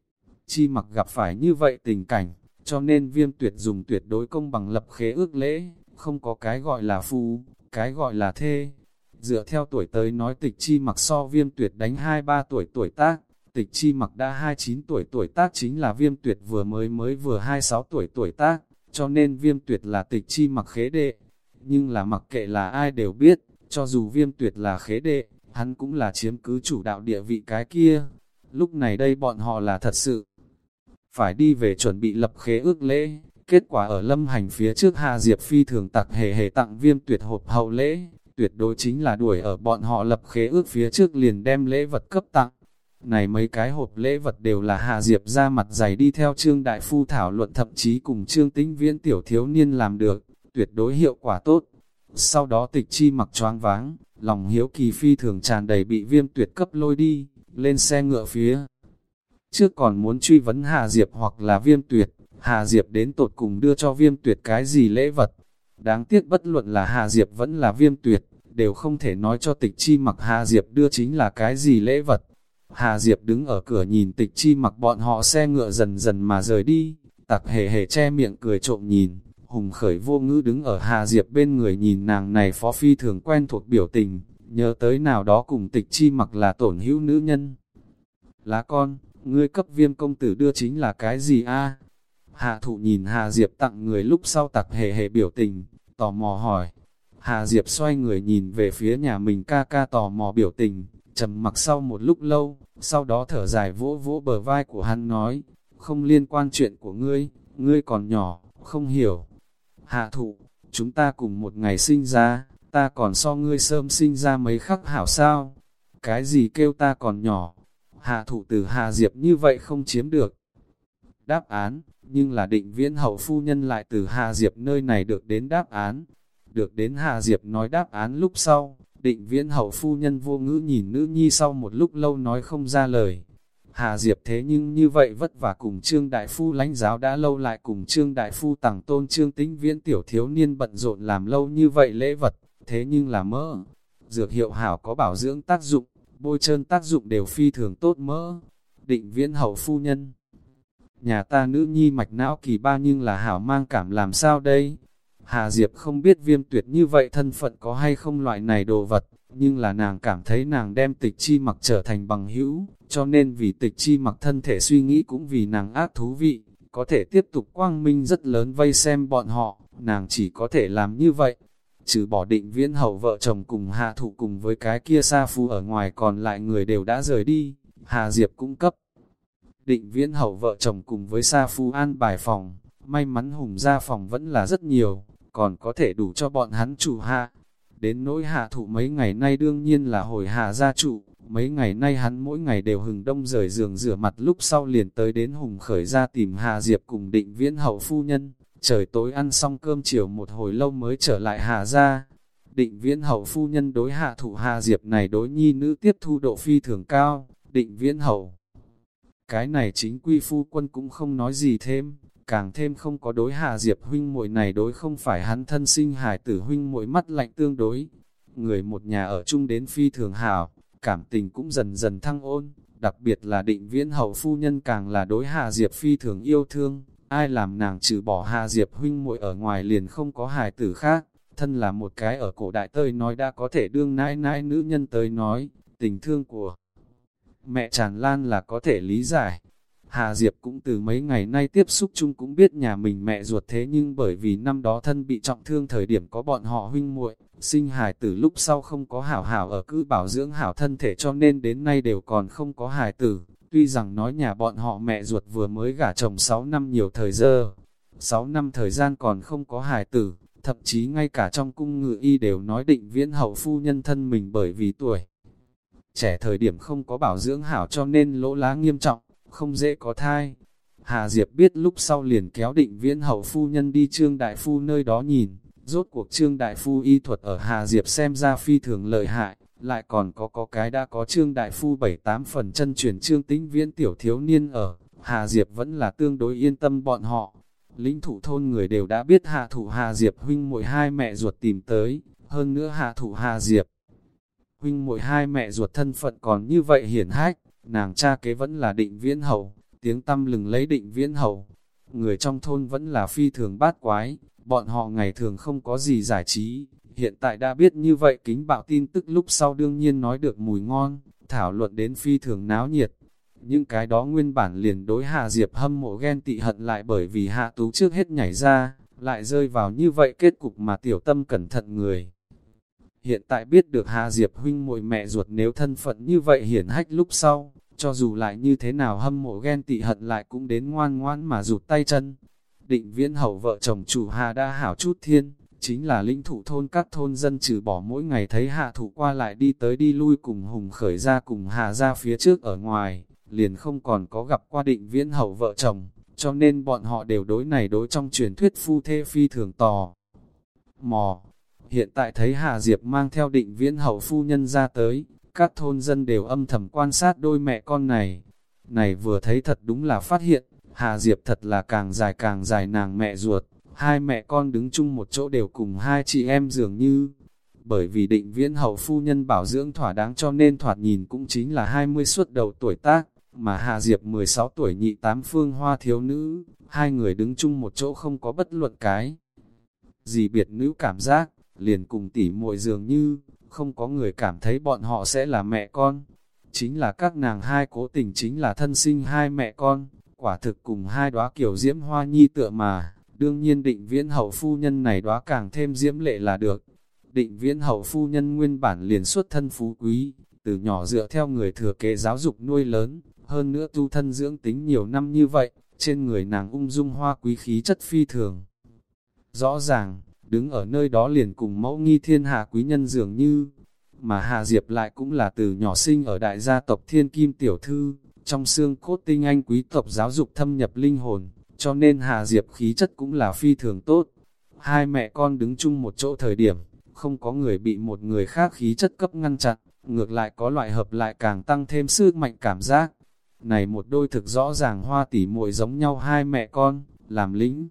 Chi Mặc gặp phải như vậy tình cảnh, cho nên Viêm Tuyệt dùng tuyệt đối công bằng lập khế ước lễ, không có cái gọi là phu, cái gọi là thê. Dựa theo tuổi tới nói Tịch Chi Mặc so Viêm Tuyệt đánh hai ba tuổi tuổi tác, Tịch Chi Mặc đã hai mươi chín tuổi tuổi tác chính là Viêm Tuyệt vừa mới mới vừa hai mươi sáu tuổi tuổi tác, cho nên Viêm Tuyệt là Tịch Chi Mặc khế đệ. Nhưng là mặc kệ là ai đều biết, cho dù Viêm Tuyệt là khế đệ, hắn cũng là chiếm cứ chủ đạo địa vị cái kia. Lúc này đây bọn họ là thật sự phải đi về chuẩn bị lập khế ước lễ. Kết quả ở lâm hành phía trước Hà Diệp phi thường tặc hề hề tặng Viêm Tuyệt hộp hậu lễ, tuyệt đối chính là đuổi ở bọn họ lập khế ước phía trước liền đem lễ vật cấp tặng. Này mấy cái hộp lễ vật đều là Hà Diệp ra mặt dày đi theo Trương Đại Phu thảo luận, thậm chí cùng Trương Tĩnh Viễn tiểu thiếu niên làm được, tuyệt đối hiệu quả tốt. Sau đó Tịch Chi Mặc choáng váng, lòng hiếu kỳ phi thường tràn đầy bị Viêm Tuyệt cấp lôi đi, lên xe ngựa phía trước còn muốn truy vấn Hà Diệp hoặc là Viêm Tuyệt, Hà Diệp đến tột cùng đưa cho Viêm Tuyệt cái gì lễ vật. Đáng tiếc bất luận là Hà Diệp vẫn là Viêm Tuyệt, đều không thể nói cho Tịch Chi Mặc Hà Diệp đưa chính là cái gì lễ vật. Hà Diệp đứng ở cửa nhìn Tịch Chi Mặc bọn họ xe ngựa dần dần mà rời đi, tặc hề hề che miệng cười trộm nhìn. Hùng Khởi vô ngữ đứng ở Hà Diệp bên người nhìn nàng này phó phi thường quen thuộc biểu tình, nhớ tới nào đó cùng Tịch Chi Mặc là tổn hữu nữ nhân. Lá con, ngươi cấp Viêm công tử đưa chính là cái gì a? Hạ thụ nhìn Hà Diệp tặng người lúc sau tặc hề hề biểu tình, tò mò hỏi. Hà Diệp xoay người nhìn về phía nhà mình ca ca tò mò biểu tình, trầm mặc sau một lúc lâu, sau đó thở dài vỗ vỗ bờ vai của hắn nói, không liên quan chuyện của ngươi, ngươi còn nhỏ, không hiểu. Hạ thụ, chúng ta cùng một ngày sinh ra, ta còn so ngươi sớm sinh ra mấy khắc hảo sao? Cái gì kêu ta còn nhỏ? Hạ thụ từ Hà Diệp như vậy không chiếm được đáp án, nhưng là Định Viễn Hậu phu nhân lại từ Hà Diệp nơi này được đến đáp án. Được đến Hà Diệp nói đáp án lúc sau, Định Viễn Hậu phu nhân vô ngữ nhìn nữ nhi sau một lúc lâu nói không ra lời. Hà Diệp thế nhưng như vậy vất vả cùng Trương Đại Phu lãnh giáo đã lâu, lại cùng Trương Đại Phu tặng tôn Trương Tĩnh Viễn tiểu thiếu niên bận rộn làm lâu như vậy lễ vật, thế nhưng là mỡ. Dược hiệu hảo có bảo dưỡng tác dụng, bôi trơn tác dụng đều phi thường tốt mỡ. Định Viễn Hậu phu nhân, nhà ta nữ nhi mạch não kỳ ba nhưng là hảo mang cảm làm sao đây? Hà Diệp không biết Viêm Tuyệt như vậy thân phận có hay không loại này đồ vật, nhưng là nàng cảm thấy nàng đem Tịch Chi Mặc trở thành bằng hữu, cho nên vì Tịch Chi Mặc thân thể suy nghĩ cũng vì nàng ác thú vị, có thể tiếp tục quang minh rất lớn vây xem bọn họ, nàng chỉ có thể làm như vậy. Trừ bỏ Định Viễn Hậu vợ chồng cùng Hạ Thụ cùng với cái kia sa phu ở ngoài, còn lại người đều đã rời đi. Hà Diệp cũng cấp Định Viễn Hậu vợ chồng cùng với Sa Phu an bài phòng, may mắn Hùng gia phòng vẫn là rất nhiều, còn có thể đủ cho bọn hắn chủ hạ. Đến nỗi Hạ Thụ mấy ngày nay đương nhiên là hồi Hạ gia trụ, mấy ngày nay hắn mỗi ngày đều hừng đông rời giường rửa mặt lúc sau liền tới đến Hùng Khởi ra tìm Hà Diệp cùng Định Viễn Hậu phu nhân. Trời tối ăn xong cơm chiều một hồi lâu mới trở lại Hà gia. Định Viễn Hậu phu nhân đối Hạ Thụ Hà Diệp này đối nhi nữ tiếp thu độ phi thường cao. Định Viễn Hậu, cái này chính quy phu quân cũng không nói gì thêm, càng thêm không có đối Hà Diệp huynh muội này đối không phải hắn thân sinh hài tử huynh muội mắt lạnh tương đối. Người một nhà ở chung đến phi thường hảo, cảm tình cũng dần dần thăng ôn, đặc biệt là Định Viễn Hậu phu nhân càng là đối Hà Diệp phi thường yêu thương, ai làm nàng trừ bỏ Hà Diệp huynh muội ở ngoài liền không có hài tử khác, thân là một cái ở cổ đại tơi nói đã có thể đương nãi nãi nữ nhân tới nói, tình thương của mẹ tràn lan là có thể lý giải. Hà Diệp cũng từ mấy ngày nay tiếp xúc chung cũng biết nhà mình mẹ ruột thế nhưng bởi vì năm đó thân bị trọng thương thời điểm có bọn họ huynh muội, sinh hài tử lúc sau không có hảo hảo ở cứ bảo dưỡng hảo thân thể cho nên đến nay đều còn không có hài tử. Tuy rằng nói nhà bọn họ mẹ ruột vừa mới gả chồng sáu năm nhiều thời giờ, sáu năm thời gian còn không có hài tử, thậm chí ngay cả trong cung ngự y đều nói Định Viễn Hậu phu nhân thân mình bởi vì tuổi trẻ thời điểm không có bảo dưỡng hảo cho nên lỗ lá nghiêm trọng, không dễ có thai. Hà Diệp biết lúc sau liền kéo Định Viễn Hậu phu nhân đi Trương Đại Phu nơi đó nhìn, rốt cuộc Trương Đại Phu y thuật ở Hà Diệp xem ra phi thường lợi hại, lại còn có có cái đã có Trương Đại Phu bảy tám phần chân truyền Trương Tĩnh Viễn tiểu thiếu niên ở, Hà Diệp vẫn là tương đối yên tâm bọn họ. Lĩnh Thụ thôn người đều đã biết Hạ Thụ Hà Diệp huynh muội hai mẹ ruột tìm tới, hơn nữa Hạ Thụ Hà Diệp huynh muội hai mẹ ruột thân phận còn như vậy hiển hách, nàng cha kế vẫn là Định Viễn Hậu, tiếng tăm lừng lấy Định Viễn Hậu. Người trong thôn vẫn là phi thường bát quái, bọn họ ngày thường không có gì giải trí, hiện tại đã biết như vậy kính bạo tin tức lúc sau đương nhiên nói được mùi ngon, thảo luận đến phi thường náo nhiệt. Những cái đó nguyên bản liền đối Hà Diệp hâm mộ ghen tị hận lại bởi vì Hạ Tú trước hết nhảy ra, lại rơi vào như vậy kết cục mà tiểu tâm cẩn thận người. Hiện tại biết được Hà Diệp huynh muội mẹ ruột nếu thân phận như vậy hiển hách lúc sau, cho dù lại như thế nào hâm mộ ghen tị hận lại cũng đến ngoan ngoãn mà rụt tay chân. Định Viễn Hậu vợ chồng chủ Hà đa hảo chút thiên, chính là Lĩnh Thụ thôn các thôn dân trừ bỏ mỗi ngày thấy Hạ Thụ qua lại đi tới đi lui cùng Hùng Khởi ra cùng Hà ra phía trước ở ngoài, liền không còn có gặp qua Định Viễn Hậu vợ chồng, cho nên bọn họ đều đối này đối trong truyền thuyết phu thê phi thường tò mò. Hiện tại thấy Hà Diệp mang theo Định Viễn Hậu phu nhân ra tới, các thôn dân đều âm thầm quan sát đôi mẹ con này. Này vừa thấy thật đúng là phát hiện, Hà Diệp thật là càng dài càng dài nàng mẹ ruột, hai mẹ con đứng chung một chỗ đều cùng hai chị em dường như. Bởi vì Định Viễn Hậu phu nhân bảo dưỡng thỏa đáng cho nên thoạt nhìn cũng chính là hai mươi suốt đầu tuổi tác, mà Hà Diệp mười sáu tuổi nhị tám phương hoa thiếu nữ, hai người đứng chung một chỗ không có bất luận cái gì biệt nữ cảm giác, liền cùng tỉ muội dường như, không có người cảm thấy bọn họ sẽ là mẹ con. Chính là các nàng hai cố tình chính là thân sinh hai mẹ con, quả thực cùng hai đóa kiểu diễm hoa nhi tựa mà, đương nhiên Định Viễn Hậu phu nhân này đóa càng thêm diễm lệ là được. Định Viễn Hậu phu nhân nguyên bản liền xuất thân phú quý, từ nhỏ dựa theo người thừa kế giáo dục nuôi lớn, hơn nữa tu thân dưỡng tính nhiều năm như vậy, trên người nàng ung dung hoa quý khí chất phi thường. Rõ ràng, đứng ở nơi đó liền cùng mẫu nghi thiên hạ quý nhân dường như, mà Hà Diệp lại cũng là từ nhỏ sinh ở đại gia tộc Thiên Kim tiểu thư, trong xương cốt tinh anh quý tộc giáo dục thâm nhập linh hồn, cho nên Hà Diệp khí chất cũng là phi thường tốt. Hai mẹ con đứng chung một chỗ thời điểm, không có người bị một người khác khí chất cấp ngăn chặn, ngược lại có loại hợp lại càng tăng thêm sức mạnh cảm giác. Này một đôi thực rõ ràng hoa tỉ muội giống nhau hai mẹ con, làm lính.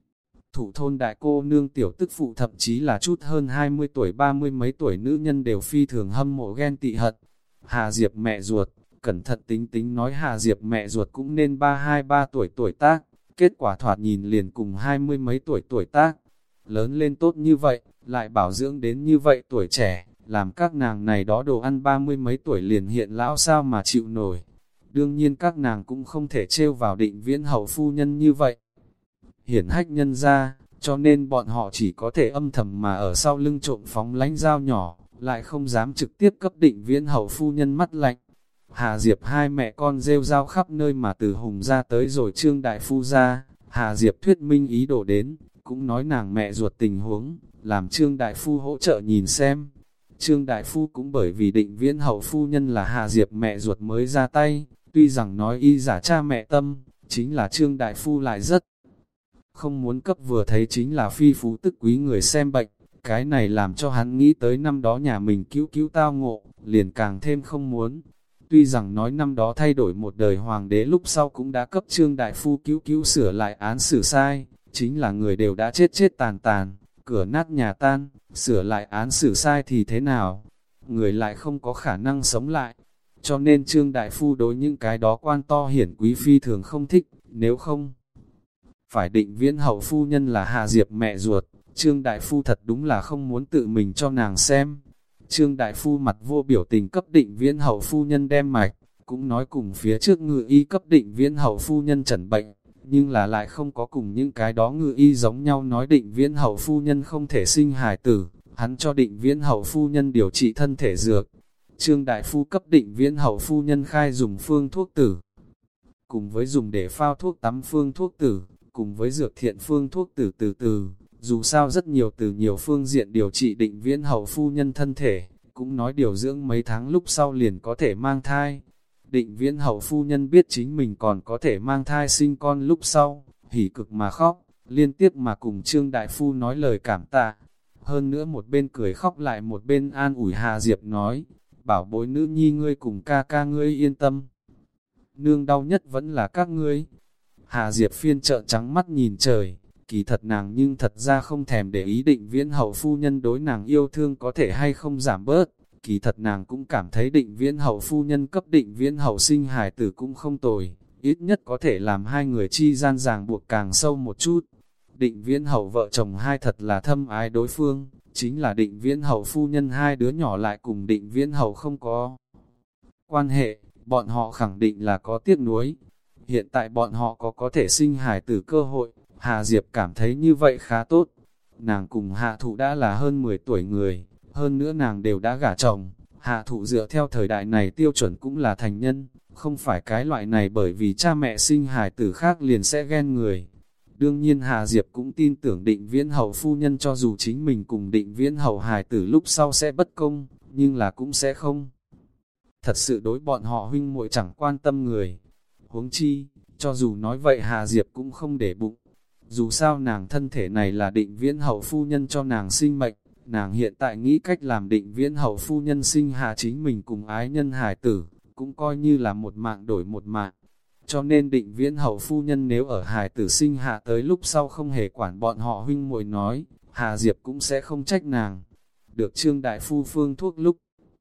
Thụ thôn đại cô nương tiểu tức phụ thậm chí là chút hơn hai mươi tuổi ba mươi mấy tuổi nữ nhân đều phi thường hâm mộ ghen tị hận. Hà Diệp mẹ ruột, cẩn thận tính tính nói Hà Diệp mẹ ruột cũng nên ba hai ba tuổi tuổi tác, kết quả thoạt nhìn liền cùng hai mươi mấy tuổi tuổi tác. Lớn lên tốt như vậy, lại bảo dưỡng đến như vậy tuổi trẻ, làm các nàng này đó đồ ăn ba mươi mấy tuổi liền hiện lão sao mà chịu nổi. Đương nhiên các nàng cũng không thể trêu vào Định Viễn Hậu phu nhân như vậy. Hiển hách nhân ra, cho nên bọn họ chỉ có thể âm thầm mà ở sau lưng trộm phóng lánh dao nhỏ, lại không dám trực tiếp cấp Định Viễn Hậu phu nhân mắt lạnh. Hà Diệp hai mẹ con rêu rao khắp nơi mà từ Hùng ra tới rồi Trương Đại Phu ra, Hà Diệp thuyết minh ý đồ đến, cũng nói nàng mẹ ruột tình huống, làm Trương Đại Phu hỗ trợ nhìn xem. Trương Đại Phu cũng bởi vì Định Viễn hậu phu nhân là Hà Diệp mẹ ruột mới ra tay, tuy rằng nói y giả cha mẹ tâm, chính là Trương Đại Phu lại rất không muốn cấp vừa thấy chính là phi phú tức quý người xem bệnh, cái này làm cho hắn nghĩ tới năm đó nhà mình cứu cứu tao ngộ, liền càng thêm không muốn. Tuy rằng nói năm đó thay đổi một đời hoàng đế lúc sau cũng đã cấp Trương Đại Phu cứu cứu sửa lại án xử sai, chính là người đều đã chết chết tàn tàn, cửa nát nhà tan, sửa lại án xử sai thì thế nào? Người lại không có khả năng sống lại. Cho nên Trương Đại Phu đối những cái đó quan to hiển quý phi thường không thích, nếu không phải Định Viễn hậu phu nhân là Hà Diệp mẹ ruột, Trương Đại Phu thật đúng là không muốn tự mình cho nàng xem. Trương Đại Phu mặt vô biểu tình cấp Định Viễn hậu phu nhân đem mạch, cũng nói cùng phía trước ngự y cấp Định Viễn hậu phu nhân chẩn bệnh, nhưng là lại không có cùng những cái đó ngự y giống nhau nói Định Viễn hậu phu nhân không thể sinh hài tử, hắn cho Định Viễn hậu phu nhân điều trị thân thể dược. Trương Đại Phu cấp Định Viễn hậu phu nhân khai dùng phương thuốc tử, cùng với dùng để phao thuốc tắm phương thuốc tử, cùng với dược thiện phương thuốc tử từ từ, dù sao rất nhiều từ nhiều phương diện điều trị Định Viễn hậu phu nhân thân thể, cũng nói điều dưỡng mấy tháng lúc sau liền có thể mang thai. Định Viễn hậu phu nhân biết chính mình còn có thể mang thai sinh con lúc sau, hỉ cực mà khóc, liên tiếp mà cùng Trương Đại Phu nói lời cảm tạ. Hơn nữa một bên cười khóc lại một bên an ủi Hà Diệp nói, bảo bối nữ nhi ngươi cùng ca ca ngươi yên tâm. Nương đau nhất vẫn là các ngươi. Hà Diệp phiên trợn trắng mắt nhìn trời, kỳ thật nàng nhưng thật ra không thèm để ý Định Viễn hậu phu nhân đối nàng yêu thương có thể hay không giảm bớt. Kỳ thật nàng cũng cảm thấy Định Viễn hậu phu nhân cấp Định Viễn hậu sinh hài tử cũng không tồi, ít nhất có thể làm hai người chi gian ràng buộc càng sâu một chút. Định Viễn hậu vợ chồng hai thật là thâm ái đối phương, chính là Định Viễn hậu phu nhân hai đứa nhỏ lại cùng Định Viễn hậu không có quan hệ, bọn họ khẳng định là có tiếc nuối. Hiện tại bọn họ có có thể sinh hài tử cơ hội, Hà Diệp cảm thấy như vậy khá tốt. Nàng cùng Hạ Thụ đã là hơn mười tuổi người, hơn nữa nàng đều đã gả chồng. Hạ Thụ dựa theo thời đại này tiêu chuẩn cũng là thành nhân, không phải cái loại này bởi vì cha mẹ sinh hài tử khác liền sẽ ghen người. Đương nhiên Hà Diệp cũng tin tưởng Định Viễn hậu phu nhân cho dù chính mình cùng Định Viễn hậu hài tử lúc sau sẽ bất công, nhưng là cũng sẽ không thật sự đối bọn họ huynh muội chẳng quan tâm người. Huống chi, cho dù nói vậy Hà Diệp cũng không để bụng. Dù sao nàng thân thể này là Định Viễn hậu phu nhân cho nàng sinh mệnh, nàng hiện tại nghĩ cách làm Định Viễn hậu phu nhân sinh hạ chính mình cùng ái nhân hài tử, cũng coi như là một mạng đổi một mạng. Cho nên Định Viễn hậu phu nhân nếu ở hài tử sinh hạ tới lúc sau không hề quản bọn họ huynh muội nói, Hà Diệp cũng sẽ không trách nàng. Được Trương Đại Phu phương thuốc lúc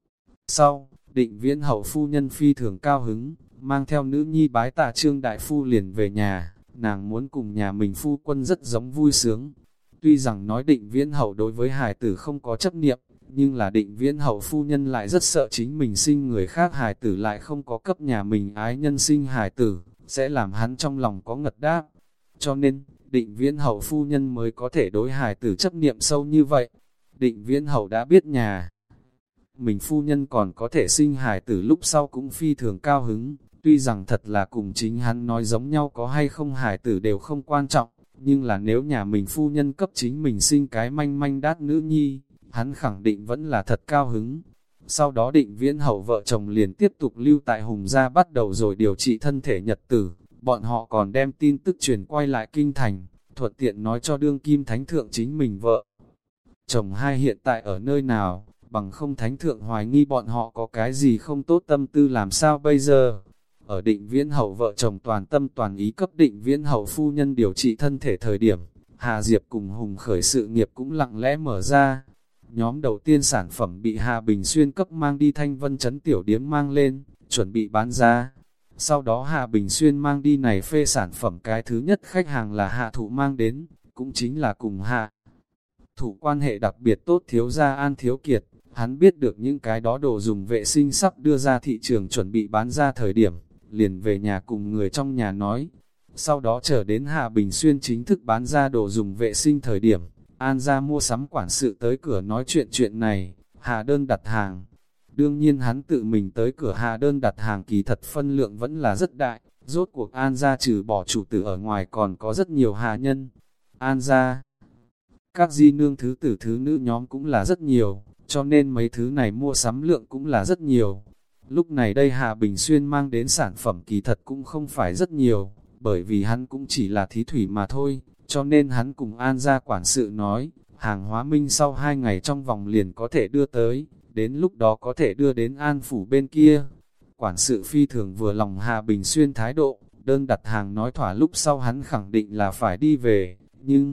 sau, Định Viễn hậu phu nhân phi thường cao hứng, mang theo nữ nhi bái tạ Trương Đại Phu liền về nhà, nàng muốn cùng nhà mình phu quân rất giống vui sướng. Tuy rằng nói Định Viễn hậu đối với hài tử không có chấp niệm, nhưng là Định Viễn hậu phu nhân lại rất sợ chính mình sinh người khác hài tử lại không có cấp nhà mình ái nhân sinh hài tử, sẽ làm hắn trong lòng có ngật đáp. Cho nên, Định Viễn hậu phu nhân mới có thể đối hài tử chấp niệm sâu như vậy. Định Viễn hậu đã biết nhà mình phu nhân còn có thể sinh hài tử lúc sau cũng phi thường cao hứng, tuy rằng thật là cùng chính hắn nói giống nhau có hay không hài tử đều không quan trọng, nhưng là nếu nhà mình phu nhân cấp chính mình sinh cái manh manh đát nữ nhi, hắn khẳng định vẫn là thật cao hứng. Sau đó Định Viễn hậu vợ chồng liền tiếp tục lưu tại Hùng gia bắt đầu rồi điều trị thân thể nhật tử, bọn họ còn đem tin tức truyền quay lại kinh thành, thuận tiện nói cho đương kim thánh thượng chính mình vợ chồng hai hiện tại ở nơi nào, bằng không thánh thượng hoài nghi bọn họ có cái gì không tốt tâm tư làm sao bây giờ. Ở Định Viễn hậu vợ chồng toàn tâm toàn ý cấp Định Viễn hậu phu nhân điều trị thân thể thời điểm, Hà Diệp cùng Hùng khởi sự nghiệp cũng lặng lẽ mở ra. Nhóm đầu tiên sản phẩm bị Hà Bình Xuyên cấp mang đi Thanh Vân Trấn tiểu điếm mang lên, chuẩn bị bán ra. Sau đó Hà Bình Xuyên mang đi này phê sản phẩm cái thứ nhất khách hàng là Hạ Thụ mang đến, cũng chính là cùng Hạ Thụ quan hệ đặc biệt tốt thiếu gia An Thiếu Kiệt. Hắn biết được những cái đó đồ dùng vệ sinh sắp đưa ra thị trường chuẩn bị bán ra thời điểm, liền về nhà cùng người trong nhà nói. Sau đó chờ đến Hà Bình Xuyên chính thức bán ra đồ dùng vệ sinh thời điểm, An gia mua sắm quản sự tới cửa nói chuyện chuyện này, Hà đơn đặt hàng. Đương nhiên hắn tự mình tới cửa hạ đơn đặt hàng kỳ thật phân lượng vẫn là rất đại, rốt cuộc An gia trừ bỏ chủ tử ở ngoài còn có rất nhiều hạ nhân. An gia, các di nương thứ tử thứ nữ nhóm cũng là rất nhiều, cho nên mấy thứ này mua sắm lượng cũng là rất nhiều. Lúc này đây Hạ Bình Xuyên mang đến sản phẩm kỳ thật cũng không phải rất nhiều, bởi vì hắn cũng chỉ là thí thủy mà thôi, cho nên hắn cùng An gia quản sự nói, hàng hóa minh sau hai ngày trong vòng liền có thể đưa tới, đến lúc đó có thể đưa đến An phủ bên kia. Quản sự phi thường vừa lòng Hạ Bình Xuyên thái độ, đơn đặt hàng nói thỏa lúc sau hắn khẳng định là phải đi về, nhưng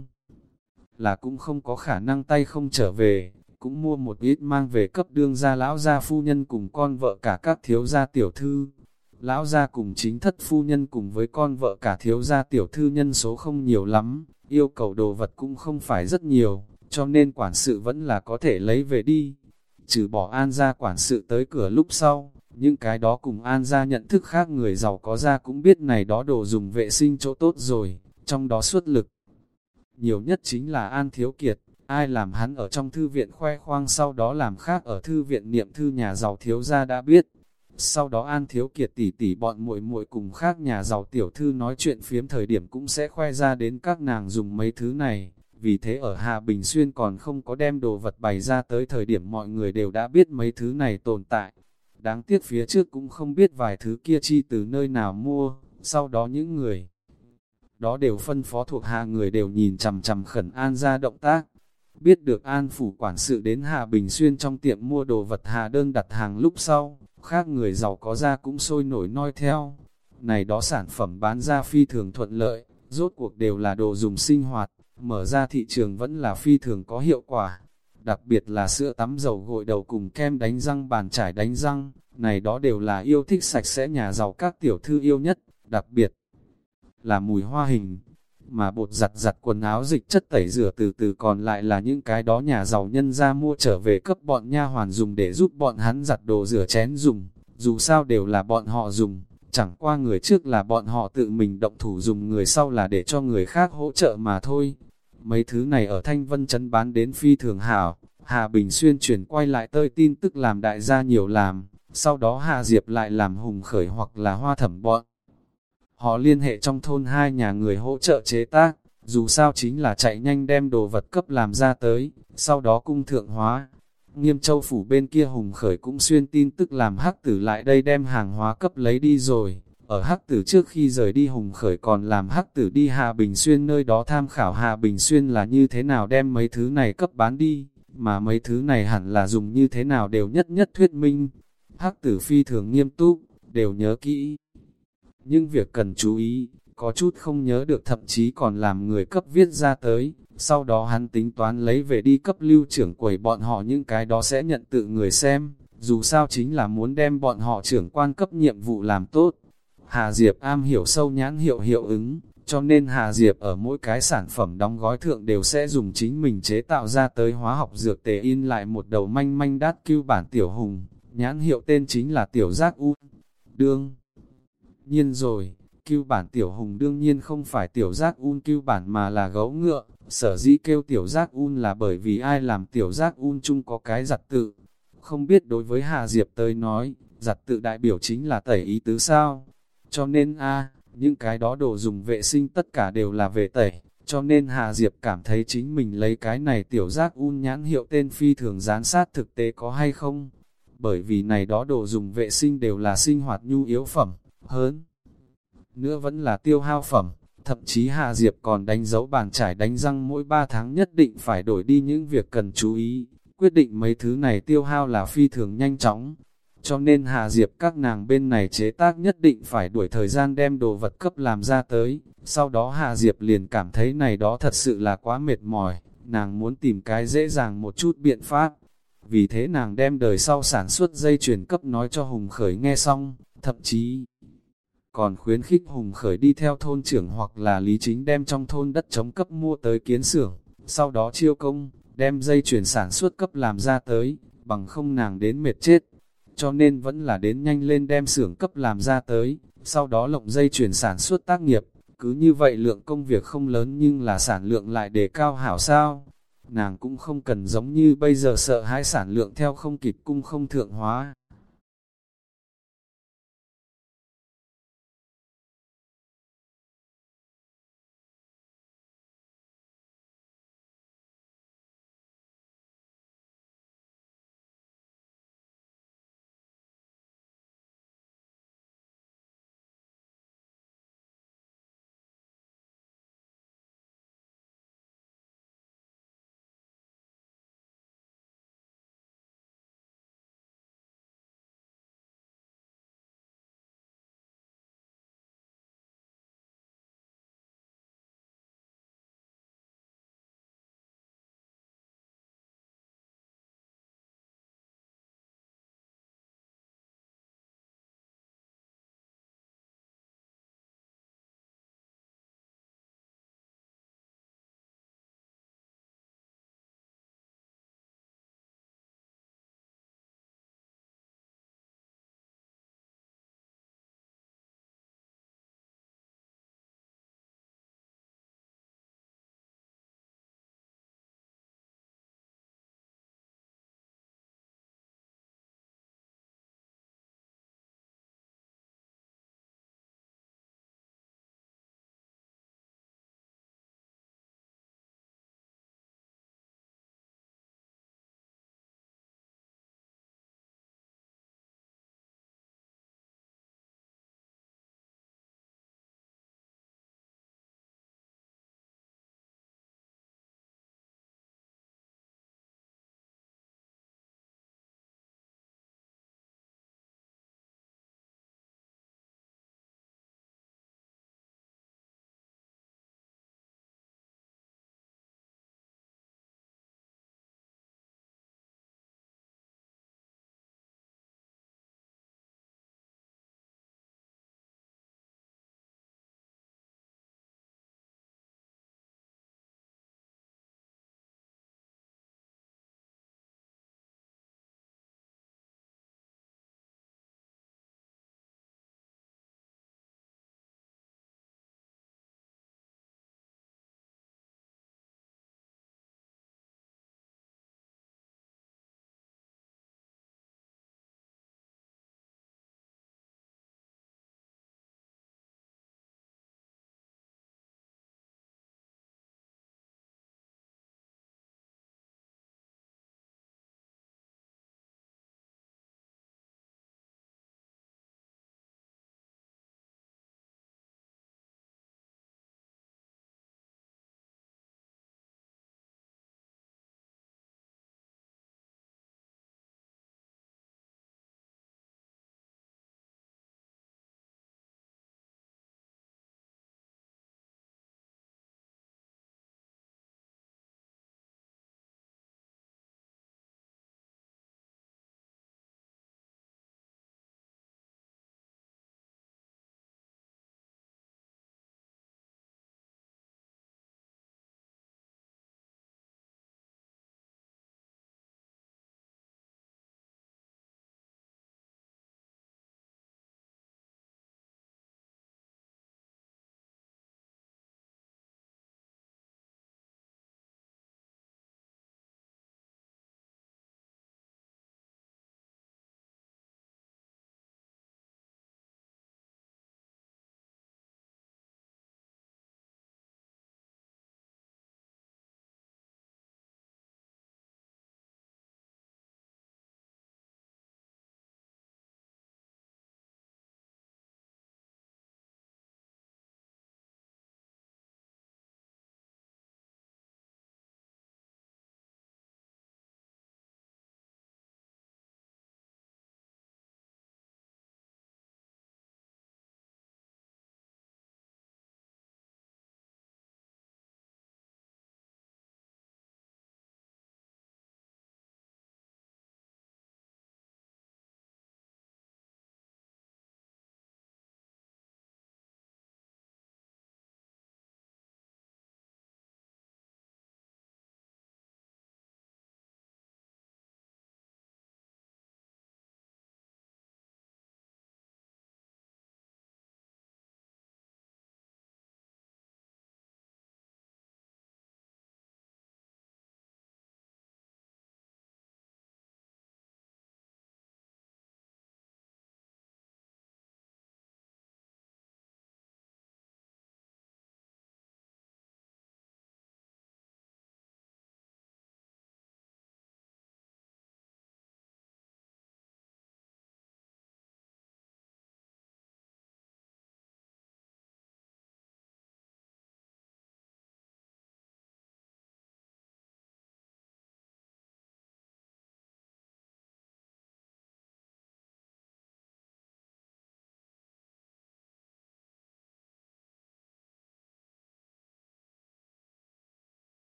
là cũng không có khả năng tay không trở về, cũng mua một ít mang về cấp đương gia lão gia phu nhân cùng con vợ cả các thiếu gia tiểu thư. Lão gia cùng chính thất phu nhân cùng với con vợ cả thiếu gia tiểu thư nhân số không nhiều lắm, yêu cầu đồ vật cũng không phải rất nhiều, cho nên quản sự vẫn là có thể lấy về đi. Trừ bỏ An gia quản sự tới cửa lúc sau, những cái đó cùng An gia nhận thức khác người giàu có ra cũng biết này đó đồ dùng vệ sinh chỗ tốt rồi, trong đó xuất lực nhiều nhất chính là An Thiếu Kiệt, ai làm hắn ở trong thư viện khoe khoang sau đó làm khác ở thư viện niệm thư nhà giàu thiếu gia đã biết. Sau đó An Thiếu Kiệt tỉ tỉ bọn muội muội cùng khác nhà giàu tiểu thư nói chuyện phiếm thời điểm cũng sẽ khoe ra đến các nàng dùng mấy thứ này, vì thế ở Hạ Bình Xuyên còn không có đem đồ vật bày ra tới thời điểm mọi người đều đã biết mấy thứ này tồn tại. Đáng tiếc phía trước cũng không biết vài thứ kia chi từ nơi nào mua, sau đó những người đó đều phân phó thuộc hạ người đều nhìn chằm chằm khẩn An ra động tác. Biết được An phủ quản sự đến Hạ Bình Xuyên trong tiệm mua đồ vật hạ đơn đặt hàng lúc sau, khác người giàu có ra cũng sôi nổi noi theo. Này đó sản phẩm bán ra phi thường thuận lợi, rốt cuộc đều là đồ dùng sinh hoạt, mở ra thị trường vẫn là phi thường có hiệu quả. Đặc biệt là sữa tắm dầu gội đầu cùng kem đánh răng bàn chải đánh răng, này đó đều là yêu thích sạch sẽ nhà giàu các tiểu thư yêu nhất, đặc biệt là mùi hoa hình. Mà bột giặt giặt quần áo dịch chất tẩy rửa từ từ còn lại là những cái đó nhà giàu nhân ra mua trở về cấp bọn nha hoàn dùng để giúp bọn hắn giặt đồ rửa chén dùng, dù sao đều là bọn họ dùng, chẳng qua người trước là bọn họ tự mình động thủ dùng, người sau là để cho người khác hỗ trợ mà thôi. Mấy thứ này ở Thanh Vân Trấn bán đến phi thường hảo, Hà Bình Xuyên chuyển quay lại tơi tin tức làm đại gia nhiều làm, sau đó Hà Diệp lại làm Hùng Khởi hoặc là Hoa Thẩm bọn. Họ liên hệ trong thôn hai nhà người hỗ trợ chế tác, dù sao chính là chạy nhanh đem đồ vật cấp làm ra tới, sau đó cung thượng hóa. Nghiêm Châu phủ bên kia Hùng Khởi cũng xuyên tin tức làm Hắc Tử lại đây đem hàng hóa cấp lấy đi rồi. Ở Hắc Tử trước khi rời đi Hùng Khởi còn làm Hắc Tử đi Hà Bình Xuyên nơi đó tham khảo Hà Bình Xuyên là như thế nào đem mấy thứ này cấp bán đi, mà mấy thứ này hẳn là dùng như thế nào đều nhất nhất thuyết minh. Hắc Tử phi thường nghiêm túc, đều nhớ kỹ. Nhưng việc cần chú ý, có chút không nhớ được thậm chí còn làm người cấp viết ra tới, sau đó hắn tính toán lấy về đi cấp lưu trưởng quầy bọn họ những cái đó sẽ nhận tự người xem, dù sao chính là muốn đem bọn họ trưởng quan cấp nhiệm vụ làm tốt. Hà Diệp am hiểu sâu nhãn hiệu hiệu ứng, cho nên Hà Diệp ở mỗi cái sản phẩm đóng gói thượng đều sẽ dùng chính mình chế tạo ra tới hóa học dược tề in lại một đầu manh manh đát cưu bản tiểu hùng, nhãn hiệu tên chính là tiểu giác u. Đương nhiên rồi, cưu bản tiểu hùng đương nhiên không phải tiểu giác un cưu bản mà là gấu ngựa, sở dĩ kêu tiểu giác un là bởi vì ai làm tiểu giác un chung có cái giặt tự. Không biết đối với Hà Diệp tới nói, giặt tự đại biểu chính là tẩy ý tứ sao? Cho nên a những cái đó đồ dùng vệ sinh tất cả đều là về tẩy, cho nên Hà Diệp cảm thấy chính mình lấy cái này tiểu giác un nhãn hiệu tên phi thường gián sát thực tế có hay không? Bởi vì này đó đồ dùng vệ sinh đều là sinh hoạt nhu yếu phẩm, hơn nữa vẫn là tiêu hao phẩm, thậm chí Hà Diệp còn đánh dấu bàn chải đánh răng mỗi ba tháng nhất định phải đổi đi những việc cần chú ý, quyết định mấy thứ này tiêu hao là phi thường nhanh chóng. Cho nên Hà Diệp các nàng bên này chế tác nhất định phải đuổi thời gian đem đồ vật cấp làm ra tới, sau đó Hà Diệp liền cảm thấy này đó thật sự là quá mệt mỏi, nàng muốn tìm cái dễ dàng một chút biện pháp. Vì thế nàng đem đời sau sản xuất dây chuyền cấp nói cho Hùng Khởi nghe xong, thậm chí còn khuyến khích Hùng Khởi đi theo thôn trưởng hoặc là Lý Chính đem trong thôn đất trống cấp mua tới kiến xưởng, sau đó chiêu công, đem dây chuyền sản xuất cấp làm ra tới, bằng không nàng đến mệt chết. Cho nên vẫn là đến nhanh lên đem xưởng cấp làm ra tới, sau đó lộng dây chuyền sản xuất tác nghiệp, cứ như vậy lượng công việc không lớn nhưng là sản lượng lại đề cao hảo sao. nàng cũng không cần giống như bây giờ sợ hãi sản lượng theo không kịp cung không thượng hóa.